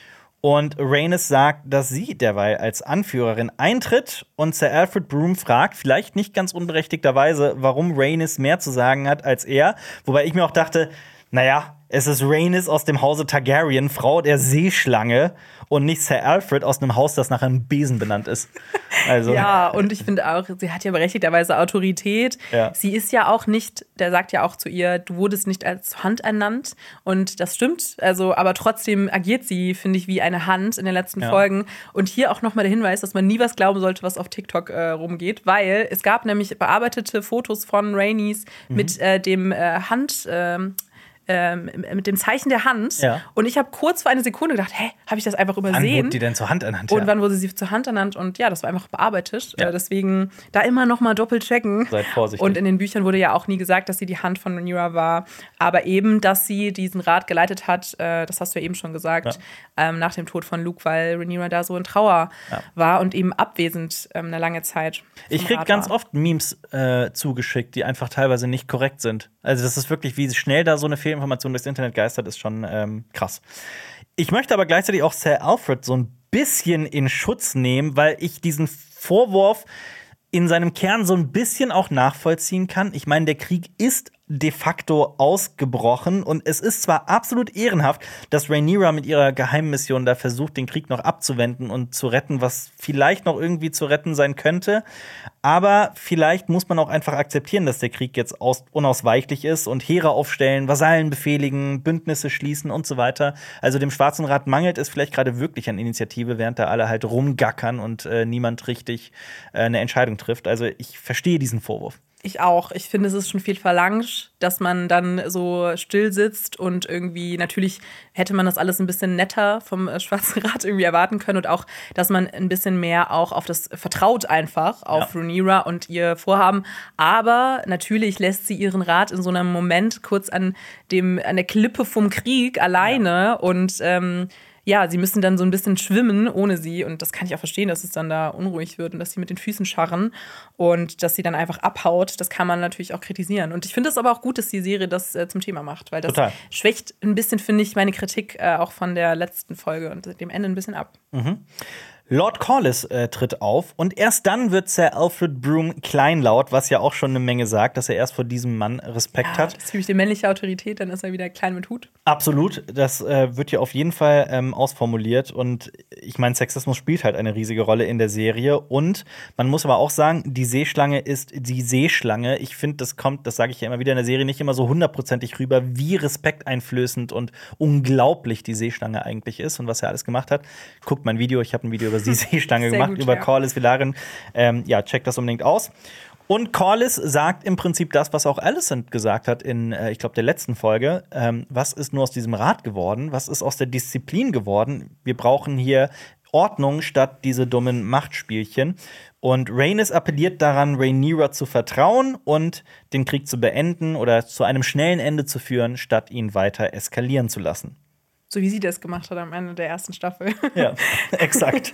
A: Und Rhaenys sagt, dass sie derweil als Anführerin eintritt und Sir Alfred Broom fragt, vielleicht nicht ganz unberechtigterweise, warum Rhaenys mehr zu sagen hat als er. Wobei ich mir auch dachte, naja, es ist Rhaenys aus dem Hause Targaryen, Frau der Seeschlange, und nicht Sir Alfred aus einem Haus, das nach einem Besen benannt ist. Also.
B: Ja, und ich finde auch, sie hat ja berechtigterweise Autorität. Ja. Sie ist ja auch nicht, der sagt ja auch zu ihr, du wurdest nicht als Hand ernannt. Und das stimmt, also, aber trotzdem agiert sie, finde ich, wie eine Hand in den letzten ja. Folgen. Und hier auch nochmal der Hinweis, dass man nie was glauben sollte, was auf TikTok äh, rumgeht, weil es gab nämlich bearbeitete Fotos von Rhaenys mhm. mit äh, dem äh, Hand. Äh, Ähm, mit dem Zeichen der Hand. Ja. Und ich habe kurz vor einer Sekunde gedacht, hä, habe ich das einfach übersehen?
A: Wann wurde die denn zur Hand ernannt?
B: Und ja. wann wurde sie zur Hand ernannt? Und ja, das war einfach bearbeitet. Ja. Äh, deswegen da immer noch mal doppelt checken.
A: Seid vorsichtig.
B: Und in den Büchern wurde ja auch nie gesagt, dass sie die Hand von Rhaenyra war. Aber eben, dass sie diesen Rat geleitet hat, äh, das hast du ja eben schon gesagt, ja. ähm, nach dem Tod von Luke, weil Rhaenyra da so in Trauer ja. war und eben abwesend ähm, eine lange Zeit.
A: Ich krieg ganz oft Memes äh, zugeschickt, die einfach teilweise nicht korrekt sind. Also das ist wirklich, wie schnell da so eine Fehlinformation durchs Internet geistert, ist schon ähm, krass. Ich möchte aber gleichzeitig auch Sir Alfred so ein bisschen in Schutz nehmen, weil ich diesen Vorwurf in seinem Kern so ein bisschen auch nachvollziehen kann. Ich meine, der Krieg ist de facto ausgebrochen und es ist zwar absolut ehrenhaft, dass Rhaenyra mit ihrer Geheimmission da versucht, den Krieg noch abzuwenden und zu retten, was vielleicht noch irgendwie zu retten sein könnte, aber vielleicht muss man auch einfach akzeptieren, dass der Krieg jetzt aus- unausweichlich ist und Heere aufstellen, Vasallen befehligen, Bündnisse schließen und so weiter. Also dem Schwarzen Rat mangelt es vielleicht gerade wirklich an Initiative, während da alle halt rumgackern und äh, niemand richtig äh, eine Entscheidung trifft. Also ich verstehe diesen Vorwurf.
B: Ich auch. Ich finde, es ist schon viel verlangt, dass man dann so still sitzt und irgendwie, natürlich hätte man das alles ein bisschen netter vom Schwarzen Rat irgendwie erwarten können und auch, dass man ein bisschen mehr auch auf das vertraut einfach, auf ja. Rhaenyra und ihr Vorhaben. Aber natürlich lässt sie ihren Rat in so einem Moment kurz an dem, an der Klippe vom Krieg alleine ja. und ähm, ja, sie müssen dann so ein bisschen schwimmen ohne sie. Und das kann ich auch verstehen, dass es dann da unruhig wird und dass sie mit den Füßen scharren und dass sie dann einfach abhaut. Das kann man natürlich auch kritisieren. Und ich finde es aber auch gut, dass die Serie das äh, zum Thema macht, weil das Total. schwächt ein bisschen, finde ich, meine Kritik äh, auch von der letzten Folge und dem Ende ein bisschen ab.
A: Mhm. Lord Corlys äh, tritt auf und erst dann wird Sir Alfred Broom kleinlaut, was ja auch schon eine Menge sagt, dass er erst vor diesem Mann Respekt
B: ja,
A: hat.
B: Das ist nämlich die männliche Autorität, dann ist er wieder klein mit Hut.
A: Absolut, das äh, wird ja auf jeden Fall ähm, ausformuliert und ich meine, Sexismus spielt halt eine riesige Rolle in der Serie und man muss aber auch sagen, die Seeschlange ist die Seeschlange. Ich finde, das kommt, das sage ich ja immer wieder in der Serie, nicht immer so hundertprozentig rüber, wie respekteinflößend und unglaublich die Seeschlange eigentlich ist und was er alles gemacht hat. Guckt mein Video, ich habe ein Video über die Seeschlange gemacht, gut, über ja. Corlys Velaryon. Ähm, ja, checkt das unbedingt aus. Und Corlys sagt im Prinzip das, was auch Alicent gesagt hat in, äh, ich glaube, der letzten Folge. Ähm, was ist nur aus diesem Rat geworden? Was ist aus der Disziplin geworden? Wir brauchen hier Ordnung statt diese dummen Machtspielchen. Und Rhaenys appelliert daran, Rhaenyra zu vertrauen und den Krieg zu beenden oder zu einem schnellen Ende zu führen, statt ihn weiter eskalieren zu lassen.
B: So wie sie das gemacht hat am Ende der ersten Staffel.
A: Ja, exakt.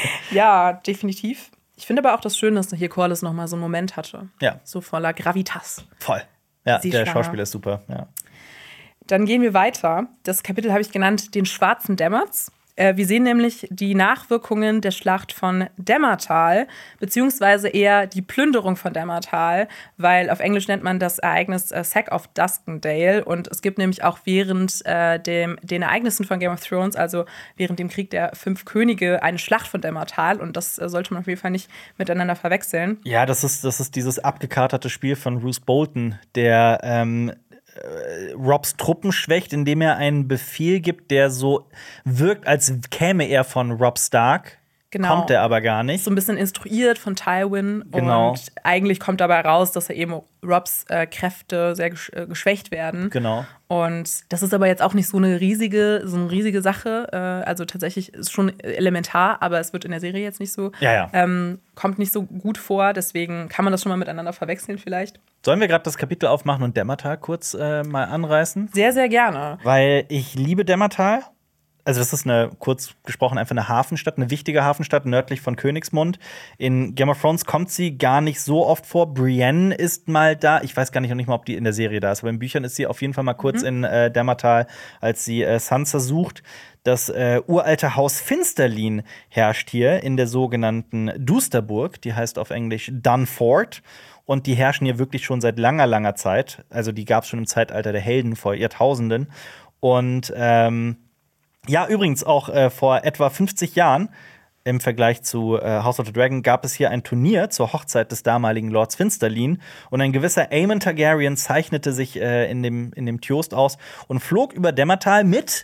B: Ja, definitiv. Ich finde aber auch das Schöne, dass hier Corlys noch mal so einen Moment hatte.
A: Ja.
B: So voller Gravitas.
A: Voll. Ja, der Schauspieler ist super. Ja.
B: Dann gehen wir weiter. Das Kapitel habe ich genannt, den schwarzen Dämmerz. Wir sehen nämlich die Nachwirkungen der Schlacht von Dämmertal, beziehungsweise eher die Plünderung von Dämmertal, weil auf Englisch nennt man das Ereignis äh, Sack of Duskendale. Und es gibt nämlich auch während äh, dem, den Ereignissen von Game of Thrones, also während dem Krieg der fünf Könige, eine Schlacht von Dämmertal. Und das äh, sollte man auf jeden Fall nicht miteinander verwechseln.
A: Ja, das ist, das ist dieses abgekaterte Spiel von Roose Bolton, der ähm Robs Truppen schwächt, indem er einen Befehl gibt, der so wirkt, als käme er von Robb Stark.
B: Genau.
A: Kommt er aber gar nicht.
B: So ein bisschen instruiert von Tywin.
A: Genau.
B: Und eigentlich kommt dabei raus, dass er eben Robs äh, Kräfte sehr gesch äh, geschwächt werden.
A: Genau.
B: Und das ist aber jetzt auch nicht so eine riesige, so eine riesige Sache. Äh, also tatsächlich ist schon elementar, aber es wird in der Serie jetzt nicht so,
A: ja, ja.
B: Ähm, kommt nicht so gut vor. Deswegen kann man das schon mal miteinander verwechseln vielleicht.
A: Sollen wir gerade das Kapitel aufmachen und Dämmertal kurz äh, mal anreißen?
B: Sehr, sehr gerne.
A: Weil ich liebe Dämmertal. Also das ist eine, kurz gesprochen, einfach eine Hafenstadt, eine wichtige Hafenstadt nördlich von Königsmund. In Game of Thrones kommt sie gar nicht so oft vor. Brienne ist mal da. Ich weiß gar nicht noch nicht mal, ob die in der Serie da ist. Aber in Büchern ist sie auf jeden Fall mal kurz mhm. in äh, Dämmertal, als sie äh, Sansa sucht. Das äh, uralte Haus Finsterlin herrscht hier in der sogenannten Dusterburg. Die heißt auf Englisch Dunfort. Und die herrschen hier wirklich schon seit langer, langer Zeit. Also die gab es schon im Zeitalter der Helden vor Jahrtausenden. Und ähm ja, übrigens auch äh, vor etwa fünfzig Jahren im Vergleich zu äh, House of the Dragon gab es hier ein Turnier zur Hochzeit des damaligen Lords Finsterlin und ein gewisser Aemon Targaryen zeichnete sich äh, in dem in dem Tjost aus und flog über Dämmertal mit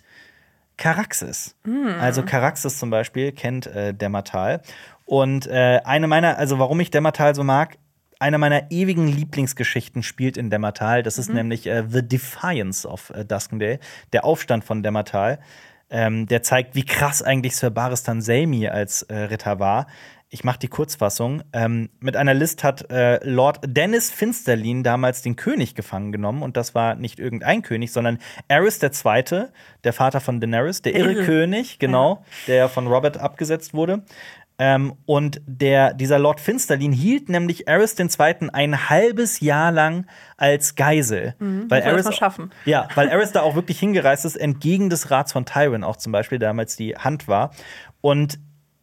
A: Caraxes. Mm. Also Caraxes zum Beispiel kennt äh, Dämmertal und äh, eine meiner, also warum ich Dämmertal so mag, eine meiner ewigen Lieblingsgeschichten spielt in Dämmertal. Das ist mhm. nämlich äh, The Defiance of äh, Duskendale, der Aufstand von Dämmertal. Ähm, der zeigt, wie krass eigentlich Sir Barristan Selmy als äh, Ritter war. Ich mache die Kurzfassung. Ähm, mit einer List hat äh, Lord Dennis Finsterlin damals den König gefangen genommen. Und das war nicht irgendein König, sondern Aerys der Zweite, der Vater von Daenerys, der irre mhm. König, genau, der von Robert abgesetzt wurde. Ähm, und der, dieser Lord Finsterlin hielt nämlich Aerys den Zweiten ein halbes Jahr lang als Geisel.
B: Mhm,
A: weil
B: Aerys mal schaffen.
A: Ja, weil Aerys da auch wirklich hingereist ist, entgegen des Rats von Tywin auch zum Beispiel, der damals die Hand war. Und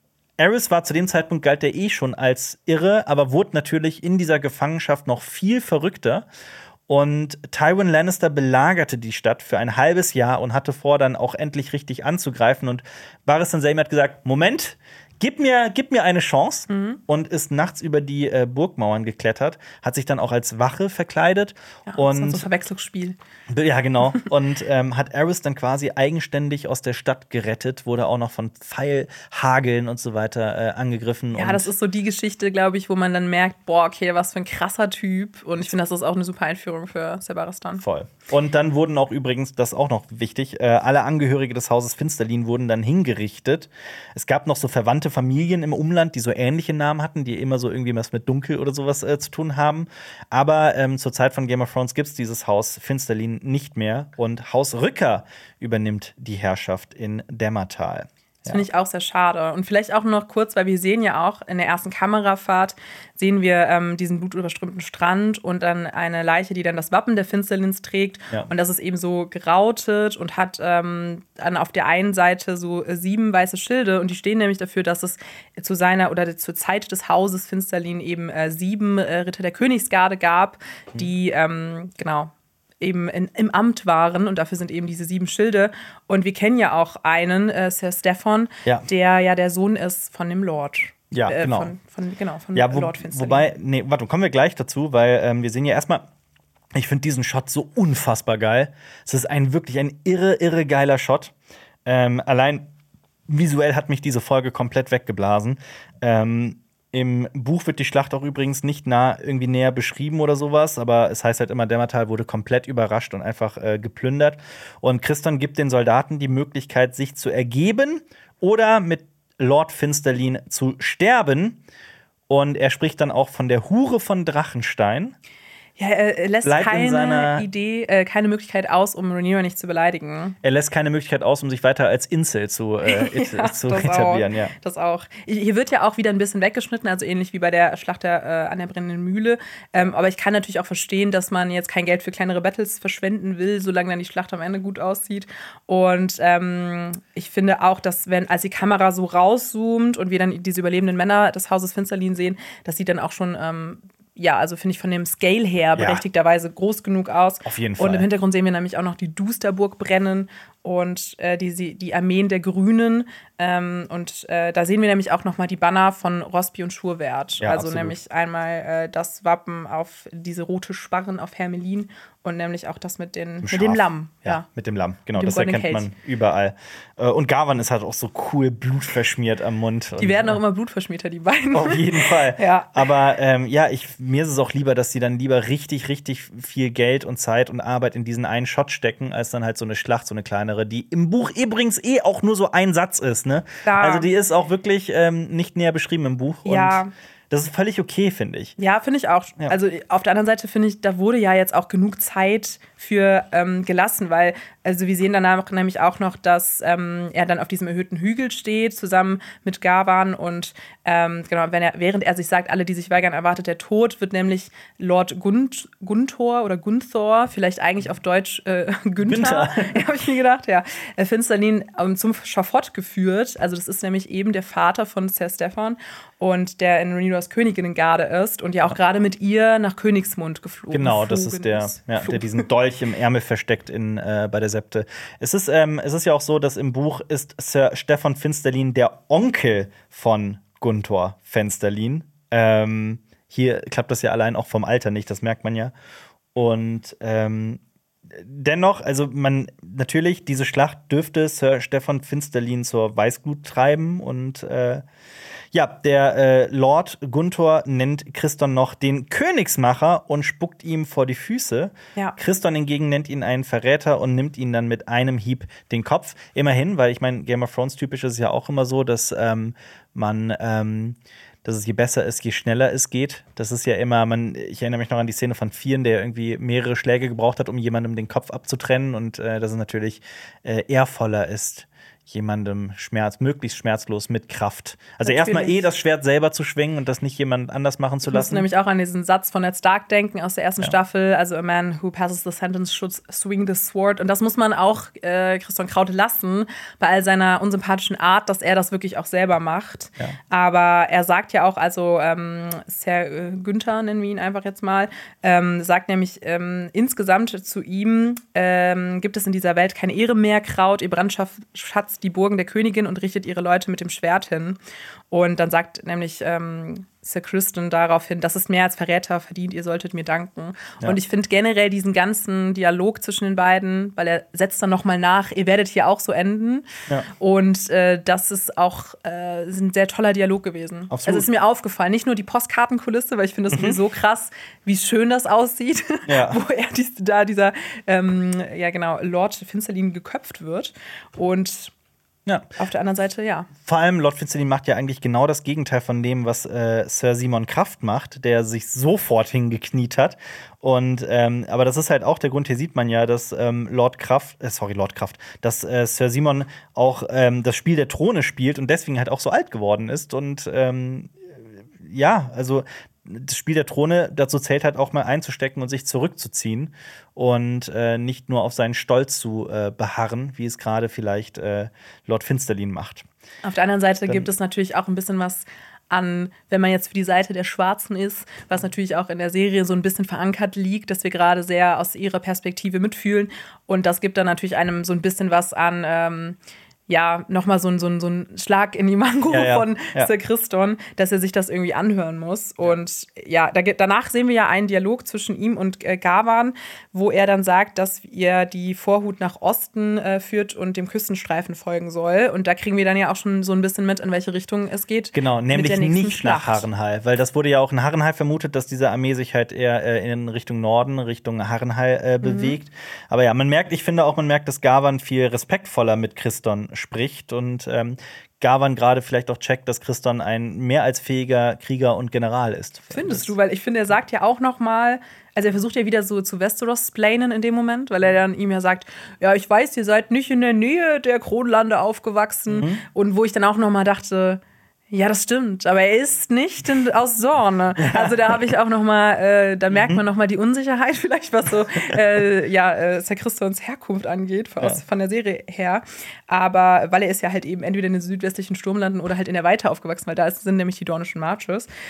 A: Aerys war zu dem Zeitpunkt, galt er eh schon als irre, aber wurde natürlich in dieser Gefangenschaft noch viel verrückter. Und Tywin Lannister belagerte die Stadt für ein halbes Jahr und hatte vor, dann auch endlich richtig anzugreifen. Und Barristan Selmy hat gesagt, Moment, Gib mir, gib mir eine Chance mhm. und ist nachts über die äh, Burgmauern geklettert, hat sich dann auch als Wache verkleidet.
B: Ja,
A: und
B: das ist so ein Verwechslungsspiel.
A: Ja, genau. Und ähm, hat Aerys dann quasi eigenständig aus der Stadt gerettet, wurde auch noch von Pfeilhageln und so weiter äh, angegriffen.
B: Ja,
A: und
B: das ist so die Geschichte, glaube ich, wo man dann merkt, boah, okay, was für ein krasser Typ. Und ich finde, das ist auch eine super Einführung für Sir Barristan.
A: Voll. Und dann wurden auch übrigens, das ist auch noch wichtig, äh, alle Angehörige des Hauses Finsterlin wurden dann hingerichtet. Es gab noch so verwandte Familien im Umland, die so ähnliche Namen hatten, die immer so irgendwie was mit Dunkel oder sowas äh, zu tun haben. Aber ähm, zur Zeit von Game of Thrones gibt es dieses Haus Finsterlin nicht mehr. Und Haus Rücker übernimmt die Herrschaft in Dämmertal.
B: Das finde ich auch sehr schade. Und vielleicht auch noch kurz, weil wir sehen ja auch in der ersten Kamerafahrt, sehen wir ähm, diesen blutüberströmten Strand und dann eine Leiche, die dann das Wappen der Finsterlins trägt. Ja. Und das ist eben so gerautet und hat ähm, dann auf der einen Seite so äh, sieben weiße Schilde. Und die stehen nämlich dafür, dass es zu seiner oder zur Zeit des Hauses Finsterlin eben äh, sieben äh, Ritter der Königsgarde gab, die, ähm, genau, eben in, im Amt waren und dafür sind eben diese sieben Schilde. Und wir kennen ja auch einen, äh, Sir Stefan, ja. der ja der Sohn ist von dem Lord.
A: Ja,
B: äh,
A: genau.
B: Von, von, genau, von
A: ja, wo,
B: Lord Finsterlin.
A: Wobei, nee, warte, kommen wir gleich dazu, weil ähm, wir sehen ja erstmal, ich finde diesen Shot so unfassbar geil. Es ist ein wirklich ein irre, irre geiler Shot. Ähm, allein visuell hat mich diese Folge komplett weggeblasen. Ähm, Im Buch wird die Schlacht auch übrigens nicht nah irgendwie näher beschrieben oder sowas, aber es heißt halt immer, Dämmertal wurde komplett überrascht und einfach äh, geplündert. Und Christon gibt den Soldaten die Möglichkeit, sich zu ergeben oder mit Lord Finsterlin zu sterben. Und er spricht dann auch von der Hure von Drachenstein.
B: Ja, er lässt keine Idee, äh, keine Möglichkeit aus, um Rhaenyra nicht zu beleidigen.
A: Er lässt keine Möglichkeit aus, um sich weiter als Incel zu, äh, ja, zu
B: das
A: etablieren.
B: Auch.
A: Ja.
B: Das auch. Hier wird ja auch wieder ein bisschen weggeschnitten, also ähnlich wie bei der Schlacht der, äh, an der brennenden Mühle. Ähm, aber ich kann natürlich auch verstehen, dass man jetzt kein Geld für kleinere Battles verschwenden will, solange dann die Schlacht am Ende gut aussieht. Und ähm, ich finde auch, dass wenn, als die Kamera so rauszoomt und wir dann diese überlebenden Männer des Hauses Finsterlin sehen, das sieht dann auch schon ähm, ja, also finde ich von dem Scale her berechtigterweise ja. groß genug aus.
A: Auf jeden Fall.
B: Und im Hintergrund sehen wir nämlich auch noch die Dusterburg brennen. und äh, die, die Armeen der Grünen. Ähm, und äh, da sehen wir nämlich auch nochmal die Banner von Rosby und Schurwert. Ja, also absolut. Nämlich einmal äh, das Wappen auf diese rote Sparren auf Hermelin und nämlich auch das mit, den, mit dem Lamm.
A: Ja, ja, mit dem Lamm, genau, dem das erkennt Kelch. Man überall. Und Gavan ist halt auch so cool blutverschmiert am Mund.
B: Die werden auch immer blutverschmierter, die beiden.
A: Auf jeden Fall.
B: Ja.
A: Aber ähm, ja, ich, mir ist es auch lieber, dass sie dann lieber richtig, richtig viel Geld und Zeit und Arbeit in diesen einen Shot stecken, als dann halt so eine Schlacht, so eine kleinere, die im Buch übrigens eh auch nur so ein Satz ist, ne?
B: Ja.
A: Also die ist auch wirklich ähm, nicht näher beschrieben im Buch.
B: Ja.
A: Und das ist völlig okay, finde ich.
B: Ja, finde ich auch. Ja. Also auf der anderen Seite finde ich, da wurde ja jetzt auch genug Zeit für ähm, gelassen, weil, also wir sehen danach nämlich auch noch, dass ähm, er dann auf diesem erhöhten Hügel steht, zusammen mit Gavan und ähm, genau, wenn er, während er sich sagt, alle, die sich weigern, erwartet der Tod, wird nämlich Lord Gunt, Gunthor oder Gunthor, vielleicht eigentlich auf Deutsch äh, Günther, Günther. Ja, habe ich mir gedacht, ja, Finsterlin ähm, zum Schafott geführt. Also das ist nämlich eben der Vater von Ser Steffan und der in Rhaenyras Königinnengarde ist und ja auch gerade mit ihr nach Königsmund geflogen ist.
A: Genau, das ist der, ja, der diesen Dolch im Ärmel versteckt in, äh, bei der Septe. Es ist, ähm, es ist ja auch so, dass im Buch ist Sir Steffan Finsterlin der Onkel von Gunthor Finsterlin. Ähm, hier klappt das ja allein auch vom Alter nicht, das merkt man ja. Und ähm, dennoch, also man natürlich, diese Schlacht dürfte Sir Steffan Finsterlin zur Weißglut treiben und äh, ja, der äh, Lord Gunthor nennt Christon noch den Königsmacher und spuckt ihm vor die Füße.
B: Ja.
A: Christon hingegen nennt ihn einen Verräter und nimmt ihn dann mit einem Hieb den Kopf. Immerhin, weil ich meine, Game of Thrones typisch ist es ja auch immer so, dass ähm, man ähm, dass es je besser ist, je schneller es geht. Das ist ja immer, man, ich erinnere mich noch an die Szene von Vieren, der irgendwie mehrere Schläge gebraucht hat, um jemandem den Kopf abzutrennen und äh, dass es natürlich äh, ehrvoller ist, jemandem Schmerz, möglichst schmerzlos mit Kraft. Also erstmal eh das Schwert selber zu schwingen und das nicht jemand anders machen zu lassen. Ich muss
B: nämlich auch an diesen Satz von Ned Stark denken aus der ersten ja. Staffel. Also a man who passes the sentence should swing the sword. Und das muss man auch äh, Christon Kraute lassen, bei all seiner unsympathischen Art, dass er das wirklich auch selber macht.
A: Ja.
B: Aber er sagt ja auch, also ähm, Ser äh, Günther, nennen wir ihn einfach jetzt mal, ähm, sagt nämlich ähm, insgesamt zu ihm, ähm, gibt es in dieser Welt keine Ehre mehr, Kraut, ihr Brandschatz die Burgen der Königin und richtet ihre Leute mit dem Schwert hin. Und dann sagt nämlich ähm, Sir Criston daraufhin, das ist mehr als Verräter verdient, ihr solltet mir danken. Ja. Und ich finde generell diesen ganzen Dialog zwischen den beiden, weil er setzt dann nochmal nach, ihr werdet hier auch so enden.
A: Ja.
B: Und äh, das ist auch äh, ist ein sehr toller Dialog gewesen.
A: Absolut.
B: Also ist mir aufgefallen, nicht nur die Postkartenkulisse, weil ich finde das mhm. so krass, wie schön das aussieht,
A: ja.
B: wo er dies, da dieser ähm, ja genau, Lord Finsterlin geköpft wird. Und
A: ja.
B: auf der anderen Seite, ja.
A: Vor allem, Lord Finsterlin macht ja eigentlich genau das Gegenteil von dem, was äh, Sir Simon Kraft macht, der sich sofort hingekniet hat. Und ähm, aber das ist halt auch der Grund, hier sieht man ja, dass ähm, Lord Kraft, äh, sorry, Lord Kraft, dass äh, Sir Simon auch ähm, das Spiel der Throne spielt und deswegen halt auch so alt geworden ist. Und ähm, ja, also das Spiel der Throne, dazu zählt halt auch mal einzustecken und sich zurückzuziehen und äh, nicht nur auf seinen Stolz zu äh, beharren, wie es gerade vielleicht äh, Lord Finsterlin macht.
B: Auf der anderen Seite
A: Dann
B: gibt es natürlich auch ein bisschen was an, wenn man jetzt für die Seite der Schwarzen ist, was natürlich auch in der Serie so ein bisschen verankert liegt, dass wir gerade sehr aus ihrer Perspektive mitfühlen. Und das gibt dann natürlich einem so ein bisschen was an ähm, ja, nochmal so ein, so, ein, so ein Schlag in die Mango
A: ja, ja,
B: von
A: ja.
B: Sir Criston, dass er sich das irgendwie anhören muss. Und ja, da, danach sehen wir ja einen Dialog zwischen ihm und äh, Gavan, wo er dann sagt, dass er die Vorhut nach Osten äh, führt und dem Küstenstreifen folgen soll. Und da kriegen wir dann ja auch schon so ein bisschen mit, in welche Richtung es geht.
A: Genau, nämlich nicht
B: Schlacht.
A: nach Harrenhal, weil das wurde ja auch in Harrenhal vermutet, dass diese Armee sich halt eher äh, in Richtung Norden, Richtung Harrenhal äh, bewegt. Mhm. Aber ja, man merkt, ich finde auch, man merkt, dass Gavan viel respektvoller mit Criston spricht und ähm, Gavan gerade vielleicht auch checkt, dass Criston ein mehr als fähiger Krieger und General ist.
B: Findest du? Weil ich finde, er sagt ja auch noch mal, also er versucht ja wieder so zu Westeros-splainen in dem Moment, weil er dann ihm ja sagt, ja, ich weiß, ihr seid nicht in der Nähe der Kronlande aufgewachsen. Mhm. Und wo ich dann auch noch mal dachte, ja, das stimmt, aber er ist nicht in, aus Sorne. Also da habe ich auch noch mal, äh, da merkt man noch mal die Unsicherheit vielleicht, was so äh, ja, äh, Ser Cristons Herkunft angeht, von, ja. aus, von der Serie her. Aber weil er ist ja halt eben entweder in den südwestlichen Sturmlanden oder halt in der Weite aufgewachsen, weil da sind nämlich die Dornischen Marches.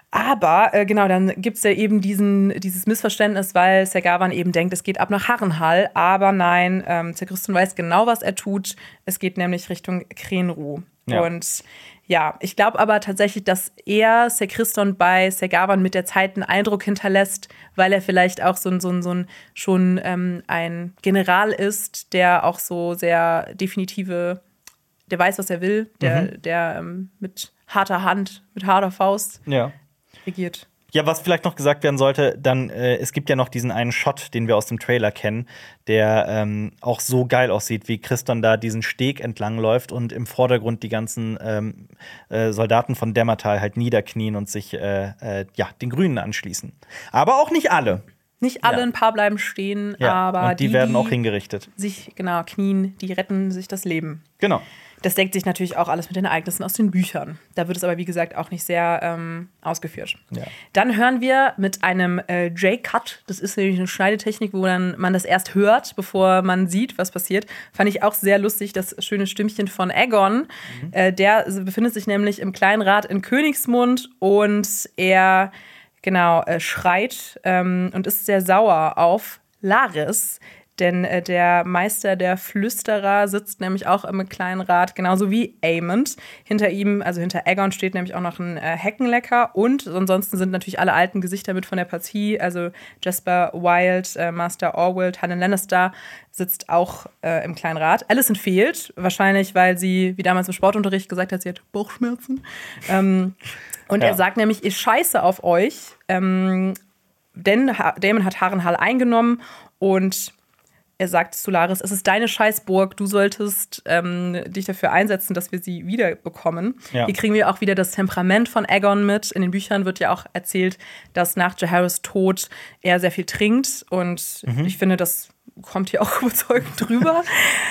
B: Aber äh, genau, dann gibt es ja eben diesen, dieses Missverständnis, weil Ser Gawain eben denkt, es geht ab nach Harrenhal. Aber nein, ähm, Ser Criston weiß genau, was er tut. Es geht nämlich Richtung Krenru. Ja. Und ja, ich glaube aber tatsächlich, dass er, Ser Criston, bei Ser Gawain mit der Zeit einen Eindruck hinterlässt, weil er vielleicht auch so ein, so ein, so ein schon ähm, ein General ist, der auch so sehr definitive, der weiß, was er will, der, mhm. der ähm, mit harter Hand, mit harter Faust
A: ja.
B: regiert.
A: Ja, was vielleicht noch gesagt werden sollte, dann, äh, es gibt ja noch diesen einen Shot, den wir aus dem Trailer kennen, der ähm, auch so geil aussieht, wie Criston da diesen Steg entlang läuft und im Vordergrund die ganzen ähm, äh, Soldaten von Dämmertal halt niederknien und sich äh, äh, ja, den Grünen anschließen. Aber auch nicht alle.
B: Nicht alle,
A: ja.
B: ein paar bleiben stehen,
A: ja.
B: aber
A: und die, die werden auch hingerichtet.
B: Sich genau knien, die retten sich das Leben.
A: Genau.
B: Das deckt sich natürlich auch alles mit den Ereignissen aus den Büchern. Da wird es aber, wie gesagt, auch nicht sehr ähm, ausgeführt.
A: Ja.
B: Dann hören wir mit einem äh, J-Cut. Das ist nämlich eine Schneidetechnik, wo dann man das erst hört, bevor man sieht, was passiert. Fand ich auch sehr lustig, das schöne Stimmchen von Aegon. Mhm. Äh, der befindet sich nämlich im Kleinrat in Königsmund und er genau äh, schreit ähm, und ist sehr sauer auf Larys. Denn äh, der Meister der Flüsterer sitzt nämlich auch im kleinen Rat, genauso wie Aemond. Hinter ihm, also hinter Aegon, steht nämlich auch noch ein äh, Heckenlecker. Und ansonsten sind natürlich alle alten Gesichter mit von der Partie. Also Jasper Wild, äh, Master Orwell, Hanne Lannister sitzt auch äh, im kleinen Rat. Alicent fehlt, wahrscheinlich, weil sie, wie damals im Sportunterricht, gesagt hat, sie hat Bauchschmerzen. ähm, und ja. er sagt nämlich, ich scheiße auf euch. Ähm, denn ha- Daemon hat Harrenhal eingenommen und er sagt zu Larys, es ist deine Scheißburg, du solltest ähm, dich dafür einsetzen, dass wir sie wiederbekommen. Ja. Hier kriegen wir auch wieder das Temperament von Aegon mit. In den Büchern wird ja auch erzählt, dass nach Jaehaerys Tod er sehr viel trinkt. Und mhm. ich finde, das kommt hier auch überzeugend drüber.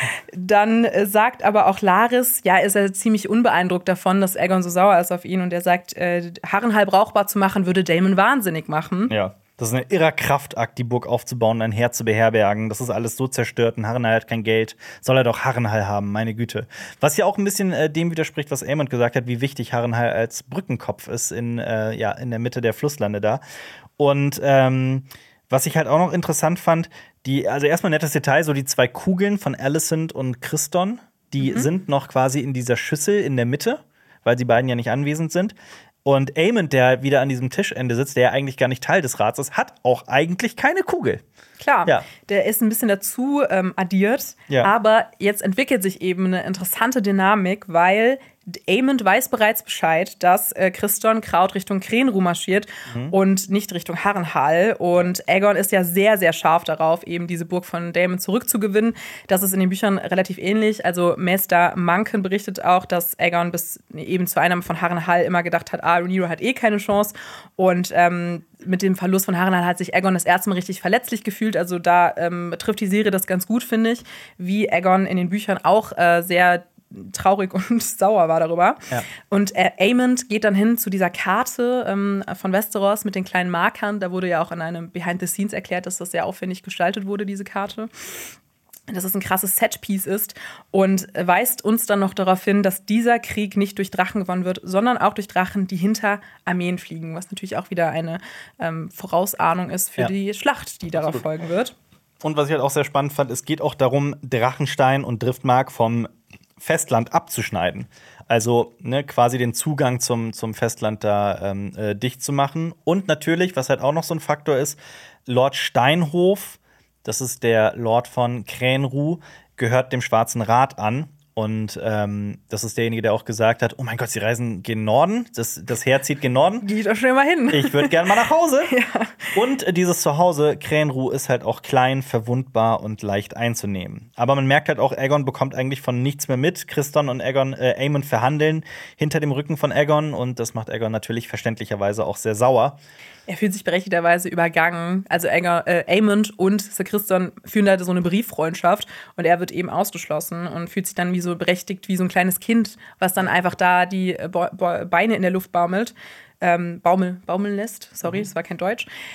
B: Dann äh, sagt aber auch Larys, ja, ist er ziemlich unbeeindruckt davon, dass Aegon so sauer ist auf ihn. Und er sagt, äh, Harrenhal brauchbar zu machen, würde Daemon wahnsinnig machen.
A: Ja. Das ist ein irrer Kraftakt, die Burg aufzubauen, ein Heer zu beherbergen. Das ist alles so zerstört. Ein Harrenhal hat kein Geld. Soll er doch Harrenhal haben, meine Güte. Was ja auch ein bisschen äh, dem widerspricht, was Aemond gesagt hat, wie wichtig Harrenhal als Brückenkopf ist in, äh, ja, in der Mitte der Flusslande da. Und ähm, was ich halt auch noch interessant fand, die, also erstmal ein nettes Detail, so die zwei Kugeln von Alicent und Criston, die mhm. sind noch quasi in dieser Schüssel in der Mitte, weil sie beiden ja nicht anwesend sind. Und Aemond, der wieder an diesem Tischende sitzt, der ja eigentlich gar nicht Teil des Rats ist, hat auch eigentlich keine Kugel.
B: Klar,
A: ja.
B: der ist ein bisschen dazu ähm, addiert. Ja. Aber jetzt entwickelt sich eben eine interessante Dynamik, weil Aemond weiß bereits Bescheid, dass äh, Criston Kraut Richtung Krenru marschiert mhm. und nicht Richtung Harrenhal. Und Aegon ist ja sehr, sehr scharf darauf, eben diese Burg von Daemon zurückzugewinnen. Das ist in den Büchern relativ ähnlich. Also Maester Monken berichtet auch, dass Aegon bis eben zur Einnahme von Harrenhal immer gedacht hat, ah, Rhaenyra hat eh keine Chance. Und ähm, mit dem Verlust von Harrenhal hat sich Aegon das erste Mal richtig verletzlich gefühlt. Also da ähm, trifft die Serie das ganz gut, finde ich. Wie Aegon in den Büchern auch äh, sehr traurig und sauer war darüber. Ja. Und äh, Aemond geht dann hin zu dieser Karte ähm, von Westeros mit den kleinen Markern. Da wurde ja auch in einem Behind the Scenes erklärt, dass das sehr aufwendig gestaltet wurde, diese Karte. Dass es ein krasses Setpiece ist und weist uns dann noch darauf hin, dass dieser Krieg nicht durch Drachen gewonnen wird, sondern auch durch Drachen, die hinter Armeen fliegen, was natürlich auch wieder eine ähm, Vorausahnung ist für ja. die Schlacht, die darauf Absolut. folgen wird.
A: Und was ich halt auch sehr spannend fand, es geht auch darum, Drachenstein und Driftmark vom Festland abzuschneiden. Also ne, quasi den Zugang zum, zum Festland da ähm, äh, dicht zu machen. Und natürlich, was halt auch noch so ein Faktor ist, Lord Steinhof, das ist der Lord von Krenru, gehört dem Schwarzen Rat an. Und ähm, das ist derjenige, der auch gesagt hat, oh mein Gott, sie reisen gen Norden, das, das Heer zieht gen Norden.
B: Geh doch schnell mal hin.
A: Ich würde gerne mal nach Hause.
B: Ja.
A: Und dieses Zuhause, Krenru, ist halt auch klein, verwundbar und leicht einzunehmen. Aber man merkt halt auch, Aegon bekommt eigentlich von nichts mehr mit. Criston und Aegon, äh, Aemond verhandeln hinter dem Rücken von Aegon. Und das macht Aegon natürlich verständlicherweise auch sehr sauer.
B: Er fühlt sich berechtigterweise übergangen. Also Aegon, äh, Aemond und Ser Criston führen da so eine Brieffreundschaft und er wird eben ausgeschlossen und fühlt sich dann wie so berechtigt, wie so ein kleines Kind, was dann einfach da die Be- Be- Beine in der Luft baumelt, ähm, baumel, baumeln lässt. Sorry, das war kein Deutsch.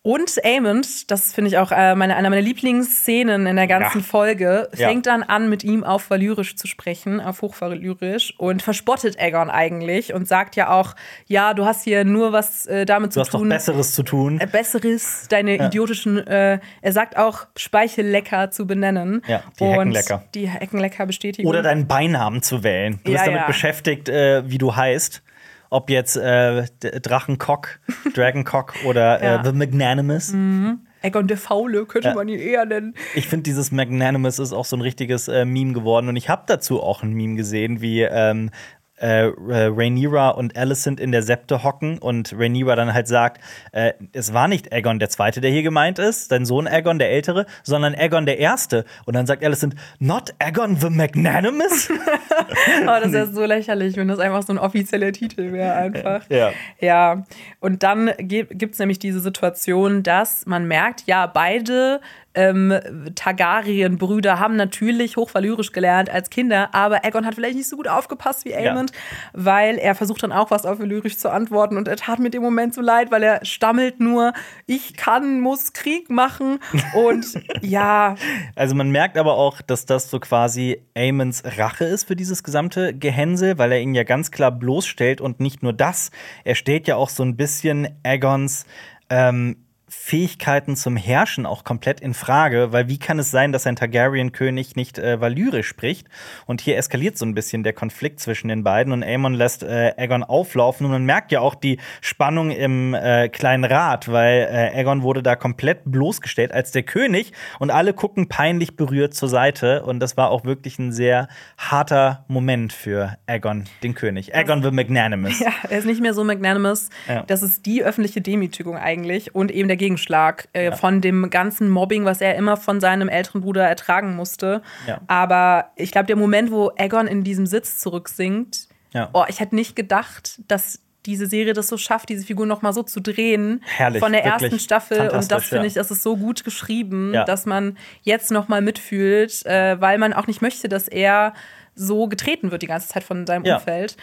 B: Und Aemond, das finde ich auch äh, meine, eine meiner Lieblingsszenen in der ganzen ja. Folge, fängt ja. dann an, mit ihm auf Valyrisch zu sprechen, auf Hochvalyrisch und verspottet Aegon eigentlich und sagt ja auch, ja, du hast hier nur was äh, damit
A: du
B: zu tun.
A: Du hast doch Besseres zu tun.
B: Äh, Besseres, deine ja. idiotischen, äh, er sagt auch, Speichellecker zu benennen.
A: Ja, die und Heckenlecker.
B: Die Heckenlecker bestätigen.
A: Oder deinen Beinamen zu wählen. Du ja, bist damit ja. beschäftigt, äh, wie du heißt. Ob jetzt äh, Drachencock, Dragoncock oder ja. äh, The Magnanimous.
B: Mhm. Aegon der Faule könnte ja. man ihn eher nennen.
A: Ich finde, dieses Magnanimous ist auch so ein richtiges äh, Meme geworden. Und ich habe dazu auch ein Meme gesehen, wie ähm, äh, Rhaenyra und Alicent in der Septe hocken und Rhaenyra dann halt sagt, äh, es war nicht Aegon der Zweite, der hier gemeint ist, dein Sohn Aegon der Ältere, sondern Aegon der Erste. Und dann sagt Alicent, not Aegon the Magnanimous?
B: Oh, das ist so lächerlich, wenn das einfach so ein offizieller Titel wäre einfach.
A: Ja.
B: Ja. Und dann gibt es nämlich diese Situation, dass man merkt, ja, beide Ähm, Targaryen-Brüder haben natürlich Hochvalyrisch gelernt als Kinder, aber Aegon hat vielleicht nicht so gut aufgepasst wie Aemond, ja. weil er versucht dann auch was auf Valyrisch zu antworten und er tat mir im Moment so leid, weil er stammelt nur, ich kann, muss Krieg machen und ja.
A: Also man merkt aber auch, dass das so quasi Aemonds Rache ist für dieses gesamte Gehänsel, weil er ihn ja ganz klar bloßstellt und nicht nur das, er stellt ja auch so ein bisschen Aegons ähm, Fähigkeiten zum Herrschen auch komplett in Frage, weil wie kann es sein, dass ein Targaryen-König nicht äh, Valyrisch spricht? Und hier eskaliert so ein bisschen der Konflikt zwischen den beiden und Aemon lässt äh, Aegon auflaufen und man merkt ja auch die Spannung im äh, kleinen Rat, weil äh, Aegon wurde da komplett bloßgestellt als der König und alle gucken peinlich berührt zur Seite und das war auch wirklich ein sehr harter Moment für Aegon, den König. Aegon the Magnanimous.
B: Ja, er ist nicht mehr so magnanimous. Ja. Das ist die öffentliche Demütigung eigentlich und eben der Gegenschlag äh, ja. von dem ganzen Mobbing, was er immer von seinem älteren Bruder ertragen musste.
A: Ja.
B: Aber ich glaube, der Moment, wo Aegon in diesem Sitz zurücksinkt,
A: ja.
B: oh, ich hätte nicht gedacht, dass diese Serie das so schafft, diese Figur noch mal so zu drehen.
A: Herrlich,
B: von der ersten Staffel. Und das finde
A: ja.
B: ich, das ist so gut geschrieben,
A: ja.
B: dass man jetzt noch mal mitfühlt, äh, weil man auch nicht möchte, dass er so getreten wird die ganze Zeit von seinem
A: ja.
B: Umfeld.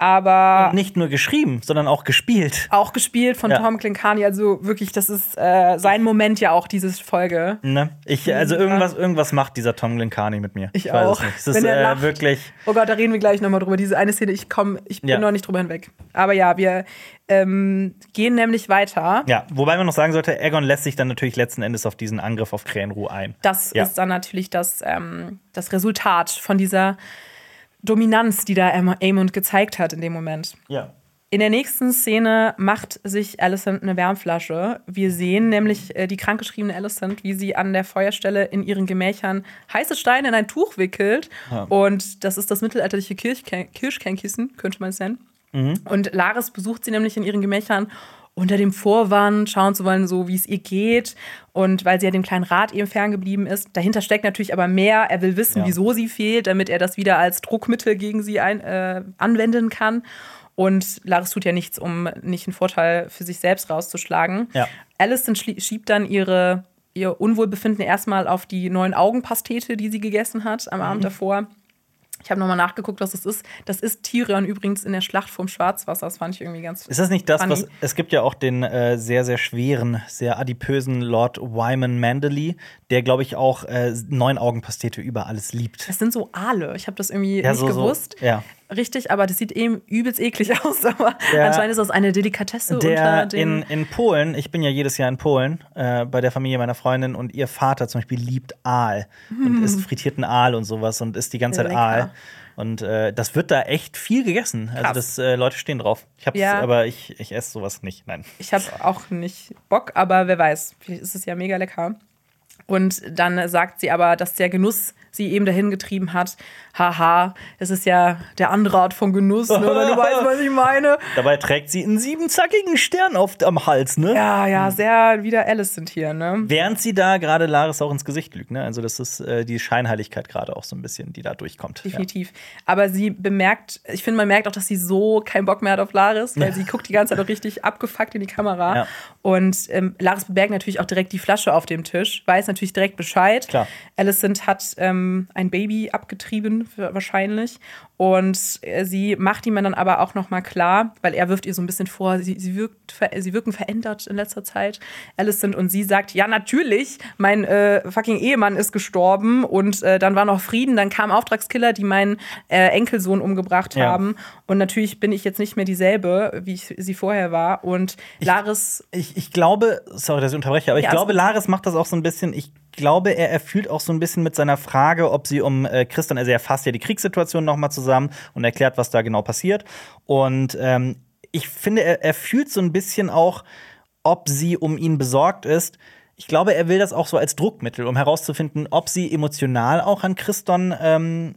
B: Aber
A: und nicht nur geschrieben, sondern auch gespielt.
B: Auch gespielt von ja. Tom Clancy. Also wirklich, das ist äh, sein Moment ja auch, diese Folge.
A: Ne? Ich, also irgendwas, irgendwas macht dieser Tom Clancy mit mir.
B: Ich,
A: ich
B: auch.
A: Weiß es nicht. Es ist äh, wirklich.
B: Oh Gott, da reden wir gleich noch mal drüber. Diese eine Szene, ich komme, ich bin ja. noch nicht drüber hinweg. Aber ja, wir ähm, gehen nämlich weiter.
A: Ja, wobei man noch sagen sollte, Aegon lässt sich dann natürlich letzten Endes auf diesen Angriff auf Krähenruh ein.
B: Das
A: ja.
B: ist dann natürlich das, ähm, das Resultat von dieser Dominanz, die da Aemond gezeigt hat in dem Moment.
A: Ja.
B: In der nächsten Szene macht sich Alicent eine Wärmflasche. Wir sehen nämlich äh, die krankgeschriebene Alicent, wie sie an der Feuerstelle in ihren Gemächern heiße Steine in ein Tuch wickelt. Ja. Und das ist das mittelalterliche Kirschkern- Kirschkernkissen, könnte man es nennen. Mhm. Und Larys besucht sie nämlich in ihren Gemächern unter dem Vorwand, schauen zu wollen, so wie es ihr geht. Und weil sie ja dem kleinen Rat eben ferngeblieben ist. Dahinter steckt natürlich aber mehr. Er will wissen, ja. wieso sie fehlt, damit er das wieder als Druckmittel gegen sie ein, äh, anwenden kann. Und Larys tut ja nichts, um nicht einen Vorteil für sich selbst rauszuschlagen.
A: Ja.
B: Alicent schiebt dann ihre, ihr Unwohlbefinden erstmal auf die neuen Augenpastete, die sie gegessen hat am mhm. Abend davor. Ich habe nochmal nachgeguckt, was das ist. Das ist Tyrion übrigens in der Schlacht vom Schwarzwasser. Das fand ich irgendwie ganz
A: Ist das nicht das,
B: funny.
A: was. Es gibt ja auch den äh, sehr, sehr schweren, sehr adipösen Lord Wyman Manderly, der, glaube ich, auch äh, Neun-Augen-Pastete über alles liebt.
B: Das sind so Aale. Ich habe das irgendwie
A: ja,
B: nicht
A: so,
B: gewusst.
A: So, ja.
B: Richtig, aber das sieht eben übelst eklig aus. Aber
A: der,
B: anscheinend ist das eine Delikatesse
A: der
B: unter den.
A: In, in Polen, ich bin ja jedes Jahr in Polen, äh, bei der Familie meiner Freundin und ihr Vater zum Beispiel liebt Aal mm. und isst frittierten Aal und sowas und isst die ganze Zeit Aal. Und äh, das wird da echt viel gegessen.
B: Krass.
A: Also das, äh, Leute stehen drauf. Ich hab's,
B: ja.
A: aber ich, ich esse sowas nicht. Nein.
B: Ich habe auch nicht Bock, aber wer weiß, vielleicht ist es ja mega lecker. Und dann sagt sie aber, dass der Genuss sie eben dahin getrieben hat. Haha, es ist ja der andere Art von Genuss, ne, wenn du weißt, was ich meine.
A: Dabei trägt sie einen siebenzackigen Stern auf, am Hals, ne?
B: Ja, ja, sehr wieder Alicent hier, ne?
A: Während sie da gerade Larys auch ins Gesicht lügt, ne? Also das ist äh, die Scheinheiligkeit gerade auch so ein bisschen, die da durchkommt.
B: Definitiv. Ja. Aber sie bemerkt, ich finde, man merkt auch, dass sie so keinen Bock mehr hat auf Larys, weil ja. sie guckt die ganze Zeit auch richtig abgefuckt in die Kamera. Ja. Und ähm, Larys bemerkt natürlich auch direkt die Flasche auf dem Tisch, weiß natürlich direkt Bescheid.
A: Klar.
B: Alicent hat ähm, ähm, ein Baby abgetrieben, wahrscheinlich. Und äh, sie macht ihm dann aber auch noch mal klar, weil er wirft ihr so ein bisschen vor, sie, sie, wirkt, sie wirken verändert in letzter Zeit, Alicent. Und sie sagt, ja, natürlich, mein äh, fucking Ehemann ist gestorben und äh, dann war noch Frieden, dann kamen Auftragskiller, die meinen äh, Enkelsohn umgebracht ja. haben. Und natürlich bin ich jetzt nicht mehr dieselbe, wie ich sie vorher war. Und
A: ich,
B: Laris
A: Ich, ich glaube, sorry, dass ich unterbreche, aber ich ja, glaube, Laris macht das auch so ein bisschen, ich glaube, er erfüllt auch so ein bisschen mit seiner Frage, ob sie um äh, Christian, also er fasst ja die Kriegssituation noch mal zusammen und erklärt, was da genau passiert. Und ähm, ich finde, er, er fühlt so ein bisschen auch, ob sie um ihn besorgt ist. Ich glaube, er will das auch so als Druckmittel, um herauszufinden, ob sie emotional auch an Christian ähm,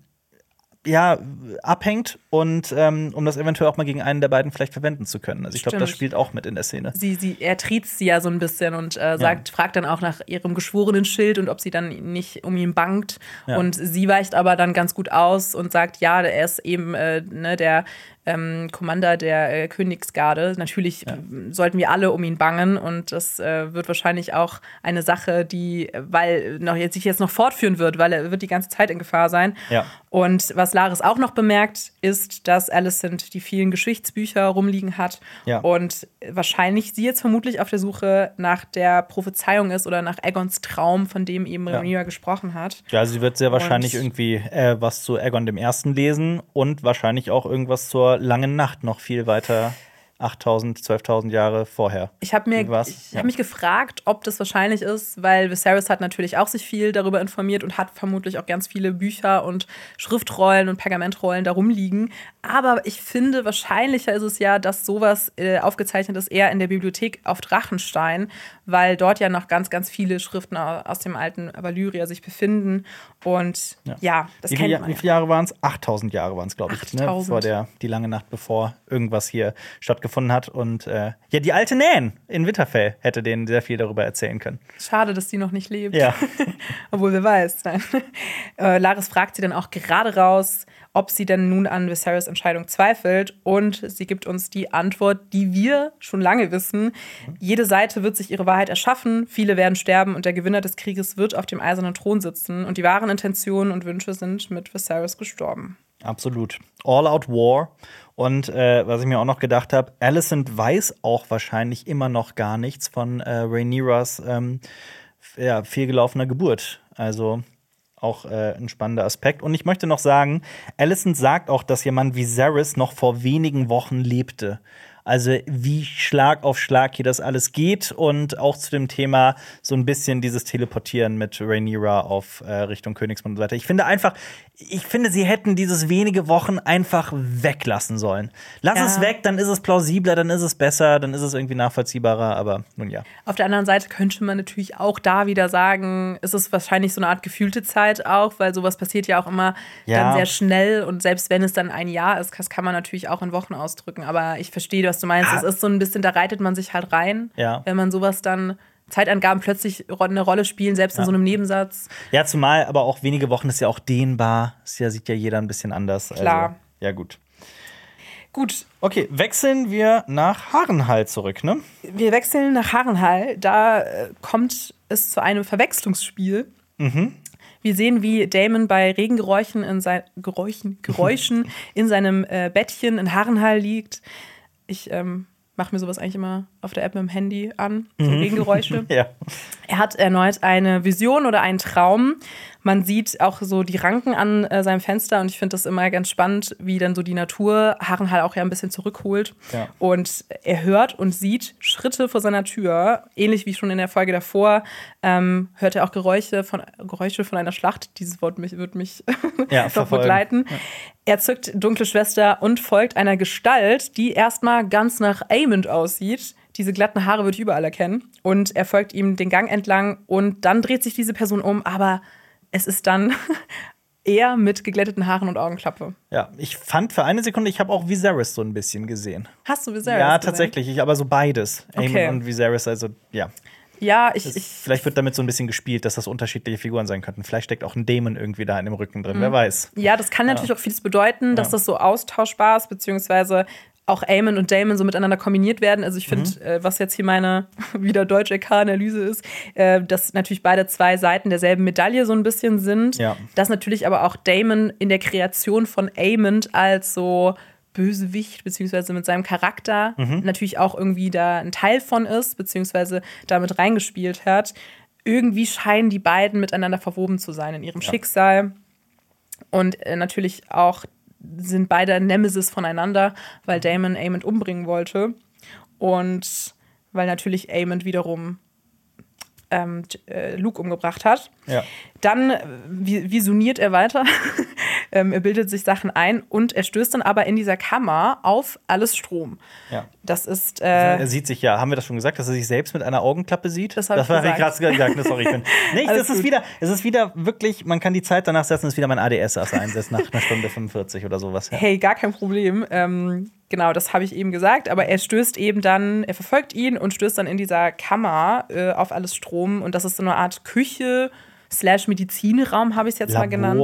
A: ja, abhängt und ähm, um das eventuell auch mal gegen einen der beiden vielleicht verwenden zu können. Also ich glaube, das spielt auch mit in der Szene.
B: Sie, sie, er triezt sie ja so ein bisschen und äh, sagt, ja. fragt dann auch nach ihrem geschworenen Schild und ob sie dann nicht um ihn bangt. Ja. Und sie weicht aber dann ganz gut aus und sagt, ja, er ist eben äh, ne, der ähm, Commander der äh, Königsgarde. Natürlich ja. sollten wir alle um ihn bangen und das äh, wird wahrscheinlich auch eine Sache, die, weil noch jetzt sich jetzt noch fortführen wird, weil er wird die ganze Zeit in Gefahr sein.
A: Ja.
B: Und was Laris auch noch bemerkt, ist, dass Alicent die vielen Geschichtsbücher rumliegen hat
A: ja.
B: und wahrscheinlich sie jetzt vermutlich auf der Suche nach der Prophezeiung ist oder nach Aegons Traum, von dem eben ja. Rhaenyra gesprochen hat.
A: Ja, sie wird sehr wahrscheinlich und irgendwie äh, was zu Aegon dem Ersten lesen und wahrscheinlich auch irgendwas zur langen Nacht noch viel weiter achttausend, zwölftausend Jahre vorher.
B: Ich habe mir, ich
A: ja.
B: hab mich gefragt, ob das wahrscheinlich ist, weil Viserys hat natürlich auch sich viel darüber informiert und hat vermutlich auch ganz viele Bücher und Schriftrollen und Pergamentrollen da rumliegen. Aber ich finde, wahrscheinlicher ist es ja, dass sowas äh, aufgezeichnet ist, eher in der Bibliothek auf Drachenstein, weil dort ja noch ganz, ganz viele Schriften aus dem alten Valyria sich befinden. Und ja, ja das
A: wie
B: kennt
A: viele,
B: man.
A: Wie viele Jahre waren es? achttausend Jahre waren es, glaube ich. Ne? Vor der, die lange Nacht, bevor irgendwas hier stattgefunden hat. Und äh, ja, die alte Nan in Winterfell hätte denen sehr viel darüber erzählen können.
B: Schade, dass die noch nicht lebt.
A: Ja.
B: Obwohl, wer weiß. Nein. Äh, Laris fragt sie dann auch gerade raus, ob sie denn nun an Viserys Entscheidung zweifelt. Und sie gibt uns die Antwort, die wir schon lange wissen. Mhm. Jede Seite wird sich ihre Wahrheit erschaffen, viele werden sterben und der Gewinner des Krieges wird auf dem eisernen Thron sitzen. Und die wahren Intentionen und Wünsche sind mit Viserys gestorben.
A: Absolut. All-out War. Und äh, was ich mir auch noch gedacht habe, Alicent weiß auch wahrscheinlich immer noch gar nichts von äh, Rhaenyras ähm, ja, fehlgelaufener Geburt. Also auch äh, ein spannender Aspekt. Und ich möchte noch sagen, Alicent sagt auch, dass jemand wie Viserys noch vor wenigen Wochen lebte. Also wie Schlag auf Schlag hier das alles geht und auch zu dem Thema so ein bisschen dieses Teleportieren mit Rhaenyra auf äh, Richtung Königsmund und so weiter. Ich finde einfach, ich finde, sie hätten dieses wenige Wochen einfach weglassen sollen. Lass ja. es weg, dann ist es plausibler, dann ist es besser, dann ist es irgendwie nachvollziehbarer, aber nun ja.
B: Auf der anderen Seite könnte man natürlich auch da wieder sagen, ist es wahrscheinlich so eine Art gefühlte Zeit auch, weil sowas passiert ja auch immer ja. dann sehr schnell und selbst wenn es dann ein Jahr ist, das kann man natürlich auch in Wochen ausdrücken, aber ich verstehe, was du meinst. Es ist so ein bisschen, da reitet man sich halt rein,
A: ja.
B: wenn man sowas dann Zeitangaben plötzlich eine Rolle spielen, selbst in ja. so einem Nebensatz.
A: Ja, zumal aber auch wenige Wochen ist ja auch dehnbar. Das ja, sieht ja jeder ein bisschen anders.
B: Klar.
A: Also, ja, gut.
B: Gut.
A: Okay, wechseln wir nach Harrenhal zurück, ne?
B: Wir wechseln nach Harrenhal. Da äh, kommt es zu einem Verwechslungsspiel.
A: Mhm.
B: Wir sehen, wie Daemon bei Regengeräuschen in sein Geräuschen, Geräuschen in seinem äh, Bettchen in Harrenhal liegt. Ich ähm, mache mir sowas eigentlich immer auf der App mit dem Handy an, so mhm. Regengeräusche.
A: Ja.
B: Er hat erneut eine Vision oder einen Traum. Man sieht auch so die Ranken an äh, seinem Fenster und ich finde das immer ganz spannend, wie dann so die Natur Harrenhal auch ja ein bisschen zurückholt.
A: Ja.
B: Und er hört und sieht Schritte vor seiner Tür, ähnlich wie schon in der Folge davor, ähm, hört er auch Geräusche von, Geräusche von einer Schlacht. Dieses Wort mich, wird mich
A: ja,
B: noch begleiten. Ja. Er zückt dunkle Schwester und folgt einer Gestalt, die erstmal ganz nach Aemond aussieht. Diese glatten Haare würde ich überall erkennen. Und er folgt ihm den Gang entlang und dann dreht sich diese Person um, aber es ist dann er mit geglätteten Haaren und Augenklappe.
A: Ja, ich fand für eine Sekunde, ich habe auch Viserys so ein bisschen gesehen.
B: Hast du Viserys
A: Ja,
B: gesehen?
A: tatsächlich, ich, aber so beides.
B: Okay.
A: Aemond und Viserys, also ja.
B: Ja, ich,
A: das,
B: ich.
A: Vielleicht wird damit so ein bisschen gespielt, dass das unterschiedliche Figuren sein könnten. Vielleicht steckt auch ein Daemon irgendwie da in dem Rücken drin, mhm. wer weiß.
B: Ja, das kann natürlich ja. auch vieles bedeuten, dass ja. das so austauschbar ist, beziehungsweise auch Aemon und Daemon so miteinander kombiniert werden. Also ich finde, mhm. äh, was jetzt hier meine wieder deutsche K-Analyse ist, äh, dass natürlich beide zwei Seiten derselben Medaille so ein bisschen sind.
A: Ja.
B: Dass natürlich aber auch Daemon in der Kreation von Aemon als so Bösewicht, beziehungsweise mit seinem Charakter mhm. natürlich auch irgendwie da ein Teil von ist, beziehungsweise damit reingespielt hat. Irgendwie scheinen die beiden miteinander verwoben zu sein in ihrem ja. Schicksal. Und äh, natürlich auch sind beide Nemesis voneinander, weil Daemon Aemon umbringen wollte. Und weil natürlich Aemon wiederum ähm, äh, Luke umgebracht hat.
A: Ja.
B: Dann visioniert er weiter. ähm, er bildet sich Sachen ein und er stößt dann aber in dieser Kammer auf alles Strom.
A: Ja.
B: Das ist. Äh,
A: er sieht sich ja, haben wir das schon gesagt, dass er sich selbst mit einer Augenklappe sieht?
B: Das,
A: das
B: habe
A: ich gerade gesagt. Ne, sorry, ich bin. Nee, das ist wieder, es ist wieder wirklich, man kann die Zeit danach setzen, es ist wieder mein A D S, also einsetzt nach einer Stunde fünfundvierzig oder sowas. Ja.
B: Hey, gar kein Problem. Ähm, genau, das habe ich eben gesagt. Aber er stößt eben dann, er verfolgt ihn und stößt dann in dieser Kammer äh, auf alles Strom. Und das ist so eine Art Küche slash Medizinraum, habe ich es jetzt
A: Labor.
B: mal genannt.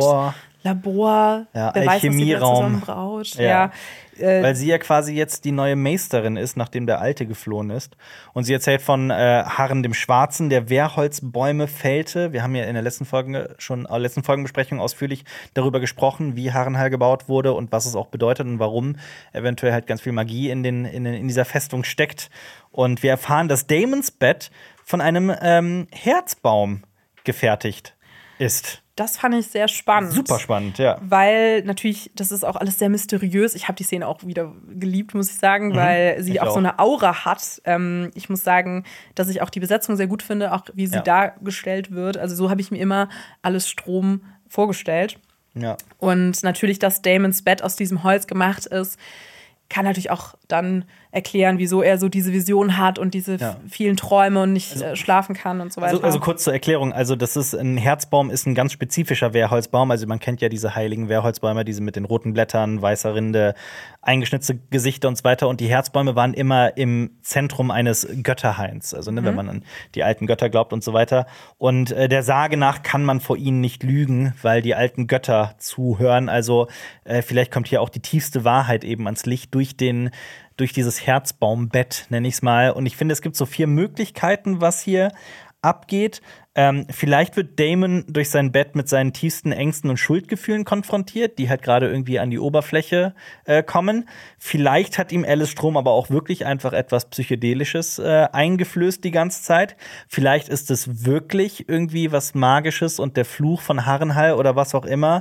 B: Labor,
A: ja,
B: wer weiß, was die da
A: Alchemieraum.
B: zusammen braut.
A: Ja.
B: Ja. Äh,
A: Weil sie ja quasi jetzt die neue Meisterin ist, nachdem der Alte geflohen ist. Und sie erzählt von äh, Harren dem Schwarzen, der Wehrholzbäume fällte. Wir haben ja in der letzten Folge schon, äh, letzten Folgenbesprechung ausführlich darüber gesprochen, wie Harrenhal gebaut wurde und was es auch bedeutet und warum eventuell halt ganz viel Magie in, den, in, den, in dieser Festung steckt. Und wir erfahren, dass Daemons Bett von einem ähm, Herzbaum gefertigt ist.
B: Das fand ich sehr spannend.
A: Super spannend, ja.
B: Weil natürlich, das ist auch alles sehr mysteriös. Ich habe die Szene auch wieder geliebt, muss ich sagen, mhm, weil sie auch, auch so eine Aura hat. Ähm, ich muss sagen, dass ich auch die Besetzung sehr gut finde, auch wie sie ja. dargestellt wird. Also so habe ich mir immer alles Strom vorgestellt.
A: Ja.
B: Und natürlich, dass Daemons Bett aus diesem Holz gemacht ist, kann natürlich auch dann erklären, wieso er so diese Vision hat und diese ja. vielen Träume und nicht also, äh, schlafen kann und so weiter.
A: Also, also kurz zur Erklärung, also das ist ein Herzbaum, ist ein ganz spezifischer Wehrholzbaum. Also man kennt ja diese heiligen Wehrholzbäume, diese mit den roten Blättern, weißer Rinde, eingeschnitzte Gesichter und so weiter. Und die Herzbäume waren immer im Zentrum eines Götterhains, also ne, mhm. wenn man an die alten Götter glaubt und so weiter. Und äh, der Sage nach kann man vor ihnen nicht lügen, weil die alten Götter zuhören. Also äh, vielleicht kommt hier auch die tiefste Wahrheit eben ans Licht durch den durch dieses Herzbaumbett, nenne ich es mal. Und ich finde, es gibt so vier Möglichkeiten, was hier abgeht. Ähm, vielleicht wird Daemon durch sein Bett mit seinen tiefsten Ängsten und Schuldgefühlen konfrontiert, die halt gerade irgendwie an die Oberfläche äh, kommen. Vielleicht hat ihm Alice Strom aber auch wirklich einfach etwas Psychedelisches äh, eingeflößt die ganze Zeit. Vielleicht ist es wirklich irgendwie was Magisches und der Fluch von Harrenhal oder was auch immer.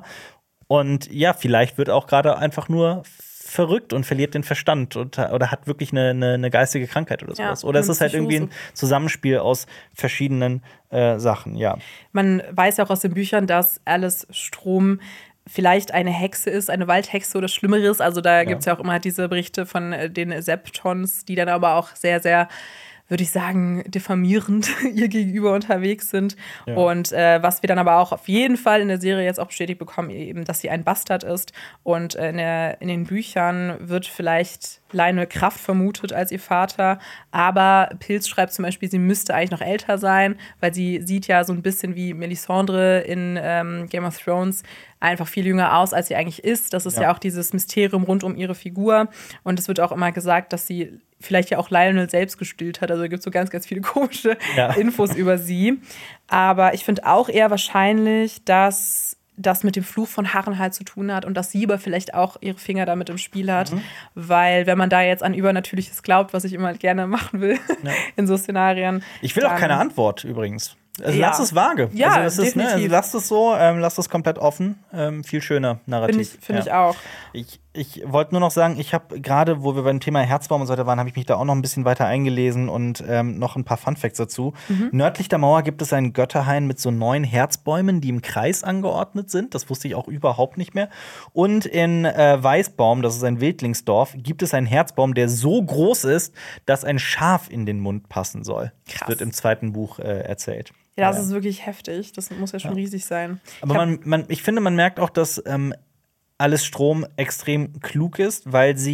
A: Und ja, vielleicht wird auch gerade einfach nur verrückt und verliert den Verstand und, oder hat wirklich eine, eine, eine geistige Krankheit oder sowas. Ja, oder es ist halt irgendwie ein Zusammenspiel aus verschiedenen äh, Sachen, ja.
B: Man weiß ja auch aus den Büchern, dass Alice Strom vielleicht eine Hexe ist, eine Waldhexe oder Schlimmeres. Also da ja. gibt es ja auch immer diese Berichte von den Septons, die dann aber auch sehr, sehr würde ich sagen, diffamierend ihr gegenüber unterwegs sind. Ja. Und äh, was wir dann aber auch auf jeden Fall in der Serie jetzt auch bestätigt bekommen, eben, dass sie ein Bastard ist. Und äh, in, der, in den Büchern wird vielleicht Lionel Kraft vermutet als ihr Vater. Aber Pilz schreibt zum Beispiel, sie müsste eigentlich noch älter sein, weil sie sieht ja so ein bisschen wie Melisandre in ähm, Game of Thrones einfach viel jünger aus, als sie eigentlich ist. Das ist ja, ja auch dieses Mysterium rund um ihre Figur. Und es wird auch immer gesagt, dass sie vielleicht ja auch Lionel selbst gestillt hat. Also da gibt es so ganz, ganz viele komische ja. Infos über sie. Aber ich finde auch eher wahrscheinlich, dass das mit dem Fluch von Harrenhal zu tun hat und dass sie aber vielleicht auch ihre Finger damit im Spiel hat. Mhm. Weil wenn man da jetzt an Übernatürliches glaubt, was ich immer gerne machen will ja. in so Szenarien.
A: Ich will auch keine Antwort übrigens. Also
B: ja.
A: lass es vage.
B: Ja,
A: also das ist, ne, also
B: definitiv.
A: lasst es so, ähm, lasst es komplett offen. Ähm, viel schöner narrativ.
B: Finde ich, find
A: ja.
B: ich auch.
A: Ich, ich wollte nur noch sagen, ich habe gerade, wo wir beim Thema Herzbaum und so weiter waren, habe ich mich da auch noch ein bisschen weiter eingelesen und ähm, noch ein paar Funfacts dazu. Mhm. Nördlich der Mauer gibt es einen Götterhain mit so neun Herzbäumen, die im Kreis angeordnet sind. Das wusste ich auch überhaupt nicht mehr. Und in äh, Weißbaum, das ist ein Wildlingsdorf, gibt es einen Herzbaum, der so groß ist, dass ein Schaf in den Mund passen soll.
B: Krass.
A: Das wird im zweiten Buch äh, erzählt.
B: Ja, das ja. ist wirklich heftig. Das muss ja schon ja. riesig sein.
A: Aber ich, man, man, ich finde, man merkt auch, dass ähm, Alice Strom extrem klug ist, weil sie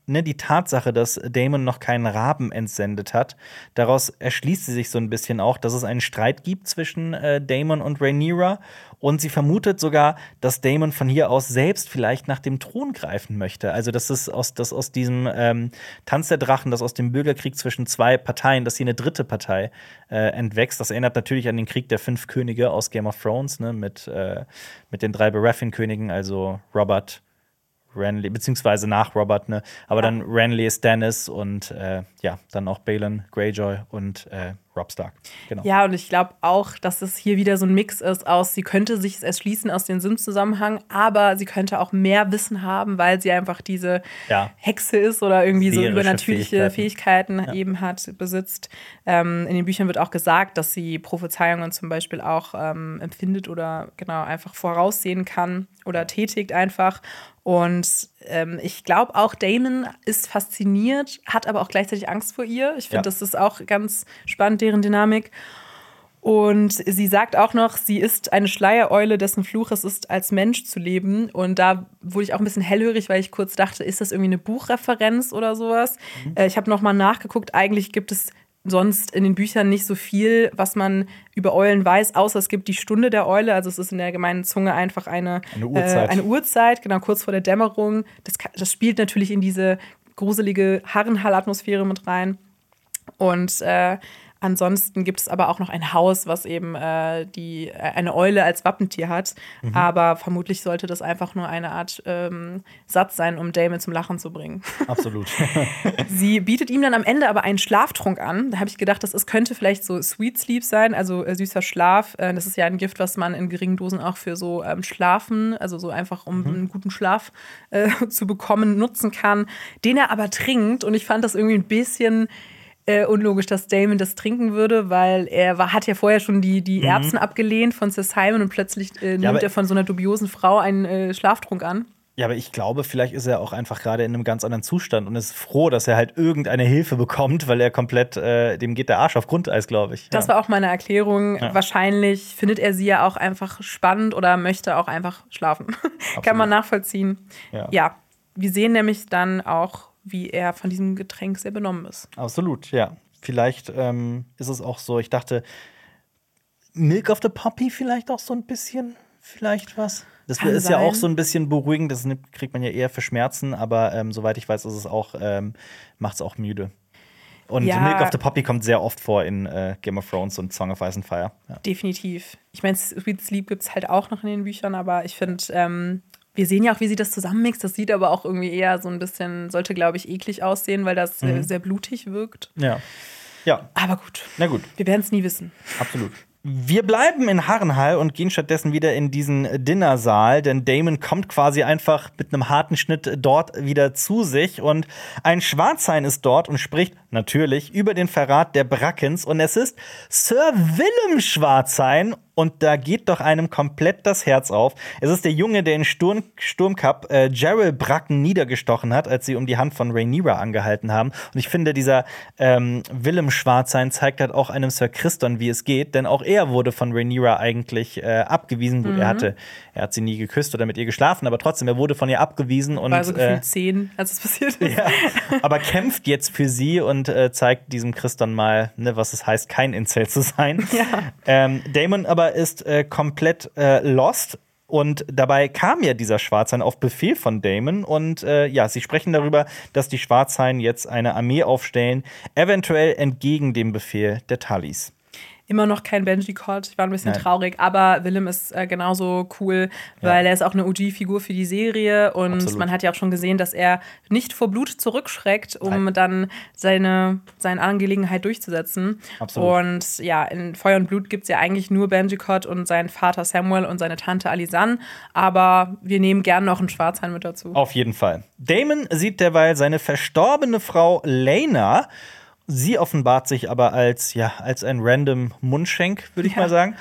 A: ne, die Tatsache, dass Daemon noch keinen Raben entsendet hat, daraus erschließt sie sich so ein bisschen auch, dass es einen Streit gibt zwischen äh, Daemon und Rhaenyra. Und sie vermutet sogar, dass Daemon von hier aus selbst vielleicht nach dem Thron greifen möchte. Also, dass es aus, dass aus diesem ähm, Tanz der Drachen, dass aus dem Bürgerkrieg zwischen zwei Parteien, dass hier eine dritte Partei äh, entwächst. Das erinnert natürlich an den Krieg der fünf Könige aus Game of Thrones, ne, mit, äh, mit den drei Baratheon-Königen, also Robert, Renly, beziehungsweise nach Robert, ne? Aber ja. dann Renly, Stannis und äh, ja, dann auch Balon Greyjoy und äh, Robb Stark. Genau.
B: Ja, und ich glaube auch, dass es hier wieder so ein Mix ist aus, sie könnte sich es erschließen aus dem Sim-Zusammenhang, aber sie könnte auch mehr Wissen haben, weil sie einfach diese ja. Hexe ist oder irgendwie so übernatürliche Fähigkeiten, Fähigkeiten ja. eben hat, besitzt. Ähm, in den Büchern wird auch gesagt, dass sie Prophezeiungen zum Beispiel auch ähm, empfindet oder genau einfach voraussehen kann oder tätigt einfach. Und ähm, ich glaube auch, Daemon ist fasziniert, hat aber auch gleichzeitig Angst vor ihr. Ich finde, ja. das ist auch ganz spannend, deren Dynamik. Und sie sagt auch noch, sie ist eine Schleiereule, dessen Fluch es ist, als Mensch zu leben. Und da wurde ich auch ein bisschen hellhörig, weil ich kurz dachte, ist das irgendwie eine Buchreferenz oder sowas? Mhm. Äh, ich habe noch mal nachgeguckt, eigentlich gibt es sonst in den Büchern nicht so viel, was man über Eulen weiß, außer es gibt die Stunde der Eule. Also es ist in der gemeinen Zunge einfach eine,
A: eine Uhrzeit.
B: Äh, eine Uhrzeit, genau, kurz vor der Dämmerung. Das, das spielt natürlich in diese gruselige Harrenhall-Atmosphäre mit rein. Und äh, ansonsten gibt es aber auch noch ein Haus, was eben äh, die, äh, eine Eule als Wappentier hat. Mhm. Aber vermutlich sollte das einfach nur eine Art ähm, Satz sein, um Daemon zum Lachen zu bringen.
A: Absolut.
B: Sie bietet ihm dann am Ende aber einen Schlaftrunk an. Da habe ich gedacht, das ist, könnte vielleicht so Sweet Sleep sein, also äh, süßer Schlaf. Äh, das ist ja ein Gift, was man in geringen Dosen auch für so ähm, Schlafen, also so einfach, um mhm. einen guten Schlaf äh, zu bekommen, nutzen kann. Den er aber trinkt. Und ich fand das irgendwie ein bisschen Äh, unlogisch, dass Daemon das trinken würde, weil er war, hat ja vorher schon die, die mhm. Erbsen abgelehnt von Sir Simon und plötzlich äh, ja, nimmt er von so einer dubiosen Frau einen äh, Schlaftrunk an.
A: Ja, aber ich glaube, vielleicht ist er auch einfach gerade in einem ganz anderen Zustand und ist froh, dass er halt irgendeine Hilfe bekommt, weil er komplett, äh, dem geht der Arsch auf Grundeis, glaube ich.
B: Das ja. war auch meine Erklärung. Ja. Wahrscheinlich findet er sie ja auch einfach spannend oder möchte auch einfach schlafen. Kann man nachvollziehen. Ja. ja, wir sehen nämlich dann auch, wie er von diesem Getränk sehr benommen ist.
A: Absolut, ja. Vielleicht ähm, ist es auch so, ich dachte, Milk of the Poppy vielleicht auch so ein bisschen, vielleicht was. Das Kann ist sein. Ja auch so ein bisschen beruhigend, das kriegt man ja eher für Schmerzen, aber ähm, soweit ich weiß, ist es auch, ähm, macht es auch müde. Und ja. Milk of the Poppy kommt sehr oft vor in äh, Game of Thrones und Song of Ice and Fire. Ja.
B: Definitiv. Ich meine, Sweet Sleep gibt es halt auch noch in den Büchern, aber ich finde, ähm, wir sehen ja auch, wie sie das zusammenmixt. Das sieht aber auch irgendwie eher so ein bisschen, sollte, glaube ich, eklig aussehen, weil das mhm. sehr blutig wirkt.
A: Ja. ja.
B: Aber gut.
A: Na gut.
B: Wir werden es nie wissen.
A: Absolut. Wir bleiben in Harrenhal und gehen stattdessen wieder in diesen Dinnersaal, denn Daemon kommt quasi einfach mit einem harten Schnitt dort wieder zu sich und ein Schwarzhain ist dort und spricht natürlich über den Verrat der Brackens und es ist Sir Willem Schwarzhain. Und da geht doch einem komplett das Herz auf. Es ist der Junge, der in Sturm, Sturmcup äh, Jarrell Bracken niedergestochen hat, als sie um die Hand von Rhaenyra angehalten haben. Und ich finde, dieser ähm, Willem Schwarzhain zeigt halt auch einem Sir Criston, wie es geht. Denn auch er wurde von Rhaenyra eigentlich äh, abgewiesen. Gut, mhm. er hatte, er hat sie nie geküsst oder mit ihr geschlafen, aber trotzdem, er wurde von ihr abgewiesen. Und,
B: war so gefühlt
A: äh,
B: zehn, als es passiert ist.
A: Ja, aber kämpft jetzt für sie und äh, zeigt diesem Criston mal, ne, was es heißt, kein Incel zu sein.
B: Ja.
A: Ähm, Daemon aber ist äh, komplett äh, lost. Und dabei kam ja dieser Schwarzhain auf Befehl von Daemon. Und äh, ja, sie sprechen darüber, dass die Schwarzhain jetzt eine Armee aufstellen, eventuell entgegen dem Befehl der Tullys.
B: Immer noch kein Benji-Cod. Ich war ein bisschen
A: Nein.
B: traurig. Aber Willem ist äh, genauso cool, weil ja. er ist auch eine O G-Figur für die Serie. Und Absolut. Man hat ja auch schon gesehen, dass er nicht vor Blut zurückschreckt, um Nein. dann seine, seine Angelegenheit durchzusetzen.
A: Absolut.
B: Und ja, in Feuer und Blut gibt es ja eigentlich nur Benji-Cod und seinen Vater Samuel und seine Tante Alisanne. Aber wir nehmen gern noch einen Schwarzhain mit dazu.
A: Auf jeden Fall. Daemon sieht derweil seine verstorbene Frau Laena. Sie offenbart sich aber als, ja, als ein random Mundschenk, würde ich ja. mal sagen.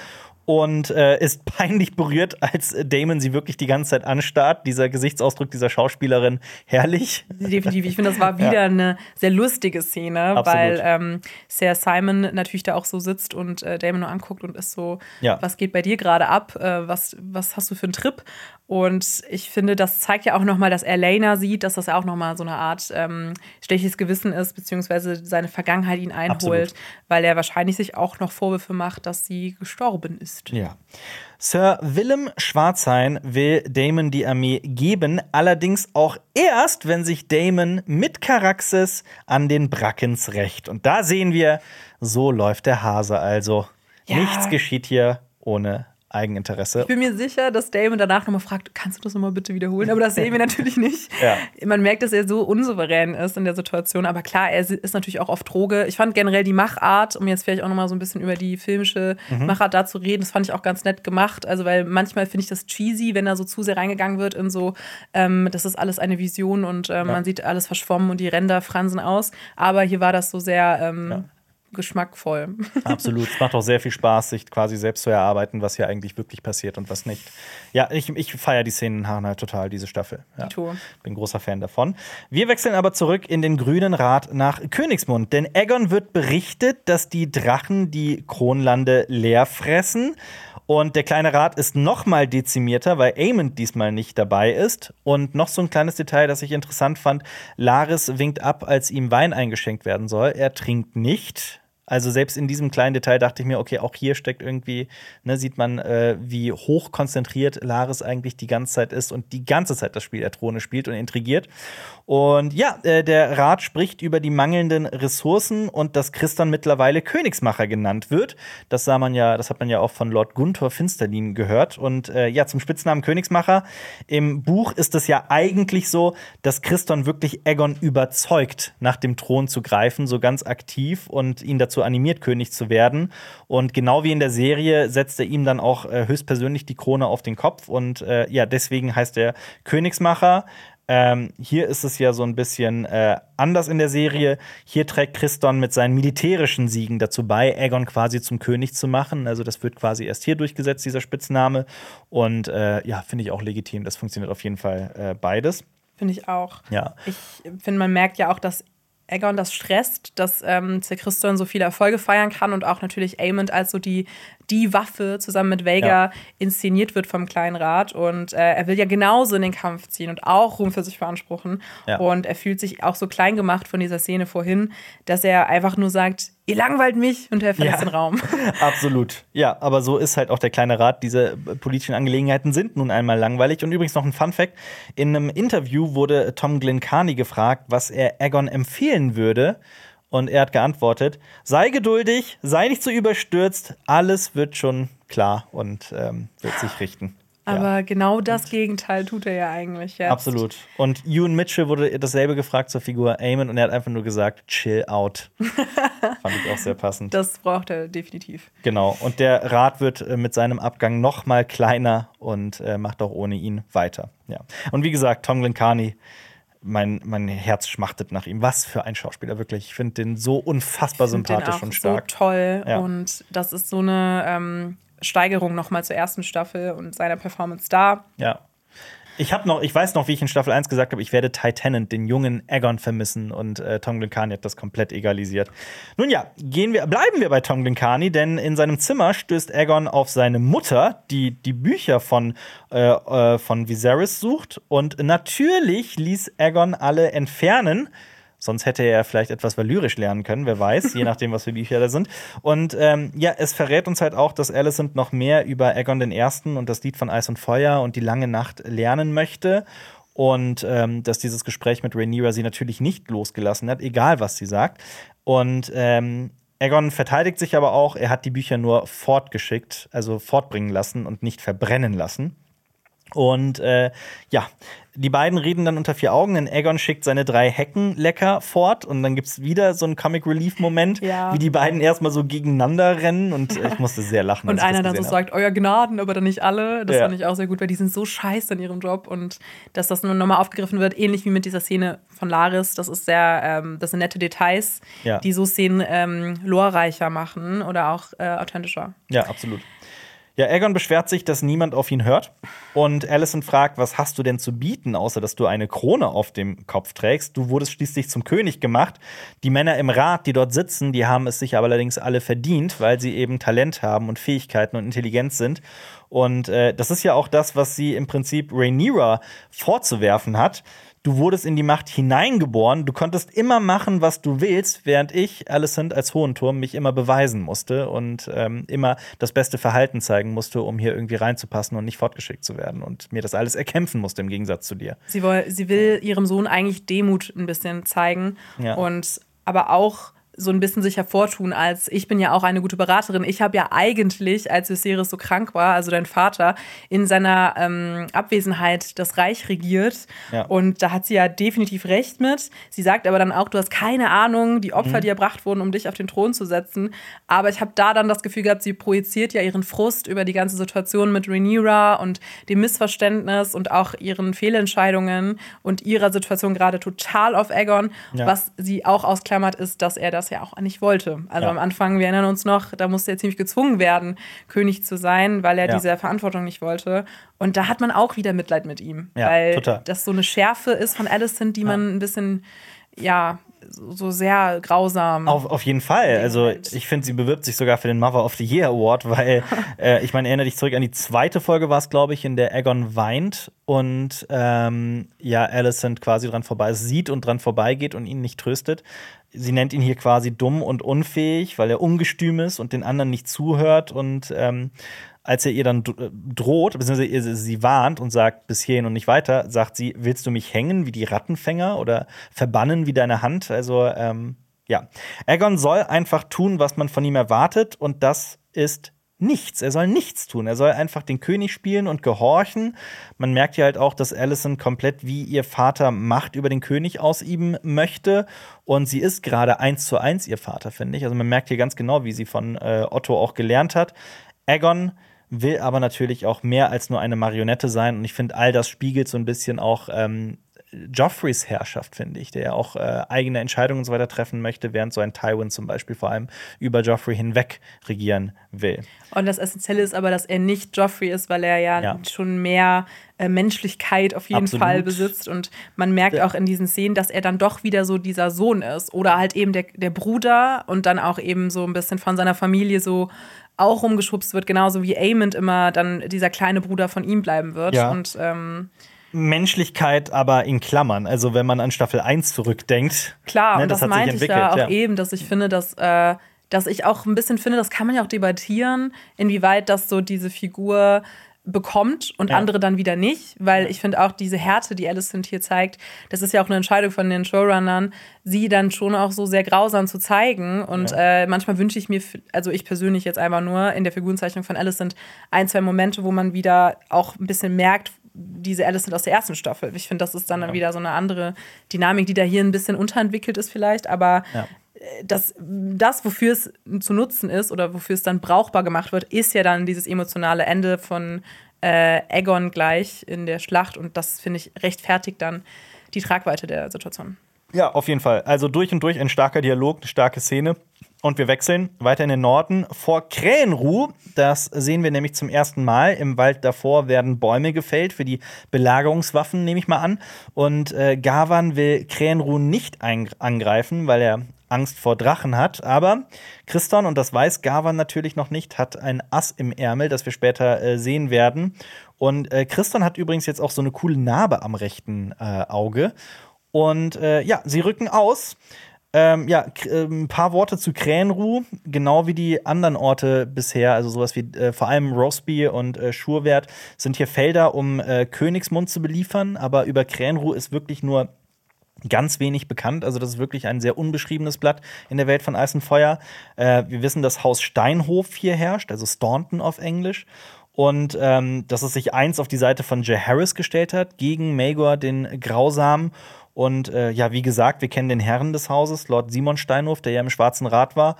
A: und äh, ist peinlich berührt, als Daemon sie wirklich die ganze Zeit anstarrt. Dieser Gesichtsausdruck dieser Schauspielerin, herrlich.
B: Definitiv. Ich finde, das war wieder ja. eine sehr lustige Szene, Absolut. weil ähm, Ser Simon natürlich da auch so sitzt und äh, Daemon nur anguckt und ist so, ja. was geht bei dir gerade ab? Äh, was, was hast du für einen Trip? Und ich finde, das zeigt ja auch noch mal, dass er Laena sieht, dass das ja auch noch mal so eine Art ähm, schlechtes Gewissen ist, beziehungsweise seine Vergangenheit ihn einholt, Absolut. weil er wahrscheinlich sich auch noch Vorwürfe macht, dass sie gestorben ist.
A: Ja. Sir Willem Schwarzhain will Daemon die Armee geben, allerdings auch erst, wenn sich Daemon mit Caraxes an den Brackens rächt. Und da sehen wir, so läuft der Hase also. Ja. Nichts geschieht hier ohne Eigeninteresse.
B: Ich bin mir sicher, dass Daemon danach nochmal fragt, kannst du das nochmal bitte wiederholen? Aber das sehen wir natürlich nicht.
A: Ja.
B: Man merkt, dass er so unsouverän ist in der Situation. Aber klar, er ist natürlich auch auf Droge. Ich fand generell die Machart, um jetzt vielleicht auch nochmal so ein bisschen über die filmische mhm. Machart da zu reden, das fand ich auch ganz nett gemacht. Also, weil manchmal finde ich das cheesy, wenn da so zu sehr reingegangen wird in so, ähm, das ist alles eine Vision und ähm, ja. man sieht alles verschwommen und die Ränder fransen aus. Aber hier war das so sehr ähm, ja. geschmackvoll.
A: Absolut. Es macht auch sehr viel Spaß, sich quasi selbst zu erarbeiten, was hier eigentlich wirklich passiert und was nicht. Ja, ich, ich feiere die Szenen in Harrenhal total, diese Staffel. Ja, bin großer Fan davon. Wir wechseln aber zurück in den Grünen Rat nach Königsmund, denn Aegon wird berichtet, dass die Drachen die Kronlande leer fressen. Und der kleine Rat ist noch mal dezimierter, weil Aemond diesmal nicht dabei ist. Und noch so ein kleines Detail, das ich interessant fand. Larys winkt ab, als ihm Wein eingeschenkt werden soll. Er trinkt nicht. Also selbst in diesem kleinen Detail dachte ich mir, okay, auch hier steckt irgendwie, ne, sieht man, äh, wie hoch konzentriert Larys eigentlich die ganze Zeit ist und die ganze Zeit das Spiel der Throne spielt und intrigiert. Und ja, äh, der Rat spricht über die mangelnden Ressourcen und dass Christon mittlerweile Königsmacher genannt wird. Das sah man ja, das hat man ja auch von Lord Gunthor Finsterlin gehört. Und äh, ja, zum Spitznamen Königsmacher. Im Buch ist es ja eigentlich so, dass Christon wirklich Aegon überzeugt, nach dem Thron zu greifen, so ganz aktiv und ihn dazu animiert, König zu werden. Und genau wie in der Serie setzt er ihm dann auch äh, höchstpersönlich die Krone auf den Kopf. Und äh, ja, deswegen heißt er Königsmacher. Ähm, hier ist es ja so ein bisschen äh, anders in der Serie. Hier trägt Christon mit seinen militärischen Siegen dazu bei, Aegon quasi zum König zu machen. Also das wird quasi erst hier durchgesetzt, dieser Spitzname. Und äh, ja, finde ich auch legitim. Das funktioniert auf jeden Fall äh, beides.
B: Finde ich auch.
A: Ja.
B: Ich finde, man merkt ja auch, dass Aegon das stresst, dass ähm, Ser Christon so viele Erfolge feiern kann und auch natürlich Aemond als so die, die Waffe zusammen mit Vhagar ja. inszeniert wird vom kleinen Rat. Und äh, er will ja genauso in den Kampf ziehen und auch Ruhm für sich beanspruchen. Ja. Und er fühlt sich auch so klein gemacht von dieser Szene vorhin, dass er einfach nur sagt, ihr langweilt mich, und er verlässt ja. den Raum.
A: Absolut. Ja, aber so ist halt auch der kleine Rat. Diese politischen Angelegenheiten sind nun einmal langweilig. Und übrigens noch ein Funfact. In einem Interview wurde Tom Glencarny gefragt, was er Aegon empfehlen würde. Und er hat geantwortet, sei geduldig, sei nicht so überstürzt, alles wird schon klar und ähm, wird sich richten.
B: Aber
A: ja.
B: genau das Gegenteil tut er ja eigentlich jetzt.
A: Absolut. Und Ewan Mitchell wurde dasselbe gefragt zur Figur Aemon und er hat einfach nur gesagt, chill out. Fand ich auch sehr passend.
B: Das braucht er definitiv.
A: Genau. Und der Rat wird äh, mit seinem Abgang noch mal kleiner und äh, macht auch ohne ihn weiter. Ja. Und wie gesagt, Tom Glencarny, Mein, mein Herz schmachtet nach ihm. Was für ein Schauspieler, wirklich. Ich finde den so unfassbar sympathisch und stark.
B: So toll.
A: Ja.
B: Und das ist so eine ähm, Steigerung nochmal zur ersten Staffel und seiner Performance da.
A: Ja. Ich hab noch, ich weiß noch, wie ich in Staffel eins gesagt habe, ich werde Ty Tennant, den jungen Aegon, vermissen. Und äh, Tom Glencarny hat das komplett egalisiert. Nun ja, gehen wir, bleiben wir bei Tom Glencarny, denn in seinem Zimmer stößt Aegon auf seine Mutter, die die Bücher von, äh, äh, von Viserys sucht. Und natürlich ließ Aegon alle entfernen. Sonst hätte er vielleicht etwas valyrisch lernen können, wer weiß, je nachdem, was für Bücher da sind. Und ähm, ja, es verrät uns halt auch, dass Alicent noch mehr über Aegon den Ersten und das Lied von Eis und Feuer und die lange Nacht lernen möchte. Und ähm, dass dieses Gespräch mit Rhaenyra sie natürlich nicht losgelassen hat, egal was sie sagt. Und ähm, Aegon verteidigt sich aber auch, er hat die Bücher nur fortgeschickt, also fortbringen lassen und nicht verbrennen lassen. Und äh, ja, die beiden reden dann unter vier Augen, denn Aegon schickt seine drei Heckenlecker fort und dann gibt's wieder so einen Comic-Relief-Moment,
B: ja.
A: wie die beiden erstmal so gegeneinander rennen und äh, ich musste sehr lachen.
B: Und einer dann so
A: hab.
B: sagt, euer Gnaden, aber dann nicht alle. Das
A: ja.
B: fand ich auch sehr gut, weil die sind so scheiße in ihrem Job und dass das nur nochmal aufgegriffen wird, ähnlich wie mit dieser Szene von Larys. Das ist sehr, ähm, das sind nette Details,
A: ja.
B: die so Szenen ähm, lorereicher machen oder auch äh, authentischer.
A: Ja, absolut. Ja, Aegon beschwert sich, dass niemand auf ihn hört. Und Alicent fragt, was hast du denn zu bieten, außer dass du eine Krone auf dem Kopf trägst? Du wurdest schließlich zum König gemacht. Die Männer im Rat, die dort sitzen, die haben es sich aber allerdings alle verdient, weil sie eben Talent haben und Fähigkeiten und Intelligenz sind. Und äh, das ist ja auch das, was sie im Prinzip Rhaenyra vorzuwerfen hat. Du wurdest in die Macht hineingeboren, du konntest immer machen, was du willst, während ich, Alicent als Hohenturm, mich immer beweisen musste und ähm, immer das beste Verhalten zeigen musste, um hier irgendwie reinzupassen und nicht fortgeschickt zu werden und mir das alles erkämpfen musste im Gegensatz zu dir.
B: Sie, will, sie will ihrem Sohn eigentlich Demut ein bisschen zeigen,
A: ja.
B: und aber auch so ein bisschen sich hervortun, als ich bin ja auch eine gute Beraterin. Ich habe ja eigentlich, als Viserys so krank war, also dein Vater, in seiner ähm, Abwesenheit das Reich regiert.
A: Ja.
B: Und da hat sie ja definitiv recht mit. Sie sagt aber dann auch, du hast keine Ahnung, die Opfer, mhm. die erbracht wurden, um dich auf den Thron zu setzen. Aber ich habe da dann das Gefühl gehabt, sie projiziert ja ihren Frust über die ganze Situation mit Rhaenyra und dem Missverständnis und auch ihren Fehlentscheidungen und ihrer Situation gerade total auf Aegon. Ja. Was sie auch ausklammert, ist, dass er das ja auch nicht wollte. Also ja. am Anfang, wir erinnern uns noch, da musste er ziemlich gezwungen werden, König zu sein, weil er ja. diese Verantwortung nicht wollte. Und da hat man auch wieder Mitleid mit ihm.
A: Ja,
B: weil
A: total.
B: das so eine Schärfe ist von Alicent, die ja. man ein bisschen, ja, so sehr grausam.
A: Auf, auf jeden Fall. Also ich finde, sie bewirbt sich sogar für den Mother of the Year Award, weil, äh, ich meine, erinnere dich zurück an die zweite Folge, war es, glaube ich, in der Aegon weint und ähm, ja, Alicent quasi dran vorbei sieht und dran vorbeigeht und ihn nicht tröstet. Sie nennt ihn hier quasi dumm und unfähig, weil er ungestüm ist und den anderen nicht zuhört. Und ähm, als er ihr dann droht, beziehungsweise sie warnt und sagt, bis hierhin und nicht weiter, sagt sie, willst du mich hängen wie die Rattenfänger oder verbannen wie deine Hand? Also, ähm, ja. Aegon soll einfach tun, was man von ihm erwartet, und das ist nichts. Er soll nichts tun. Er soll einfach den König spielen und gehorchen. Man merkt ja halt auch, dass Alicent komplett wie ihr Vater Macht über den König ausüben möchte. Und sie ist gerade eins zu eins ihr Vater, finde ich. Also man merkt hier ganz genau, wie sie von äh, Otto auch gelernt hat. Aegon will aber natürlich auch mehr als nur eine Marionette sein. Und ich finde, all das spiegelt so ein bisschen auch ähm, Joffreys Herrschaft, finde ich, der ja auch äh, eigene Entscheidungen und so weiter treffen möchte, während so ein Tywin zum Beispiel vor allem über Joffrey hinweg regieren will.
B: Und das Essentielle ist aber, dass er nicht Joffrey ist, weil er ja, ja. schon mehr äh, Menschlichkeit auf jeden
A: Absolut.
B: Fall besitzt. Und man merkt ja. auch in diesen Szenen, dass er dann doch wieder so dieser Sohn ist. Oder halt eben der, der Bruder und dann auch eben so ein bisschen von seiner Familie so auch rumgeschubst wird, genauso wie Aemond immer dann dieser kleine Bruder von ihm bleiben wird.
A: Ja.
B: Und ähm,
A: Menschlichkeit aber in Klammern. Also wenn man an Staffel eins zurückdenkt.
B: Klar,
A: ne,
B: und das, das meinte ich ja auch ja. eben, dass ich finde, dass, äh, dass ich auch ein bisschen finde, das kann man ja auch debattieren, inwieweit das so diese Figur bekommt und ja. andere dann wieder nicht, weil ich finde auch diese Härte, die Alicent hier zeigt, das ist ja auch eine Entscheidung von den Showrunnern, sie dann schon auch so sehr grausam zu zeigen, und ja. äh, manchmal wünsche ich mir, also ich persönlich jetzt einfach nur in der Figurenzeichnung von Alicent ein, zwei Momente, wo man wieder auch ein bisschen merkt, diese Alicent aus der ersten Staffel. Ich finde, das ist dann, ja. dann wieder so eine andere Dynamik, die da hier ein bisschen unterentwickelt ist vielleicht, aber ja. Das, das, wofür es zu nutzen ist oder wofür es dann brauchbar gemacht wird, ist ja dann dieses emotionale Ende von äh, Aegon gleich in der Schlacht, und das, finde ich, rechtfertigt dann die Tragweite der Situation.
A: Ja, auf jeden Fall. Also durch und durch ein starker Dialog, eine starke Szene. Und wir wechseln weiter in den Norden vor Krähenruh. Das sehen wir nämlich zum ersten Mal. Im Wald davor werden Bäume gefällt für die Belagerungswaffen, nehme ich mal an. Und äh, Garvan will Krähenruh nicht angreifen, weil er Angst vor Drachen hat. Aber Criston, und das weiß Garvan natürlich noch nicht, hat ein Ass im Ärmel, das wir später äh, sehen werden. Und äh, Criston hat übrigens jetzt auch so eine coole Narbe am rechten äh, Auge. Und äh, ja, sie rücken aus. Ähm, ja, ein paar Worte zu Krähenruh, genau wie die anderen Orte bisher, also sowas wie äh, vor allem Rosby und äh, Schurwert sind hier Felder, um äh, Königsmund zu beliefern, aber über Krähenruh ist wirklich nur ganz wenig bekannt. Also das ist wirklich ein sehr unbeschriebenes Blatt in der Welt von Eis und Feuer. Äh, wir wissen, dass Haus Steinhof hier herrscht, also Staunton auf Englisch. Und ähm, dass es sich eins auf die Seite von Jaehaerys gestellt hat, gegen Maegor den Grausamen. Und äh, ja, wie gesagt, wir kennen den Herren des Hauses, Lord Simon Steinhof, der ja im Schwarzen Rat war.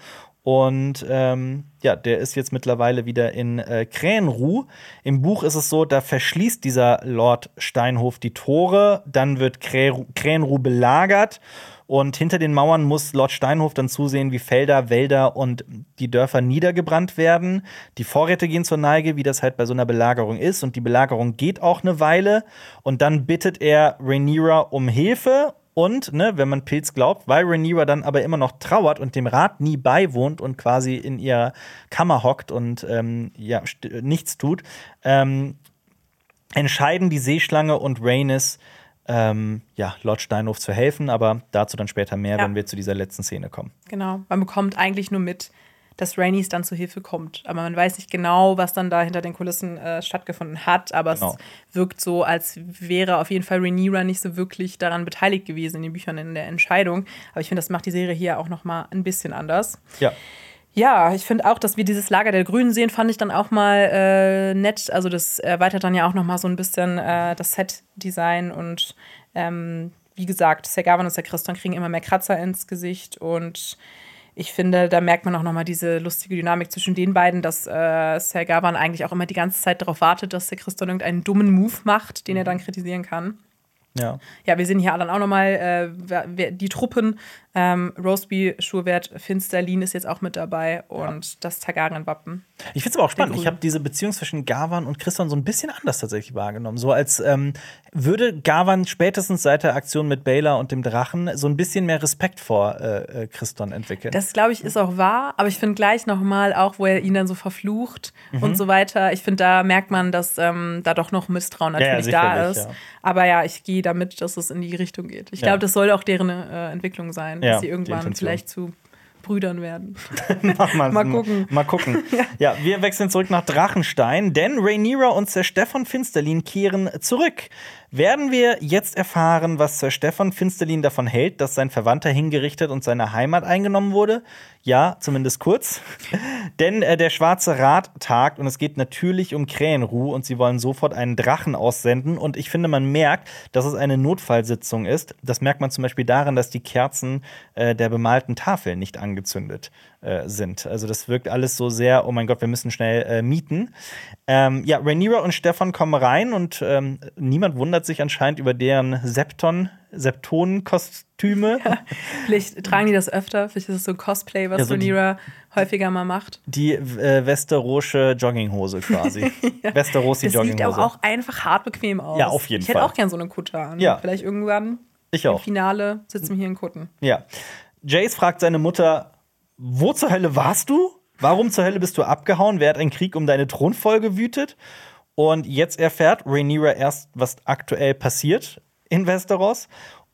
A: Und ähm, ja, der ist jetzt mittlerweile wieder in äh, Krähenruh. Im Buch ist es so, da verschließt dieser Lord Steinhof die Tore, dann wird Krä- Krähenruh belagert und hinter den Mauern muss Lord Steinhof dann zusehen, wie Felder, Wälder und die Dörfer niedergebrannt werden. Die Vorräte gehen zur Neige, wie das halt bei so einer Belagerung ist. Und die Belagerung geht auch eine Weile. Und dann bittet er Rhaenyra um Hilfe. Und, ne, wenn man Pilz glaubt, weil Rhaenyra dann aber immer noch trauert und dem Rat nie beiwohnt und quasi in ihrer Kammer hockt und ähm, ja, st- nichts tut, ähm, entscheiden die Seeschlange und Rhaenys, ähm, ja, Lord Steinhof zu helfen. Aber dazu dann später mehr,
B: ja.
A: wenn wir zu dieser letzten Szene kommen.
B: Genau, man bekommt eigentlich nur mit, dass Rhaenys dann zu Hilfe kommt. Aber man weiß nicht genau, was dann da hinter den Kulissen äh, stattgefunden hat. Aber genau. Es wirkt so, als wäre auf jeden Fall Rhaenyra nicht so wirklich daran beteiligt gewesen in den Büchern, in der Entscheidung. Aber ich finde, das macht die Serie hier auch noch mal ein bisschen anders.
A: Ja.
B: Ja, ich finde auch, dass wir dieses Lager der Grünen sehen, fand ich dann auch mal äh, nett. Also das erweitert dann ja auch noch mal so ein bisschen äh, das Set-Design. Und ähm, wie gesagt, Ser Gawain und Ser Criston kriegen immer mehr Kratzer ins Gesicht. Und ich finde, da merkt man auch noch mal diese lustige Dynamik zwischen den beiden, dass äh, Ser Gawain eigentlich auch immer die ganze Zeit darauf wartet, dass Ser Criston irgendeinen dummen Move macht, den er dann kritisieren kann.
A: Ja.
B: Ja, wir sehen hier dann auch noch mal äh, die Truppen. Ähm, Roseby, Schurwert, Finsterlin ist jetzt auch mit dabei und ja. das Targaryen-Wappen.
A: Ich finde es aber auch spannend. Ich habe diese Beziehung zwischen Gawain und Criston so ein bisschen anders tatsächlich wahrgenommen. So als ähm, würde Gawain spätestens seit der Aktion mit Baelor und dem Drachen so ein bisschen mehr Respekt vor äh, Criston entwickeln.
B: Das, glaube ich, ist auch wahr. Aber ich finde gleich noch mal auch, wo er ihn dann so verflucht mhm. und so weiter. Ich finde, da merkt man, dass ähm, da doch noch Misstrauen natürlich ja, ja, da ist. Ja. Aber ja, ich gehe damit, dass es in die Richtung geht. Ich glaube, ja. das soll auch deren äh, Entwicklung sein. Dass ja, sie irgendwann vielleicht zu Brüdern werden.
A: mal, mal gucken. Mal gucken. ja. ja, wir wechseln zurück nach Drachenstein, denn Rhaenyra und Ser Steffon Finsterlin kehren zurück. Werden wir jetzt erfahren, was Ser Steffon Finsterlin davon hält, dass sein Verwandter hingerichtet und seine Heimat eingenommen wurde? Ja, zumindest kurz. Denn äh, der Schwarze Rat tagt und es geht natürlich um Krähenruh und sie wollen sofort einen Drachen aussenden. Und ich finde, man merkt, dass es eine Notfallsitzung ist. Das merkt man zum Beispiel daran, dass die Kerzen äh, der bemalten Tafel nicht angezündet äh, sind. Also das wirkt alles so sehr, oh mein Gott, wir müssen schnell äh, mieten. Ähm, ja, Rhaenyra und Steffon kommen rein und ähm, niemand wundert sich anscheinend über deren Septon, Septonen-Kostüme.
B: Ja, vielleicht tragen die das öfter, vielleicht ist es so ein Cosplay, was ja, so Rhaenyra häufiger mal macht.
A: Die äh, Westerosche Jogginghose quasi. ja. Westerosi Jogginghose.
B: Das sieht aber auch einfach hart bequem aus.
A: Ja, auf jeden
B: ich
A: Fall.
B: Ich hätte auch gern so eine Kutte an.
A: Ja.
B: Vielleicht irgendwann
A: ich auch.
B: im Finale sitzen wir hier in Kutten.
A: Ja. Jace fragt seine Mutter, wo zur Hölle warst du? Warum zur Hölle bist du abgehauen? Wer hat einen Krieg um deine Thronfolge wütet? Und jetzt erfährt Rhaenyra erst, was aktuell passiert in Westeros.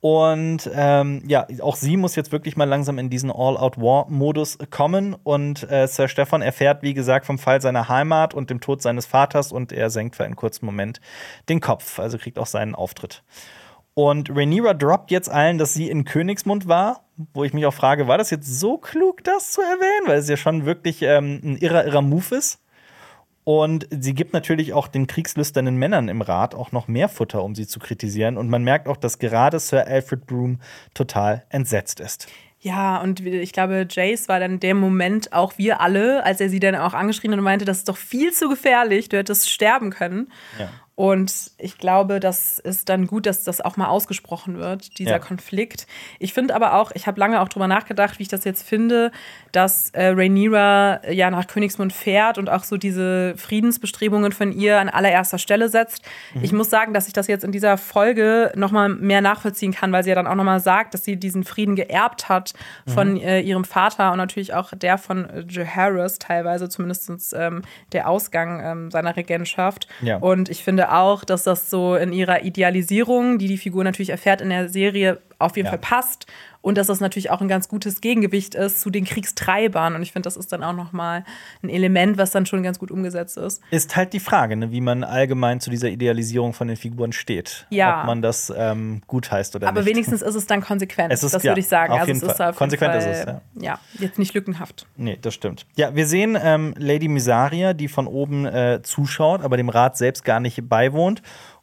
A: Und ähm, ja, auch sie muss jetzt wirklich mal langsam in diesen All-Out-War-Modus kommen. Und äh, Ser Steffon erfährt, wie gesagt, vom Fall seiner Heimat und dem Tod seines Vaters. Und er senkt für einen kurzen Moment den Kopf, also kriegt auch seinen Auftritt. Und Rhaenyra droppt jetzt allen, dass sie in Königsmund war, wo ich mich auch frage, war das jetzt so klug, das zu erwähnen? Weil es ja schon wirklich ähm, ein irrer, irrer Move ist. Und sie gibt natürlich auch den kriegslüsternen Männern im Rat auch noch mehr Futter, um sie zu kritisieren. Und man merkt auch, dass gerade Sir Alfred Broom total entsetzt ist.
B: Ja, und ich glaube, Jace war dann der Moment, auch wir alle, als er sie dann auch angeschrien hat und meinte, das ist doch viel zu gefährlich, du hättest sterben können. Ja. Und ich glaube, das ist dann gut, dass das auch mal ausgesprochen wird, dieser ja. Konflikt. Ich finde aber auch, ich habe lange auch drüber nachgedacht, wie ich das jetzt finde, dass äh, Rhaenyra ja nach Königsmund fährt und auch so diese Friedensbestrebungen von ihr an allererster Stelle setzt. Mhm. Ich muss sagen, dass ich das jetzt in dieser Folge noch mal mehr nachvollziehen kann, weil sie ja dann auch noch mal sagt, dass sie diesen Frieden geerbt hat von mhm. äh, ihrem Vater und natürlich auch der von äh, Jaehaerys teilweise, zumindest ähm, der Ausgang ähm, seiner Regentschaft. Ja. Und ich finde auch, dass das so in ihrer Idealisierung, die die Figur natürlich erfährt in der Serie, auf jeden ja. Fall passt. Und dass das natürlich auch ein ganz gutes Gegengewicht ist zu den Kriegstreibern. Und ich finde, das ist dann auch noch mal ein Element, was dann schon ganz gut umgesetzt ist.
A: Ist halt die Frage, ne, wie man allgemein zu dieser Idealisierung von den Figuren steht.
B: Ja.
A: Ob man das ähm, gut heißt oder
B: Aber
A: nicht.
B: Aber wenigstens ist es dann konsequent.
A: Es ist,
B: das
A: ja,
B: würde ich sagen.
A: Auf
B: also
A: jeden
B: es ist
A: Fall.
B: auf
A: Konsequent
B: jeden Fall,
A: ist es, ja.
B: Ja, jetzt nicht lückenhaft.
A: Nee, das stimmt. Ja, wir sehen ähm, Lady Mysaria, die von oben äh, zuschaut, aber dem Rat selbst gar nicht beiwohnt.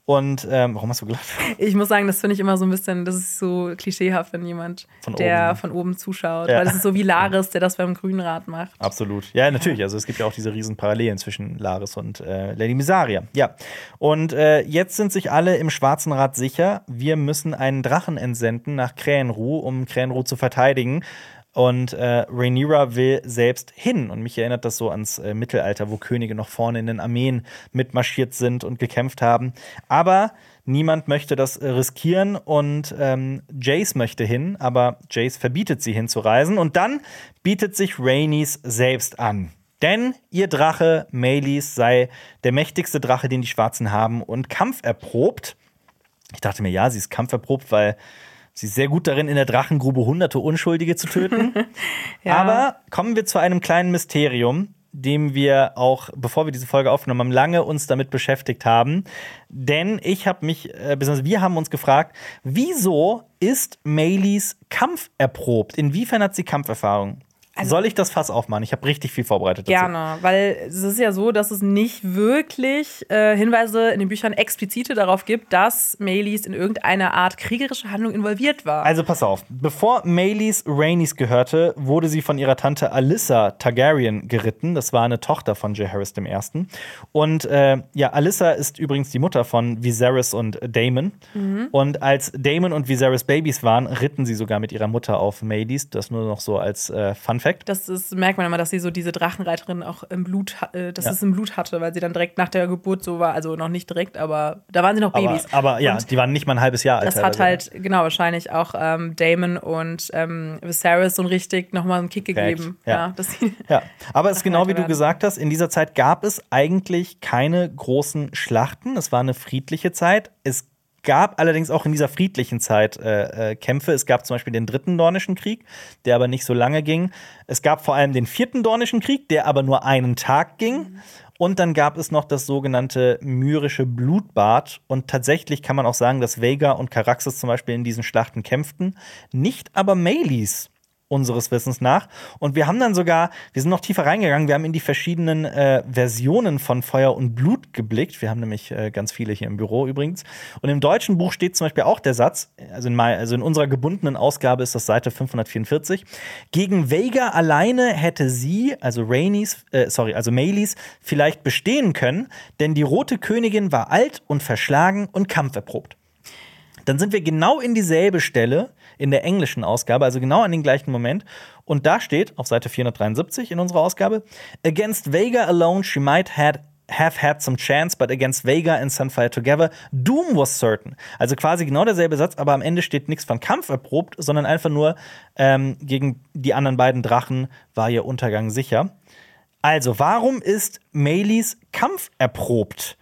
A: Und ähm, warum hast du gelacht?
B: Ich muss sagen, das finde ich immer so ein bisschen, das ist so klischeehaft, wenn jemand, von der oben. von oben zuschaut. Ja. Weil das ist so wie Laris, der das beim Grünrad macht.
A: Absolut. Ja, natürlich. Also es gibt ja auch diese riesen Parallelen zwischen Laris und äh, Lady Mysaria. Ja. Und äh, jetzt sind sich alle im Schwarzen Rat sicher, wir müssen einen Drachen entsenden nach Krähenruh, um Krähenruh zu verteidigen. Und äh, Rhaenyra will selbst hin. Und mich erinnert das so ans äh, Mittelalter, wo Könige noch vorne in den Armeen mitmarschiert sind und gekämpft haben. Aber niemand möchte das äh, riskieren. Und ähm, Jace möchte hin, aber Jace verbietet sie hinzureisen. Und dann bietet sich Rhaenys selbst an. Denn ihr Drache, Meleys, sei der mächtigste Drache, den die Schwarzen haben und kampferprobt. Ich dachte mir, ja, sie ist kampferprobt, weil sie ist sehr gut darin, in der Drachengrube hunderte Unschuldige zu töten. Ja. Aber kommen wir zu einem kleinen Mysterium, dem wir auch, bevor wir diese Folge aufgenommen haben, lange uns damit beschäftigt haben. Denn ich habe mich, äh, beziehungsweise wir haben uns gefragt, wieso ist Meleys kampferprobt? Inwiefern hat sie Kampferfahrung? Also, soll ich das Fass aufmachen? Ich habe richtig viel vorbereitet dazu.
B: Gerne, weil es ist ja so, dass es nicht wirklich äh, Hinweise in den Büchern explizite darauf gibt, dass Meleys in irgendeiner Art kriegerische Handlung involviert war.
A: Also pass auf, bevor Meleys Rhaenys gehörte, wurde sie von ihrer Tante Alyssa Targaryen geritten. Das war eine Tochter von Jaehaerys der Erste. Und äh, ja, Alyssa ist übrigens die Mutter von Viserys und Daemon. Mhm. Und als Daemon und Viserys Babys waren, ritten sie sogar mit ihrer Mutter auf Meleys. Das nur noch so als äh, Fun Fact.
B: Das ist, merkt man immer, dass sie so diese Drachenreiterin auch im Blut, äh, dass ja. es im Blut hatte, weil sie dann direkt nach der Geburt so war, also noch nicht direkt, aber da waren sie noch Babys.
A: Aber, aber ja, und die waren nicht mal ein halbes Jahr alt.
B: Das hat halt, genau, wahrscheinlich auch ähm, Daemon und ähm, Viserys so richtig nochmal einen Kick gegeben.
A: Ja. Ja, dass sie ja, aber es ist genau wie du gesagt hast, in dieser Zeit gab es eigentlich keine großen Schlachten. Es war eine friedliche Zeit. Es gab allerdings auch in dieser friedlichen Zeit äh, äh, Kämpfe. Es gab zum Beispiel den dritten Dornischen Krieg, der aber nicht so lange ging. Es gab vor allem den vierten Dornischen Krieg, der aber nur einen Tag ging. Mhm. Und dann gab es noch das sogenannte myrische Blutbad. Und tatsächlich kann man auch sagen, dass Vhagar und Caraxes zum Beispiel in diesen Schlachten kämpften. Nicht aber Meleys, unseres Wissens nach. Und wir haben dann sogar, wir sind noch tiefer reingegangen, wir haben in die verschiedenen äh, Versionen von Feuer und Blut geblickt. Wir haben nämlich äh, ganz viele hier im Büro übrigens. Und im deutschen Buch steht zum Beispiel auch der Satz, also in, my, also in unserer gebundenen Ausgabe ist das Seite fünfhundertvierundvierzig, gegen Vhagar alleine hätte sie, also Rhaenys, äh, sorry, also Meleys, vielleicht bestehen können, denn die Rote Königin war alt und verschlagen und kampferprobt. Dann sind wir genau in dieselbe Stelle in der englischen Ausgabe, also genau an den gleichen Moment. Und da steht auf Seite vierhundertdreiundsiebzig in unserer Ausgabe: Against Vhagar alone she might had, have had some chance, but against Vhagar and Sunfire together, doom was certain. Also quasi genau derselbe Satz, aber am Ende steht nichts von Kampf erprobt, sondern einfach nur ähm, gegen die anderen beiden Drachen war ihr Untergang sicher. Also, warum ist Meleys Kampf erprobt?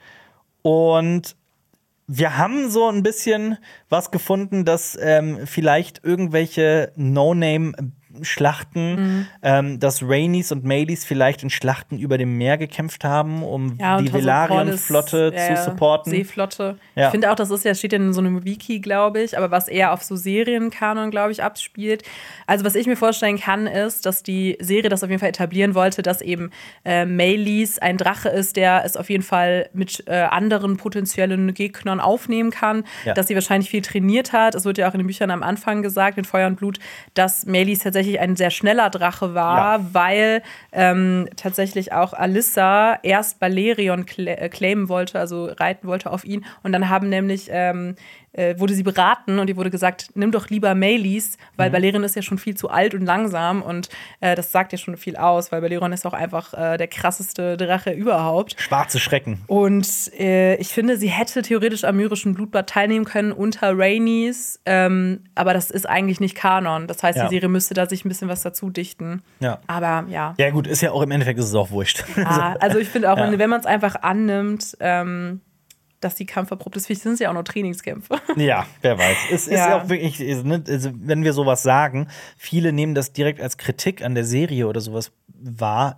A: Und wir haben so ein bisschen was gefunden, dass ähm, vielleicht irgendwelche No-Name-Schlachten, mhm. ähm, dass Rhaenys und Meleys vielleicht in Schlachten über dem Meer gekämpft haben, um ja, die Velaryon-Flotte
B: ja,
A: zu supporten.
B: Seeflotte. Ja. Ich finde auch, das ist ja, steht in so einem Wiki, glaube ich, aber was eher auf so Serienkanon, glaube ich, abspielt. Also was ich mir vorstellen kann, ist, dass die Serie das auf jeden Fall etablieren wollte, dass eben äh, Meleys ein Drache ist, der es auf jeden Fall mit äh, anderen potenziellen Gegnern aufnehmen kann, ja. dass sie wahrscheinlich viel trainiert hat. Es wird ja auch in den Büchern am Anfang gesagt, in Feuer und Blut, dass Meleys tatsächlich ein sehr schneller Drache war, ja. weil ähm, tatsächlich auch Alyssa erst Balerion cla- claimen wollte, also reiten wollte auf ihn. Und dann haben nämlich ähm, äh, wurde sie beraten und ihr wurde gesagt, nimm doch lieber Meleys, weil mhm. Balerion ist ja schon viel zu alt und langsam und äh, das sagt ja schon viel aus, weil Balerion ist auch einfach äh, der krasseste Drache überhaupt.
A: Schwarze Schrecken.
B: Und äh, ich finde, sie hätte theoretisch am myrischen Blutbad teilnehmen können unter Rhaenys, ähm, aber das ist eigentlich nicht Kanon. Das heißt, ja. die Serie müsste da sich ein bisschen was dazu dichten.
A: Ja.
B: Aber ja.
A: Ja gut, ist ja auch im Endeffekt ist es auch wurscht.
B: Ja, also ich finde auch, ja. wenn man es einfach annimmt, ähm, dass die kampferprobt ist, sind es ja auch noch Trainingskämpfe.
A: Ja, wer weiß. Es ist
B: ja
A: auch wirklich, also wenn wir sowas sagen, viele nehmen das direkt als Kritik an der Serie oder sowas wahr. Ich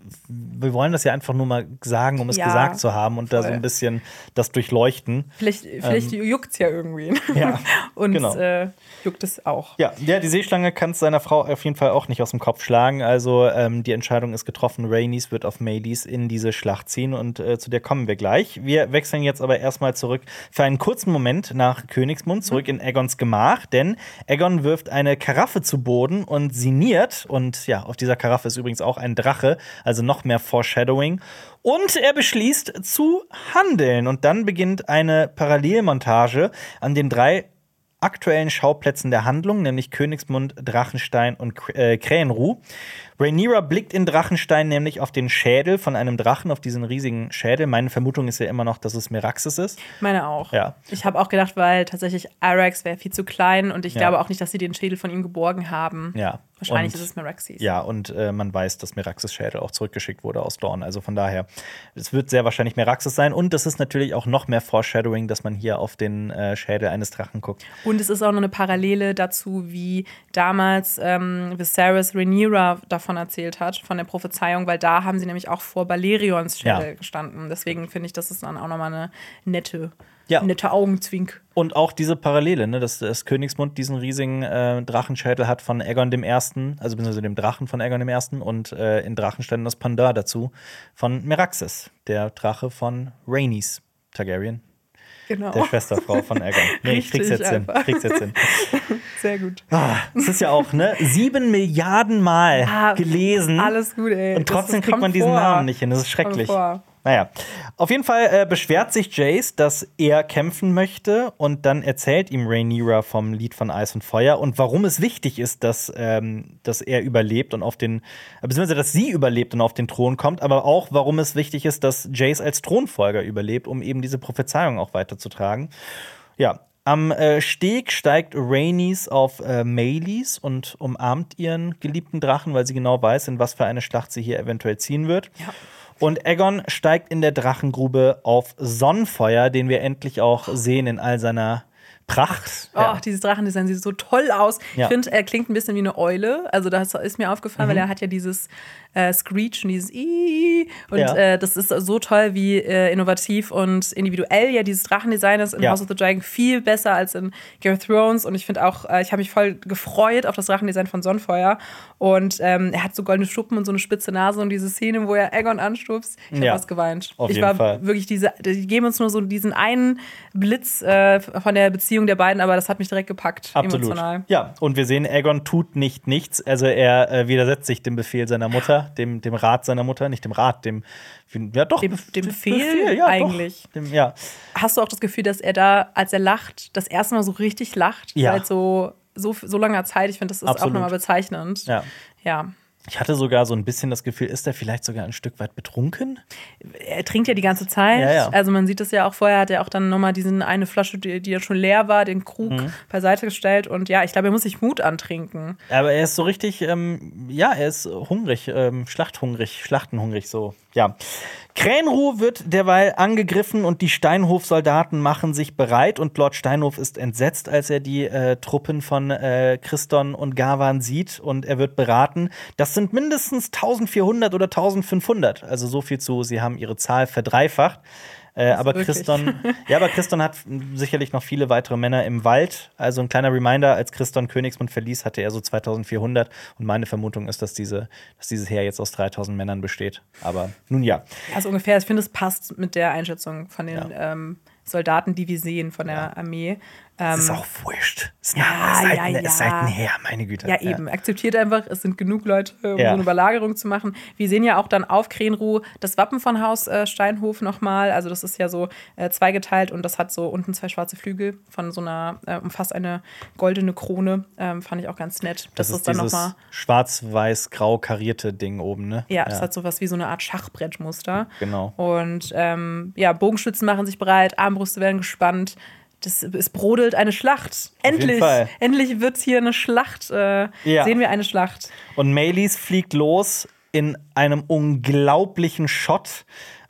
A: wir wollen das ja einfach nur mal sagen, um es ja, gesagt zu haben und voll. Da so ein bisschen das durchleuchten.
B: Vielleicht, vielleicht ähm, juckt es ja irgendwie.
A: Ja,
B: und
A: genau.
B: äh, juckt es auch.
A: Ja, ja, die Seeschlange kann es seiner Frau auf jeden Fall auch nicht aus dem Kopf schlagen. Also ähm, die Entscheidung ist getroffen, Rhaenys wird auf Meleys in diese Schlacht ziehen und äh, zu der kommen wir gleich. Wir wechseln jetzt aber erstmal zurück für einen kurzen Moment nach Königsmund, zurück mhm. in Aegons Gemach, denn Aegon wirft eine Karaffe zu Boden und sinniert. Und ja, auf dieser Karaffe ist übrigens auch ein Drache, also noch mehr Foreshadowing. Und er beschließt zu handeln. Und dann beginnt eine Parallelmontage an den drei aktuellen Schauplätzen der Handlung, nämlich Königsmund, Drachenstein und äh, Krähenruh. Rhaenyra blickt in Drachenstein nämlich auf den Schädel von einem Drachen, auf diesen riesigen Schädel. Meine Vermutung ist ja immer noch, dass es Meraxes ist.
B: Meine auch.
A: Ja.
B: Ich habe auch gedacht, weil tatsächlich Arrax wäre viel zu klein und ich ja. glaube auch nicht, dass sie den Schädel von ihm geborgen haben.
A: Ja.
B: Wahrscheinlich
A: und,
B: ist es Meraxes.
A: Ja, und äh, man weiß, dass Meraxes Schädel auch zurückgeschickt wurde aus Dorne. Also von daher, es wird sehr wahrscheinlich Meraxes sein. Und das ist natürlich auch noch mehr Foreshadowing, dass man hier auf den äh, Schädel eines Drachen guckt.
B: Und es ist auch noch eine Parallele dazu, wie damals ähm, Viserys Rhaenyra davon erzählt hat, von der Prophezeiung, weil da haben sie nämlich auch vor Balerions Schädel ja. gestanden. Deswegen finde ich, das ist dann auch nochmal eine nette Ja. Nette Augenzwink.
A: Und auch diese Parallele, ne, dass das Königsmund diesen riesigen äh, Drachenschädel hat von Aegon dem Ersten, also beziehungsweise dem Drachen von Aegon dem Ersten und äh, in Drachenstein das Pendant dazu von Meraxes, der Drache von Rhaenys Targaryen.
B: Genau.
A: Der Schwesterfrau von Aegon. Nee, ich krieg's jetzt hin. Krieg's jetzt hin.
B: Sehr gut.
A: Ah, das ist ja auch, ne, sieben Milliarden Mal ja, gelesen.
B: Alles gut, ey.
A: Und trotzdem das, das kriegt man diesen vor. Namen nicht hin. Das ist schrecklich. Naja, auf jeden Fall äh, beschwert sich Jace, dass er kämpfen möchte und dann erzählt ihm Rhaenyra vom Lied von Eis und Feuer und warum es wichtig ist, dass, ähm, dass er überlebt und auf den, beziehungsweise dass sie überlebt und auf den Thron kommt, aber auch warum es wichtig ist, dass Jace als Thronfolger überlebt, um eben diese Prophezeiung auch weiterzutragen. Ja, am äh, Steg steigt Rhaenys auf äh, Meleys und umarmt ihren geliebten Drachen, weil sie genau weiß, in was für eine Schlacht sie hier eventuell ziehen wird.
B: Ja.
A: Und Aegon steigt in der Drachengrube auf Sonnenfeuer, den wir endlich auch sehen in all seiner Pracht.
B: Oh, ja. Dieses Drachendesign sieht so toll aus. Ja. Ich finde, er klingt ein bisschen wie eine Eule. Also das ist mir aufgefallen, mhm. weil er hat ja dieses äh, Screech und dieses Ii. Und ja. äh, das ist so toll, wie äh, innovativ und individuell ja dieses Drachendesign ist in ja. House of the Dragon. Viel besser als in Game of Thrones. Und ich finde auch, äh, ich habe mich voll gefreut auf das Drachendesign von Sonnenfeuer. Und ähm, er hat so goldene Schuppen und so eine spitze Nase und diese Szene, wo er Aegon anstupst. Ich habe
A: ja.
B: was geweint.
A: Auf
B: ich
A: jeden
B: war
A: Fall.
B: wirklich diese, die geben uns nur so diesen einen Blitz äh, von der Beziehung der beiden, aber das hat mich direkt gepackt.
A: Absolut.
B: Emotional.
A: Ja, und wir sehen, Aegon tut nicht nichts. Also er äh, widersetzt sich dem Befehl seiner Mutter, dem, dem Rat seiner Mutter, nicht dem Rat, dem, ja doch.
B: Dem, dem Befehl,
A: Befehl ja,
B: eigentlich.
A: Doch, dem, ja.
B: Hast du auch das Gefühl, dass er da, als er lacht, das erste Mal so richtig lacht?
A: Ja.
B: Seit so, so, so langer Zeit. Ich finde, das ist
A: Absolut.
B: auch nochmal bezeichnend.
A: Ja.
B: Ja.
A: Ich hatte sogar so ein bisschen das Gefühl, ist er vielleicht sogar ein Stück weit betrunken?
B: Er trinkt ja die ganze Zeit.
A: Ja, ja.
B: Also man sieht es ja auch vorher, hat er auch dann nochmal diesen eine Flasche, die, die ja schon leer war, den Krug mhm. beiseite gestellt. Und ja, ich glaube, er muss sich Mut antrinken.
A: Aber er ist so richtig, ähm, ja, er ist hungrig, ähm, schlachthungrig, schlachtenhungrig so, ja. Krähenruh wird derweil angegriffen und die Steinhof-Soldaten machen sich bereit und Lord Steinhof ist entsetzt, als er die äh, Truppen von äh, Christon und Gavan sieht und er wird beraten. Das sind mindestens eintausendvierhundert oder eintausendfünfhundert, also so viel zu, sie haben ihre Zahl verdreifacht. Äh, aber Christon, ja, aber Christon hat sicherlich noch viele weitere Männer im Wald. Also ein kleiner Reminder, als Christon Königsmund verließ, hatte er so zweitausendvierhundert. Und meine Vermutung ist, dass, diese, dass dieses Heer jetzt aus dreitausend Männern besteht. Aber nun ja.
B: Also ungefähr, ich finde, es passt mit der Einschätzung von den ja. ähm, Soldaten, die wir sehen von der ja. Armee.
A: Das ist auch wurscht. Es ist
B: ja,
A: ein,
B: ja,
A: es
B: ja.
A: ist ein Heer, meine Güte.
B: Ja, eben. Ja. Akzeptiert einfach, es sind genug Leute, um
A: ja.
B: so eine Überlagerung zu machen. Wir sehen ja auch dann auf Krähenruh das Wappen von Haus äh, Steinhof nochmal. Also das ist ja so äh, zweigeteilt und das hat so unten zwei schwarze Flügel von so einer, äh, umfasst eine goldene Krone. Ähm, fand ich auch ganz nett.
A: Das, das ist,
B: ist dann
A: dieses
B: noch mal
A: schwarz-weiß-grau karierte Ding oben, ne?
B: Ja, das ja. hat sowas wie so eine Art Schachbrettmuster.
A: Genau.
B: Und ähm, ja, Bogenschützen machen sich bereit, Armbrüste werden gespannt. Das, es brodelt eine Schlacht. Endlich, endlich wird hier eine Schlacht. Äh, ja. Sehen wir eine Schlacht.
A: Und Meleys fliegt los in einem unglaublichen Shot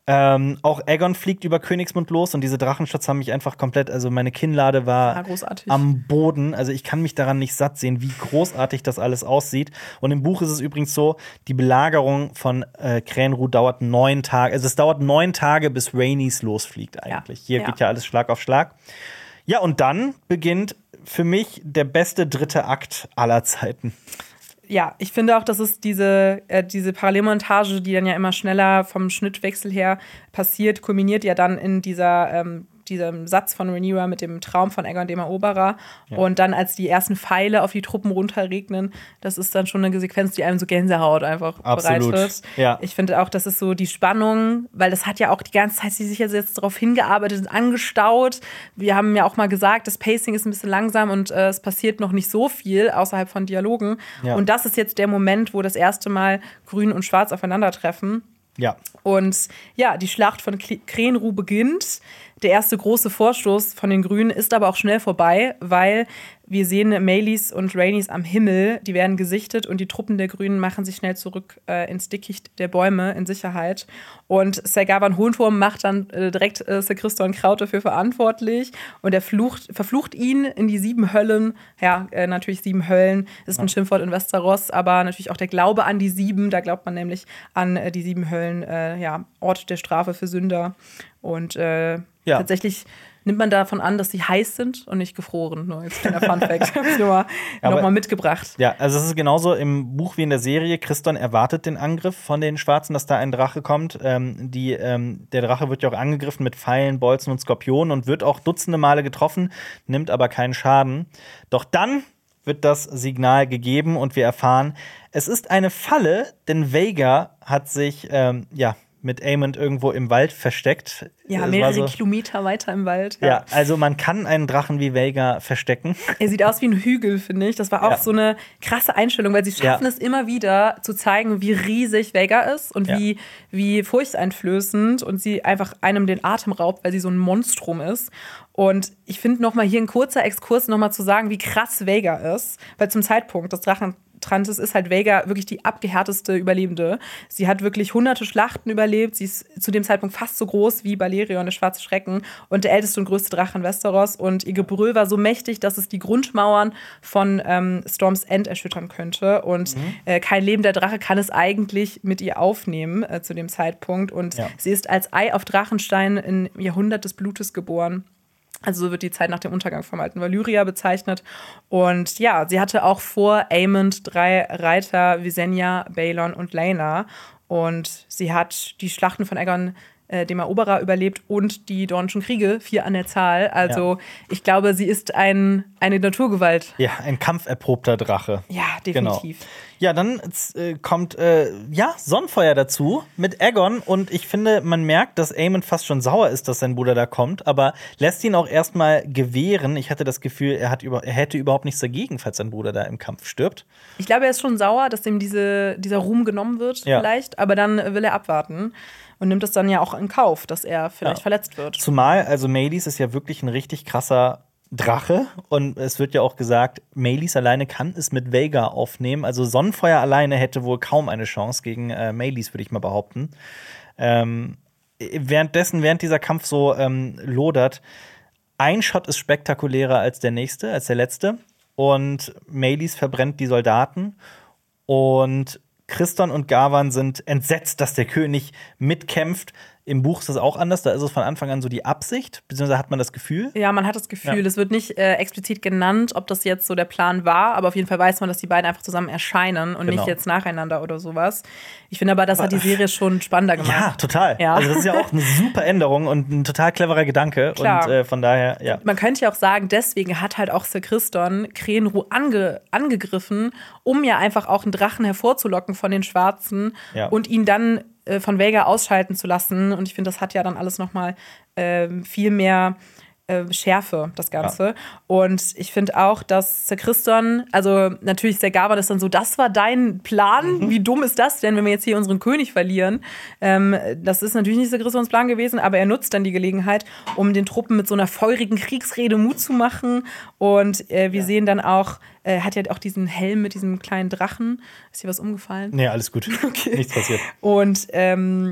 A: Ähm, auch Aegon fliegt über Königsmund los und diese Drachenshots haben mich einfach komplett, also meine Kinnlade war
B: ja,
A: am Boden. Also ich kann mich daran nicht satt sehen, wie großartig das alles aussieht. Und im Buch ist es übrigens so, die Belagerung von äh, Krähenruh dauert neun Tage. Also es dauert neun Tage, bis Rhaenys losfliegt eigentlich. Ja. Hier ja. geht ja alles Schlag auf Schlag. Ja, und dann beginnt für mich der beste dritte Akt aller Zeiten.
B: Ja, ich finde auch, dass es diese, äh, diese Parallelmontage, die dann ja immer schneller vom Schnittwechsel her passiert, kulminiert ja dann in dieser ähm, diesem Satz von Rhaenyra mit dem Traum von Aegon dem Eroberer. Ja. Und dann, als die ersten Pfeile auf die Truppen runterregnen, das ist dann schon eine Sequenz, die einem so Gänsehaut einfach
A: Absolut.
B: bereitet.
A: Ja.
B: Ich finde auch, das ist so die Spannung, weil das hat ja auch die ganze Zeit, sie sich jetzt darauf hingearbeitet und angestaut. Wir haben ja auch mal gesagt, das Pacing ist ein bisschen langsam und äh, es passiert noch nicht so viel außerhalb von Dialogen. Ja. Und das ist jetzt der Moment, wo das erste Mal Grün und Schwarz aufeinandertreffen.
A: Ja.
B: Und ja, die Schlacht von Krähenruh beginnt. Der erste große Vorstoß von den Grünen ist aber auch schnell vorbei, weil wir sehen Meleys und Rhaenys am Himmel, die werden gesichtet und die Truppen der Grünen machen sich schnell zurück äh, ins Dickicht der Bäume in Sicherheit. Und Ser Gawain Hohenturm macht dann äh, direkt äh, Ser Criston Kraut dafür verantwortlich und er flucht, verflucht ihn in die sieben Höllen. Ja, äh, natürlich sieben Höllen ist ein Schimpfwort in Westeros, aber natürlich auch der Glaube an die sieben, da glaubt man nämlich an äh, die sieben Höllen, äh, ja, Ort der Strafe für Sünder. Und äh, ja. tatsächlich nimmt man davon an, dass sie heiß sind und nicht gefroren. Nur als kleiner Funfact. Hab ich nur mal, ja, noch mal mitgebracht.
A: Ja, also es ist genauso im Buch wie in der Serie. Criston erwartet den Angriff von den Schwarzen, dass da ein Drache kommt. Ähm, die, ähm, der Drache wird ja auch angegriffen mit Pfeilen, Bolzen und Skorpionen und wird auch dutzende Male getroffen, nimmt aber keinen Schaden. Doch dann wird das Signal gegeben und wir erfahren, es ist eine Falle, denn Vhagar hat sich, ähm, ja, mit Aemond irgendwo im Wald versteckt.
B: Ja, mehrere so, Kilometer weiter im Wald.
A: Ja. ja, also man kann einen Drachen wie Vhagar verstecken.
B: Er sieht aus wie ein Hügel, finde ich. Das war auch ja. so eine krasse Einstellung, weil sie schaffen ja. es immer wieder zu zeigen, wie riesig Vhagar ist und ja. wie, wie furchteinflößend und sie einfach einem den Atem raubt, weil sie so ein Monstrum ist. Und ich finde noch mal hier ein kurzer Exkurs noch mal zu sagen, wie krass Vhagar ist, weil zum Zeitpunkt des Drachen Trantis ist halt Vhagar wirklich die abgehärteste Überlebende. Sie hat wirklich hunderte Schlachten überlebt. Sie ist zu dem Zeitpunkt fast so groß wie Balerion, der schwarze Schrecken, und der älteste und größte Drache in Westeros. Und ihr Gebrüll war so mächtig, dass es die Grundmauern von ähm, Storm's End erschüttern könnte. Und mhm. äh, kein lebender Drache kann es eigentlich mit ihr aufnehmen äh, zu dem Zeitpunkt. Und ja. sie ist als Ei auf Drachenstein im Jahrhundert des Blutes geboren. Also so wird die Zeit nach dem Untergang vom alten Valyria bezeichnet. Und ja, sie hatte auch vor Aemond drei Reiter, Visenya, Balon und Laena. Und sie hat die Schlachten von Aegon äh, dem Eroberer überlebt und die Dornischen Kriege, vier an der Zahl. Also ja. ich glaube, sie ist ein, eine Naturgewalt.
A: Ja, ein kampferprobter Drache.
B: Ja, definitiv.
A: Genau. Ja, dann äh, kommt äh, ja, Sonnenfeuer dazu mit Aegon. Und ich finde, man merkt, dass Aemond fast schon sauer ist, dass sein Bruder da kommt. Aber lässt ihn auch erstmal gewähren. Ich hatte das Gefühl, er, hat über, er hätte überhaupt nichts dagegen, falls sein Bruder da im Kampf stirbt.
B: Ich glaube, er ist schon sauer, dass ihm diese, dieser Ruhm genommen wird, ja. vielleicht. Aber dann will er abwarten. Und nimmt es dann ja auch in Kauf, dass er vielleicht ja. verletzt wird.
A: Zumal, also Meleys ist ja wirklich ein richtig krasser Drache. Und es wird ja auch gesagt, Meleys alleine kann es mit Vhagar aufnehmen. Also Sonnenfeuer alleine hätte wohl kaum eine Chance gegen äh, Meleys, würde ich mal behaupten. Ähm, währenddessen, während dieser Kampf so ähm, lodert, ein Shot ist spektakulärer als der nächste, als der letzte. Und Meleys verbrennt die Soldaten. Und Criston und Gawain sind entsetzt, dass der König mitkämpft. Im Buch ist das auch anders, da ist es von Anfang an so die Absicht, beziehungsweise hat man das Gefühl.
B: Ja, man hat das Gefühl, ja. es wird nicht äh, explizit genannt, ob das jetzt so der Plan war, aber auf jeden Fall weiß man, dass die beiden einfach zusammen erscheinen und genau. nicht jetzt nacheinander oder sowas. Ich finde aber, das aber, hat die Serie schon spannender gemacht.
A: Ja, total. Ja. Also das ist ja auch eine super Änderung und ein total cleverer Gedanke. Klar. Und äh, von daher, ja.
B: Man könnte ja auch sagen, deswegen hat halt auch Ser Criston Krähenruh ange angegriffen, um ja einfach auch einen Drachen hervorzulocken von den Schwarzen ja. und ihn dann von Vhagar ausschalten zu lassen. Und ich finde, das hat ja dann alles noch mal äh, viel mehr äh, Schärfe, das Ganze. Ja. Und ich finde auch, dass Ser Criston, also natürlich Ser Gawain ist dann so, das war dein Plan? Mhm. Wie dumm ist das denn, wenn wir jetzt hier unseren König verlieren? Ähm, das ist natürlich nicht Ser Cristons Plan gewesen, aber er nutzt dann die Gelegenheit, um den Truppen mit so einer feurigen Kriegsrede Mut zu machen. Und äh, wir ja. sehen dann auch, er äh, hat ja auch diesen Helm mit diesem kleinen Drachen. Ist hier was umgefallen?
A: Nee, alles gut. Okay. Nichts passiert.
B: Und ähm,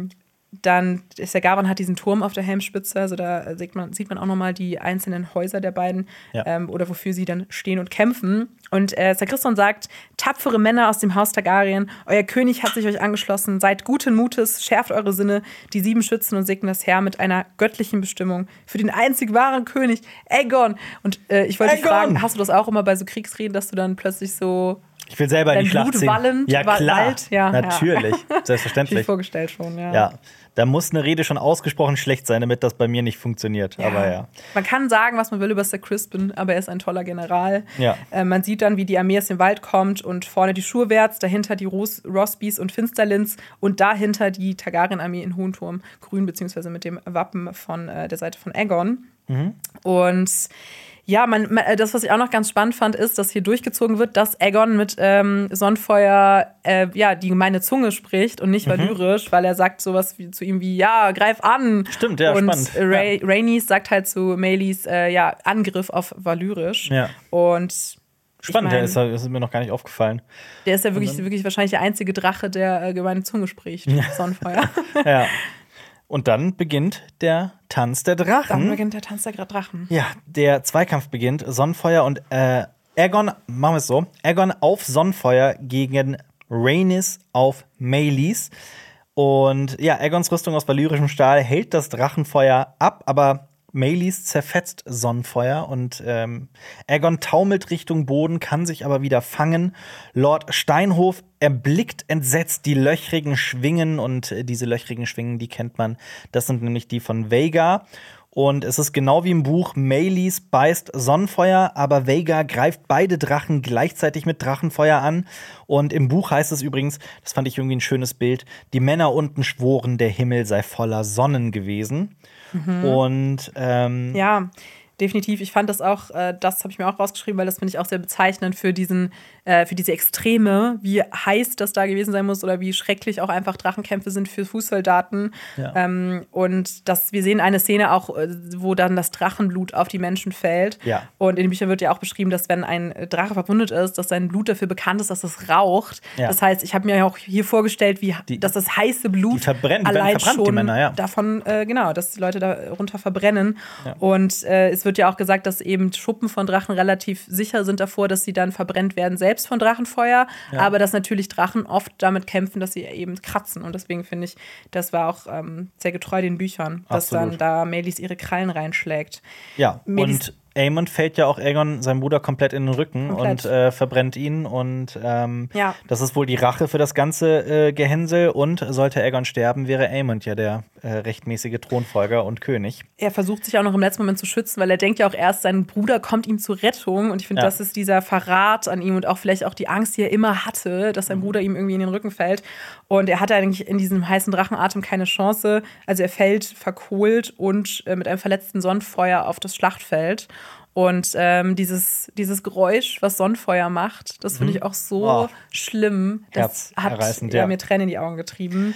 B: dann ist der Garon hat diesen Turm auf der Helmspitze, also da sieht man, sieht man auch nochmal die einzelnen Häuser der beiden ja. ähm, oder wofür sie dann stehen und kämpfen. Und äh, Ser Criston sagt, tapfere Männer aus dem Haus Targaryen, euer König hat sich euch angeschlossen, seid guten Mutes, schärft eure Sinne, die sieben schützen und segnen das Heer mit einer göttlichen Bestimmung für den einzig wahren König, Aegon. Und äh, ich wollte dich fragen, hast du das auch immer bei so Kriegsreden, dass du dann plötzlich so
A: Ich will selber in die Schlacht ziehen.
B: Wallend,
A: ja, klar.
B: Wald, ja,
A: natürlich.
B: Ja.
A: Selbstverständlich.
B: Ich vorgestellt schon, ja.
A: Ja, da muss eine Rede schon ausgesprochen schlecht sein, damit das bei mir nicht funktioniert.
B: Ja.
A: Aber ja.
B: Man kann sagen, was man will über Ser Crispin, aber er ist ein toller General.
A: Ja.
B: Äh, man sieht dann, wie die Armee aus dem Wald kommt und vorne die Schurwärts, dahinter die Ros- Rosbys und Finsterlins und dahinter die Targaryen-Armee in Hohenturm, grün, beziehungsweise mit dem Wappen von äh, der Seite von Aegon. Mhm. Und ja, man, man, das, was ich auch noch ganz spannend fand, ist, dass hier durchgezogen wird, dass Aegon mit ähm, Sonnenfeuer äh, ja, die gemeine Zunge spricht und nicht mhm. valyrisch, weil er sagt sowas wie, zu ihm wie, ja, greif an.
A: Stimmt, ja,
B: und
A: spannend.
B: Und Ra-
A: ja.
B: Rhaenys sagt halt zu Meleys, äh, ja, Angriff auf valyrisch.
A: Ja.
B: Und
A: spannend,
B: ich mein,
A: der ist, das ist mir noch gar nicht aufgefallen.
B: Der ist ja wirklich, wirklich wahrscheinlich der einzige Drache, der äh, gemeine Zunge spricht.
A: Ja.
B: Sonnenfeuer.
A: Ja. Und dann beginnt der Tanz der Drachen.
B: Dann beginnt der Tanz der Drachen.
A: Ja, der Zweikampf beginnt. Sonnenfeuer und äh, Aegon, machen wir es so, Aegon auf Sonnenfeuer gegen Rhaenys auf Meleys. Und ja, Aegons Rüstung aus valyrischem Stahl hält das Drachenfeuer ab, aber Meleys zerfetzt Sonnenfeuer und ähm, Aegon taumelt Richtung Boden, kann sich aber wieder fangen. Lord Steinhof erblickt entsetzt die löchrigen Schwingen und äh, diese löchrigen Schwingen, die kennt man. Das sind nämlich die von Vhagar. Und es ist genau wie im Buch, Meleys beißt Sonnenfeuer, aber Vhagar greift beide Drachen gleichzeitig mit Drachenfeuer an. Und im Buch heißt es übrigens, das fand ich irgendwie ein schönes Bild, die Männer unten schworen, der Himmel sei voller Sonnen gewesen. Mhm. Und ähm,
B: ja, definitiv. Ich fand das auch, äh, das habe ich mir auch rausgeschrieben, weil das finde ich auch sehr bezeichnend für diesen, äh, für diese Extreme, wie heiß das da gewesen sein muss oder wie schrecklich auch einfach Drachenkämpfe sind für Fußsoldaten.
A: Ja.
B: Ähm, und das, wir sehen eine Szene auch, wo dann das Drachenblut auf die Menschen fällt.
A: Ja.
B: Und in den Büchern wird ja auch beschrieben, dass wenn ein Drache verwundet ist, dass sein Blut dafür bekannt ist, dass es raucht. Ja. Das heißt, ich habe mir auch hier vorgestellt, wie die, dass das heiße Blut
A: die verbrennen,
B: allein
A: verbrannt,
B: schon
A: die Männer, ja.
B: davon, äh, genau, dass die Leute darunter verbrennen.
A: Ja.
B: Und äh, es wird ja auch gesagt, dass eben Schuppen von Drachen relativ sicher sind davor, dass sie dann verbrennt werden, selbst von Drachenfeuer. Ja. Aber dass natürlich Drachen oft damit kämpfen, dass sie eben kratzen. Und deswegen finde ich, das war auch ähm, sehr getreu den Büchern, dass
A: Absolut.
B: dann da Meleys ihre Krallen reinschlägt.
A: Ja,
B: Meleys
A: und Aemond fällt ja auch Aegon, seinem Bruder, komplett in den Rücken
B: komplett.
A: und äh, verbrennt ihn. Und ähm,
B: ja.
A: das ist wohl die Rache für das ganze äh, Gehänsel. Und sollte Aegon sterben, wäre Aemond ja der äh, rechtmäßige Thronfolger und König.
B: Er versucht sich auch noch im letzten Moment zu schützen, weil er denkt ja auch erst, sein Bruder kommt ihm zur Rettung. Und ich finde,
A: ja.
B: das ist dieser Verrat an ihm und auch vielleicht auch die Angst, die er immer hatte, dass sein
A: mhm.
B: Bruder ihm irgendwie in den Rücken fällt. Und er hatte eigentlich in diesem heißen Drachenatem keine Chance. Also er fällt verkohlt und äh, mit einem verletzten Sonnenfeuer auf das Schlachtfeld. Und ähm, dieses, dieses Geräusch, was Sonnenfeuer macht, das finde ich auch so oh. schlimm. Das hat ja,
A: ja.
B: mir Tränen in die Augen getrieben.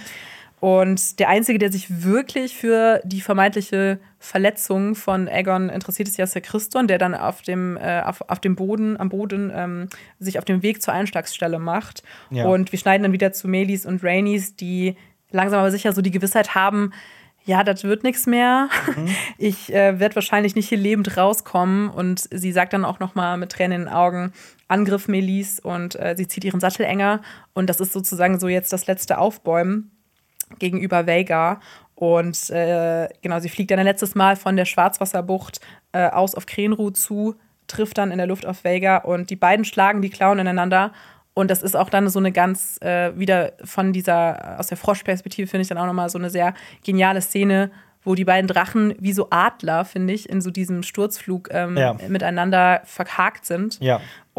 B: Und der Einzige, der sich wirklich für die vermeintliche Verletzung von Aegon interessiert, ist ja Ser Criston, der dann auf dem, äh, auf, auf dem Boden, am Boden ähm, sich auf dem Weg zur Einschlagsstelle macht. Ja. Und wir schneiden dann wieder zu Meleys und Rhaenys, die langsam aber sicher so die Gewissheit haben, ja, das wird nichts mehr. Mhm. Ich äh, werde wahrscheinlich nicht hier lebend rauskommen. Und sie sagt dann auch noch mal mit Tränen in den Augen, Angriff Meleys, und äh, sie zieht ihren Sattel enger. Und das ist sozusagen so jetzt das letzte Aufbäumen gegenüber Vhagar. Und äh, genau, sie fliegt dann ein letztes Mal von der Schwarzwasserbucht äh, aus auf Krenru zu, trifft dann in der Luft auf Vhagar. Und die beiden schlagen die Klauen ineinander. Und das ist auch dann so eine ganz, äh, wieder von dieser, aus der Froschperspektive finde ich dann auch nochmal so eine sehr geniale Szene, wo die beiden Drachen wie so Adler, finde ich, in so diesem Sturzflug ähm, ja. miteinander verhakt sind.
A: Ja.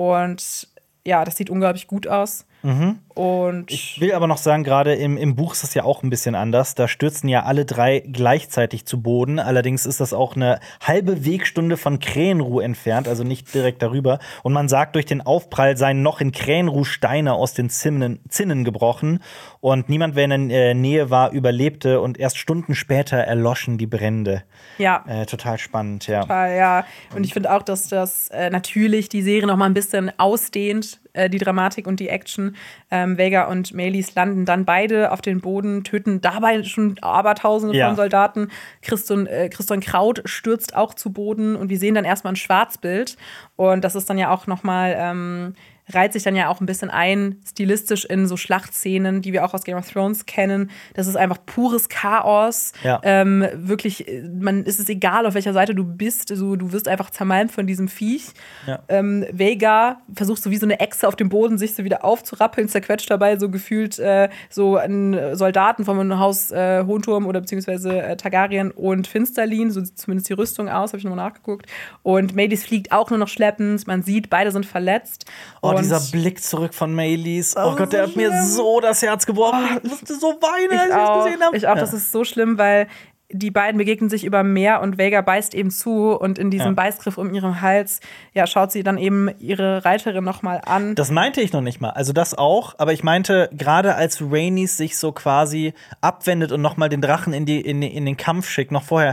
B: Und ja, das sieht unglaublich gut aus.
A: Mhm.
B: Und
A: ich will aber noch sagen, gerade im, im Buch ist das ja auch ein bisschen anders. Da stürzen ja alle drei gleichzeitig zu Boden. Allerdings ist das auch eine halbe Wegstunde von Krenru entfernt, also nicht direkt darüber. Und man sagt, durch den Aufprall seien noch in Krenru Steine aus den Zinnen, Zinnen gebrochen. Und niemand, wer in der Nähe war, überlebte. Und erst Stunden später erloschen die Brände.
B: Ja.
A: Äh, total spannend, ja.
B: Total, ja. Und ich finde auch, dass das äh, natürlich die Serie noch mal ein bisschen ausdehnt, äh, die Dramatik und die Action. Ähm, Ähm, Vhagar und Meleys landen dann beide auf den Boden, töten dabei schon Abertausende
A: ja.
B: von Soldaten. Christon, äh, Christon Kraut stürzt auch zu Boden und wir sehen dann erstmal ein Schwarzbild. Und das ist dann ja auch nochmal ähm, reiht sich dann ja auch ein bisschen ein, stilistisch in so Schlachtszenen, die wir auch aus Game of Thrones kennen. Das ist einfach pures Chaos.
A: Ja.
B: Ähm, wirklich, man ist es egal, auf welcher Seite du bist. Also, du wirst einfach zermalmt von diesem Viech.
A: Ja.
B: Ähm, Vhagar versucht so wie so eine Echse auf dem Boden, sich so wieder aufzurappeln, zerquetscht dabei so gefühlt äh, so einen Soldaten vom Haus äh, Hohenturm oder beziehungsweise äh, Targaryen und Finsterlin, so sieht zumindest die Rüstung aus, habe ich nochmal nachgeguckt. Und Meleys fliegt auch nur noch schleppend. Man sieht, beide sind verletzt.
A: Oh,
B: und
A: dieser Blick zurück von Meleys. Oh,
B: oh
A: Gott, der
B: so
A: hat mir
B: schlimm.
A: so das Herz gebrochen.
B: Oh,
A: ich musste so weinen,
B: ich
A: als ich
B: auch,
A: das gesehen habe.
B: Ich auch,
A: ja.
B: das ist so schlimm, weil die beiden begegnen sich über Meer und Vhagar beißt eben zu und in diesem ja. Beißgriff um ihrem Hals, ja, schaut sie dann eben ihre Reiterin noch mal an.
A: Das meinte ich noch nicht mal. Also das auch, aber ich meinte, gerade als Rhaenys sich so quasi abwendet und noch mal den Drachen in, die, in, in den Kampf schickt, noch vorher,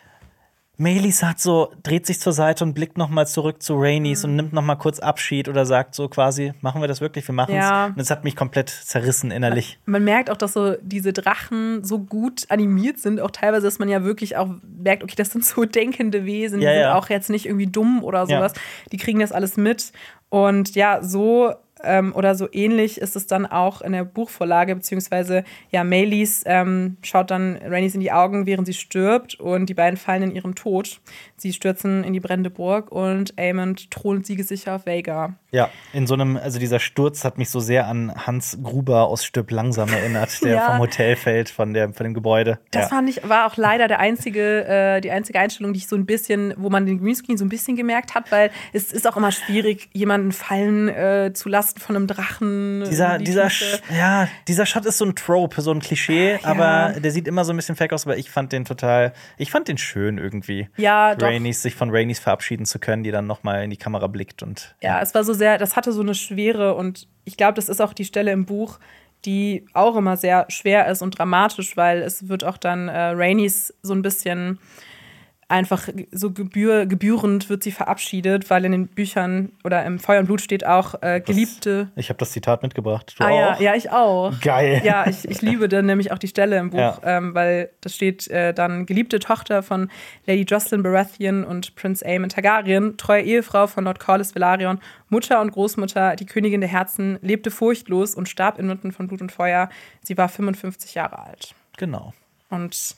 A: Meleys hat so, dreht sich zur Seite und blickt noch mal zurück zu Rhaenys mhm. und nimmt noch mal kurz Abschied oder sagt so quasi, machen wir das wirklich, wir machen es.
B: Ja.
A: Und das hat mich komplett zerrissen innerlich.
B: Man merkt auch, dass so diese Drachen so gut animiert sind, auch teilweise, dass man ja wirklich auch merkt, okay, das sind so denkende Wesen, die
A: ja, ja.
B: sind auch jetzt nicht irgendwie dumm oder sowas,
A: ja.
B: die kriegen das alles mit. Und ja, so ähm, oder so ähnlich ist es dann auch in der Buchvorlage, beziehungsweise ja, Meleys ähm, schaut dann Rhaenys in die Augen, während sie stirbt und die beiden fallen in ihren Tod. Sie stürzen in die brennende Burg und Aemond thront siegessicher auf Vhagar.
A: Ja, in so einem, also dieser Sturz hat mich so sehr an Hans Gruber aus Stirb langsam erinnert, der
B: ja.
A: vom Hotel fällt, von, der, von dem Gebäude.
B: Das
A: ja.
B: fand ich, war auch leider der einzige, äh, die einzige Einstellung, die ich so ein bisschen, wo man den Greenscreen so ein bisschen gemerkt hat, weil es ist auch immer schwierig, jemanden fallen äh, zu lassen von einem Drachen.
A: Dieser,
B: die
A: dieser,
B: Tiefe.
A: ja, dieser Shot ist so ein Trope, so ein Klischee,
B: ja.
A: aber der sieht immer so ein bisschen fake aus, aber ich fand den total, ich fand den schön irgendwie.
B: Ja, doch.
A: Rhaenys, sich von Rhaenys verabschieden zu können, die dann noch mal in die Kamera blickt und
B: ja, es war so sehr, das hatte so eine Schwere und ich glaube, das ist auch die Stelle im Buch, die auch immer sehr schwer ist und dramatisch, weil es wird auch dann äh, Rhaenys so ein bisschen einfach so gebühr, gebührend wird sie verabschiedet, weil in den Büchern oder im Feuer und Blut steht auch äh, Geliebte.
A: Das, ich habe das Zitat mitgebracht. Du
B: ah,
A: auch?
B: Ja, ja, ich auch.
A: Geil.
B: Ja, ich, ich liebe dann nämlich auch die Stelle im Buch,
A: ja.
B: ähm, weil das steht äh, dann geliebte Tochter von Lady Jocelyn Baratheon und Prinz Aemon Targaryen, treue Ehefrau von Lord Corlys Velaryon, Mutter und Großmutter, die Königin der Herzen, lebte furchtlos und starb inmitten von Blut und Feuer. Sie war fünfundfünfzig Jahre alt.
A: Genau.
B: Und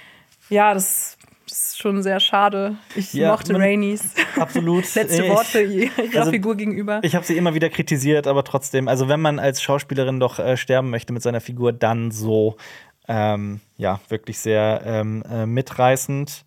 B: ja, das Das ist schon sehr schade. Ich
A: ja,
B: mochte Rhaenys.
A: Absolut.
B: Letzte Worte ihrer
A: also,
B: Figur gegenüber.
A: Ich habe sie immer wieder kritisiert, aber trotzdem, also wenn man als Schauspielerin doch äh, sterben möchte mit seiner Figur, dann so. Ähm, ja, wirklich sehr ähm, äh, mitreißend.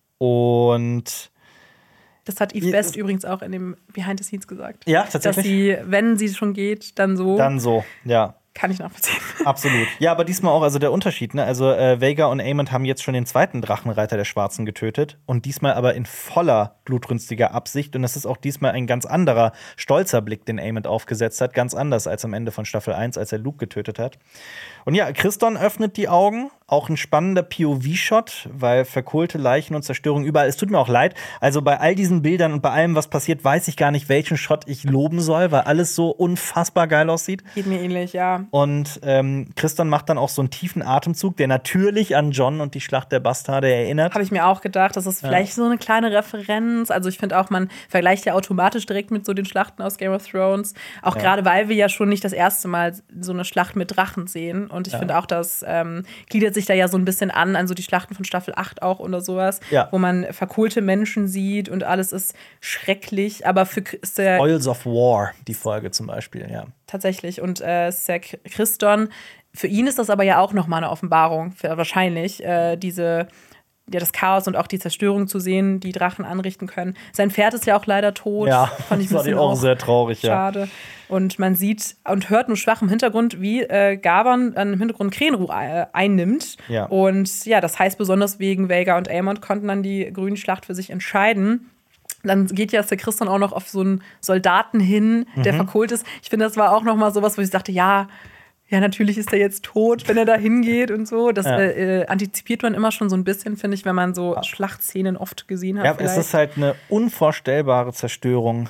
A: Und
B: das hat Eve Best übrigens auch in dem Behind the Scenes gesagt.
A: Ja, tatsächlich.
B: Dass sie, wenn sie schon geht, dann so.
A: Dann so, ja.
B: Kann ich nachvollziehen.
A: Absolut. Ja, aber diesmal auch, also der Unterschied, ne? Also äh, Vhagar und Aemond haben jetzt schon den zweiten Drachenreiter der Schwarzen getötet und diesmal aber in voller blutrünstiger Absicht. Und das ist auch diesmal ein ganz anderer, stolzer Blick, den Aemond aufgesetzt hat. Ganz anders als am Ende von Staffel eins, als er Luke getötet hat. Und ja, Christon öffnet die Augen. Auch ein spannender P O V-Shot, weil verkohlte Leichen und Zerstörung überall. Es tut mir auch leid. Also bei all diesen Bildern und bei allem, was passiert, weiß ich gar nicht, welchen Shot ich loben soll, weil alles so unfassbar geil aussieht.
B: Geht mir ähnlich, ja.
A: Und ähm, Christon macht dann auch so einen tiefen Atemzug, der natürlich an Jon und die Schlacht der Bastarde erinnert.
B: Habe ich mir auch gedacht, das ist vielleicht ja. so eine kleine Referenz. Also ich finde auch, man vergleicht ja automatisch direkt mit so den Schlachten aus Game of Thrones. Auch ja. gerade, weil wir ja schon nicht das erste Mal so eine Schlacht mit Drachen sehen. Und ich ja. finde auch, das ähm, gliedert sich da ja so ein bisschen an, an so die Schlachten von Staffel acht auch oder sowas, ja. wo man verkohlte Menschen sieht und alles ist schrecklich. Aber für ist der
A: Oils of War, die Folge zum Beispiel, ja.
B: Tatsächlich. Und äh, Ser Christon, für ihn ist das aber ja auch nochmal eine Offenbarung, für, wahrscheinlich, äh, diese, ja, das Chaos und auch die Zerstörung zu sehen, die Drachen anrichten können. Sein Pferd ist ja auch leider tot.
A: Ja,
B: fand ich
A: das war auch, auch sehr traurig,
B: schade. Ja. Und man sieht und hört nur schwach im Hintergrund, wie äh, Gavan im Hintergrund Krenruh äh, einnimmt. Ja. Und ja, das heißt, besonders wegen Vhagar und Aemond konnten dann die grünen Schlacht für sich entscheiden. Dann geht ja Ser Christon auch noch auf so einen Soldaten hin, der mhm. verkohlt ist. Ich finde, das war auch noch mal sowas, wo ich dachte, ja, ja, natürlich ist er jetzt tot, wenn er da hingeht und so. Das ja. äh, antizipiert man immer schon so ein bisschen, finde ich, wenn man so Schlachtszenen oft gesehen hat.
A: Ja,
B: vielleicht.
A: Es ist halt eine unvorstellbare Zerstörung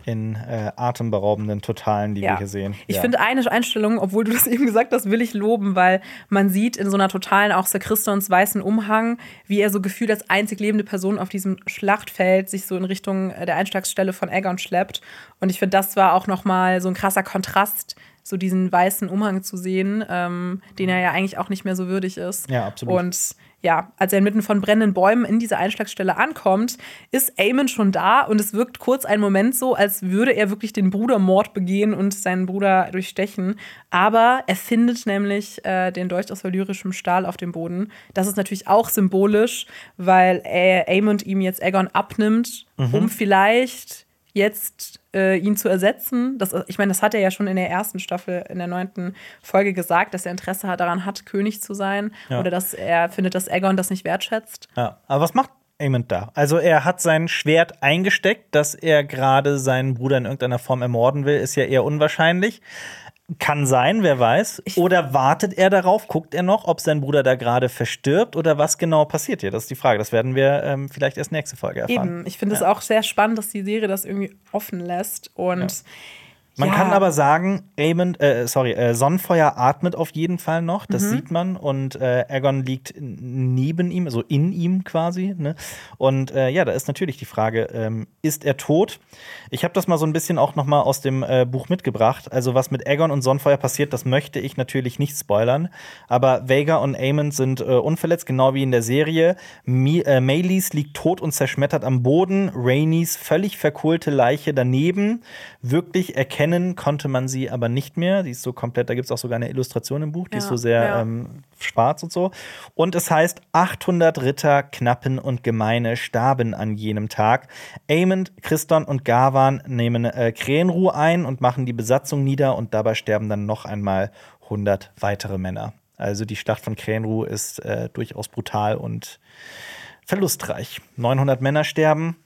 A: in äh, atemberaubenden Totalen, die
B: ja.
A: wir hier sehen.
B: Ich
A: ja.
B: finde eine Einstellung, obwohl du das eben gesagt hast, will ich loben, weil man sieht in so einer Totalen auch Ser Christons weißen Umhang, wie er so gefühlt als einzig lebende Person auf diesem Schlachtfeld sich so in Richtung der Einschlagsstelle von Aegon schleppt. Und ich finde, das war auch noch mal so ein krasser Kontrast, so diesen weißen Umhang zu sehen, ähm, den er ja eigentlich auch nicht mehr so würdig ist.
A: Ja, absolut.
B: Und ja, als er inmitten von brennenden Bäumen in diese Einschlagsstelle ankommt, ist Aemond schon da und es wirkt kurz einen Moment so, als würde er wirklich den Brudermord begehen und seinen Bruder durchstechen. Aber er findet nämlich äh, den Dolch aus valyrischem Stahl auf dem Boden. Das ist natürlich auch symbolisch, weil äh, Aemond ihm jetzt Aegon abnimmt, mhm. um vielleicht jetzt äh, ihn zu ersetzen. Das, ich meine, das hat er ja schon in der ersten Staffel, in der neunten Folge gesagt, dass er Interesse daran hat, König zu sein. Ja. Oder dass er findet, dass Aegon das nicht wertschätzt.
A: Ja, aber was macht Aemond da? Also er hat sein Schwert eingesteckt, dass er gerade seinen Bruder in irgendeiner Form ermorden will, ist ja eher unwahrscheinlich. Kann sein, wer weiß. Ich oder wartet er darauf, guckt er noch, ob sein Bruder da gerade verstirbt oder was genau passiert hier? Das ist die Frage. Das werden wir ähm, vielleicht erst nächste Folge erfahren.
B: Eben, ich finde es ja. auch sehr spannend, dass die Serie das irgendwie offen lässt. Und
A: ja. Man
B: ja.
A: kann aber sagen, Aemond, äh, sorry, äh, Sonnenfeuer atmet auf jeden Fall noch, das mhm. sieht man. Und äh, Aegon liegt neben ihm, also in ihm quasi. Ne? Und äh, ja, da ist natürlich die Frage, ähm, ist er tot? Ich habe das mal so ein bisschen auch noch mal aus dem äh, Buch mitgebracht. Also was mit Aegon und Sonnenfeuer passiert, das möchte ich natürlich nicht spoilern. Aber Vhagar und Aemond sind äh, unverletzt, genau wie in der Serie. Mi äh, Meleys liegt tot und zerschmettert am Boden. Rhaenys völlig verkohlte Leiche daneben. Wirklich erkennen konnte man sie aber nicht mehr. Die ist so komplett, da gibt es auch sogar eine Illustration im Buch, die ja, ist so sehr ja. ähm, schwarz und so. Und es heißt, achthundert Ritter, Knappen und Gemeine starben an jenem Tag. Aemond, Criston und Garvan nehmen äh, Krähenruhe ein und machen die Besatzung nieder und dabei sterben dann noch einmal hundert weitere Männer. Also die Schlacht von Krähenruhe ist äh, durchaus brutal und verlustreich. neunhundert Männer sterben.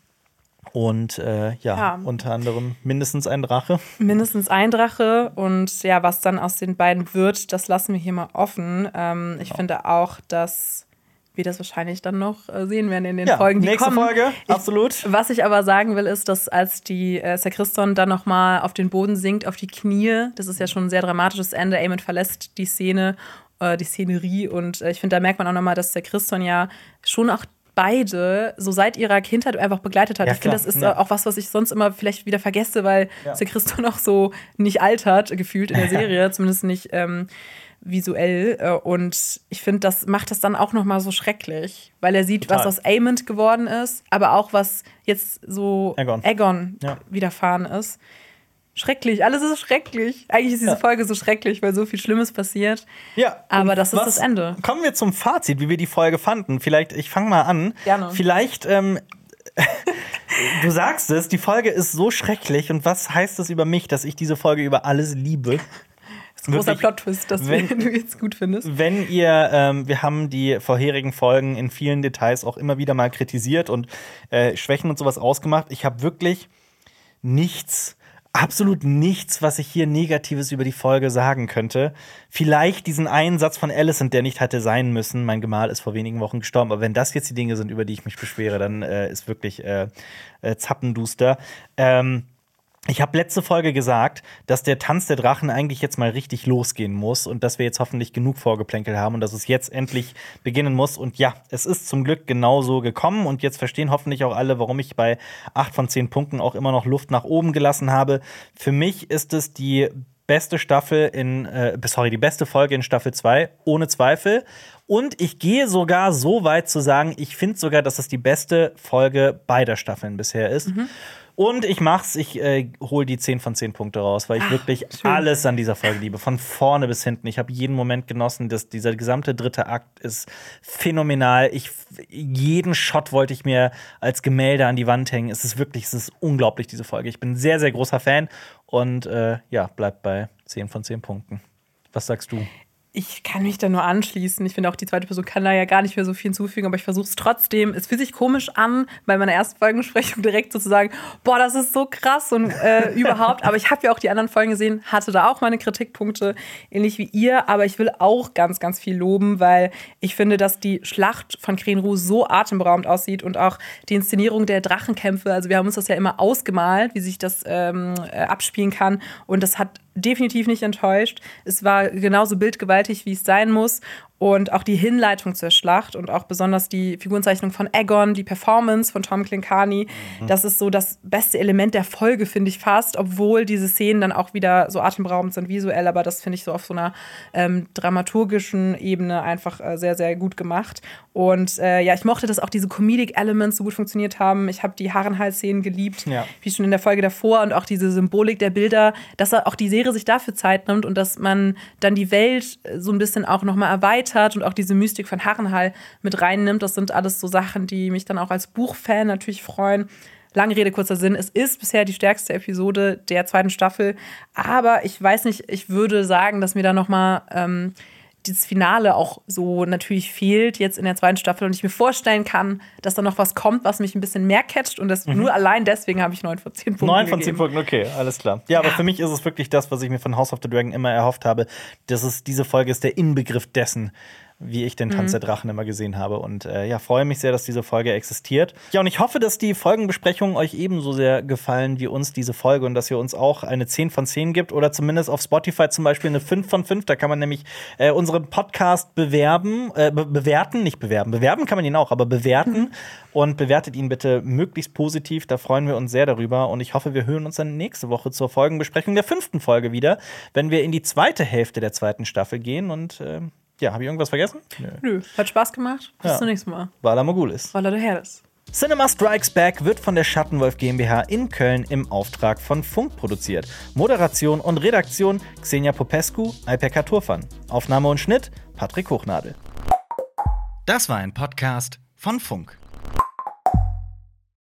A: Und äh, ja, ja, unter anderem mindestens ein Drache.
B: Mindestens ein Drache. Und ja, was dann aus den beiden wird, das lassen wir hier mal offen. Ähm, ich ja. finde auch, dass wir das wahrscheinlich dann noch äh, sehen werden in den
A: ja,
B: Folgen, die
A: nächste
B: kommen.
A: Folge,
B: ich,
A: absolut.
B: Was ich aber sagen will, ist, dass als die äh, Ser Criston dann noch mal auf den Boden sinkt, auf die Knie, das ist ja schon ein sehr dramatisches Ende. Aemond verlässt die Szene, äh, die Szenerie. Und äh, ich finde, da merkt man auch noch mal, dass Ser Criston ja schon auch beide so seit ihrer Kindheit einfach begleitet hat. Ja, ich finde, das ist ja. auch was, was ich sonst immer vielleicht wieder vergesse, weil ja. Ser Criston auch so nicht altert, gefühlt in der Serie, ja. zumindest nicht ähm, visuell. Und ich finde, das macht das dann auch noch mal so schrecklich, weil er sieht, Total. was aus Aemond geworden ist, aber auch was jetzt so Aegon, Aegon ja. widerfahren ist. Schrecklich, alles ist schrecklich. Eigentlich ist diese ja. Folge so schrecklich, weil so viel Schlimmes passiert.
A: Ja.
B: Aber das ist das Ende.
A: Kommen wir zum Fazit, wie wir die Folge fanden. Vielleicht, ich fange mal an.
B: Gerne.
A: Vielleicht, ähm, du sagst es, die Folge ist so schrecklich. Und was heißt das über mich, dass ich diese Folge über alles liebe?
B: Das ist ein großer Plot-Twist, dass wenn, du jetzt gut findest.
A: Wenn ihr, ähm, wir haben die vorherigen Folgen in vielen Details auch immer wieder mal kritisiert und äh, Schwächen und sowas ausgemacht. Ich habe wirklich nichts Absolut nichts, was ich hier Negatives über die Folge sagen könnte. Vielleicht diesen einen Satz von Alicent, der nicht hätte sein müssen. Mein Gemahl ist vor wenigen Wochen gestorben. Aber wenn das jetzt die Dinge sind, über die ich mich beschwere, dann äh, ist wirklich äh, äh, zappenduster. Ähm, Ich habe letzte Folge gesagt, dass der Tanz der Drachen eigentlich jetzt mal richtig losgehen muss und dass wir jetzt hoffentlich genug vorgeplänkelt haben und dass es jetzt endlich beginnen muss. Und ja, es ist zum Glück genauso gekommen und jetzt verstehen hoffentlich auch alle, warum ich bei acht von zehn Punkten auch immer noch Luft nach oben gelassen habe. Für mich ist es die beste Staffel in, äh, sorry, die beste Folge in Staffel zwei, ohne Zweifel. Und ich gehe sogar so weit zu sagen, ich finde sogar, dass es die beste Folge beider Staffeln bisher ist. Mhm. Und ich mach's, ich äh, hole die zehn von zehn Punkte raus, weil ich Ach, wirklich schön. alles an dieser Folge liebe. Von vorne bis hinten. Ich habe jeden Moment genossen. Das, dieser gesamte dritte Akt ist phänomenal. Ich, jeden Shot wollte ich mir als Gemälde an die Wand hängen. Es ist wirklich, es ist unglaublich, diese Folge. Ich bin ein sehr, sehr großer Fan. Und äh, ja, bleibt bei zehn von zehn Punkten. Was sagst du?
B: Ich kann mich da nur anschließen. Ich finde auch, die zweite Person kann da ja gar nicht mehr so viel hinzufügen, aber ich versuche es trotzdem. Es fühlt sich komisch an, bei meiner ersten Folgensprechung direkt so zu sagen, boah, das ist so krass und äh, überhaupt. Aber ich habe ja auch die anderen Folgen gesehen, hatte da auch meine Kritikpunkte, ähnlich wie ihr. Aber ich will auch ganz, ganz viel loben, weil ich finde, dass die Schlacht von Krenru so atemberaubend aussieht und auch die Inszenierung der Drachenkämpfe. Also wir haben uns das ja immer ausgemalt, wie sich das ähm, äh, abspielen kann. Und das hat definitiv nicht enttäuscht. Es war genauso bildgewaltig, wie es sein muss. Und auch die Hinleitung zur Schlacht und auch besonders die Figurenzeichnung von Aegon, die Performance von Tom Clancarny, mhm. das ist so das beste Element der Folge, finde ich fast, obwohl diese Szenen dann auch wieder so atemberaubend sind visuell, aber das finde ich so auf so einer ähm, dramaturgischen Ebene einfach äh, sehr, sehr gut gemacht. Und äh, ja, ich mochte, dass auch diese Comedic Elements so gut funktioniert haben. Ich habe die Harrenhal-Szenen geliebt, ja. wie schon in der Folge davor und auch diese Symbolik der Bilder, dass auch die Serie sich dafür Zeit nimmt und dass man dann die Welt so ein bisschen auch nochmal erweitert hat und auch diese Mystik von Harrenhal mit reinnimmt. Das sind alles so Sachen, die mich dann auch als Buchfan natürlich freuen. Lange Rede, kurzer Sinn. Es ist bisher die stärkste Episode der zweiten Staffel. Aber ich weiß nicht, ich würde sagen, dass mir da noch mal ähm, dieses Finale auch so natürlich fehlt jetzt in der zweiten Staffel und ich mir vorstellen kann, dass da noch was kommt, was mich ein bisschen mehr catcht und das mhm. nur allein deswegen habe ich neun von zehn Punkten
A: neun von zehn Punkten, okay, alles klar. Ja, aber ja. für mich ist es wirklich das, was ich mir von House of the Dragon immer erhofft habe. Das ist, diese Folge ist der Inbegriff dessen, wie ich den Tanz mhm. der Drachen immer gesehen habe. Und äh, ja, freue mich sehr, dass diese Folge existiert. Ja, und ich hoffe, dass die Folgenbesprechungen euch ebenso sehr gefallen wie uns diese Folge und dass ihr uns auch eine zehn von zehn gibt oder zumindest auf Spotify zum Beispiel eine fünf von fünf. Da kann man nämlich äh, unseren Podcast bewerben, äh, be- bewerten, nicht bewerben. Bewerben kann man ihn auch, aber bewerten. Mhm. Und bewertet ihn bitte möglichst positiv. Da freuen wir uns sehr darüber. Und ich hoffe, wir hören uns dann nächste Woche zur Folgenbesprechung der fünften Folge wieder, wenn wir in die zweite Hälfte der zweiten Staffel gehen. Und äh, ja, habe ich irgendwas vergessen?
B: Nö. Nö. Hat Spaß gemacht. Bis ja. zum nächsten Mal.
A: Vala Mogulis.
B: Vala de Heres.
A: Cinema Strikes Back wird von der Schattenwolf GmbH in Köln im Auftrag von Funk produziert. Moderation und Redaktion Xenia Popescu, Alpeka Turfan. Aufnahme und Schnitt Patrick Hochnadel. Das war ein Podcast von Funk.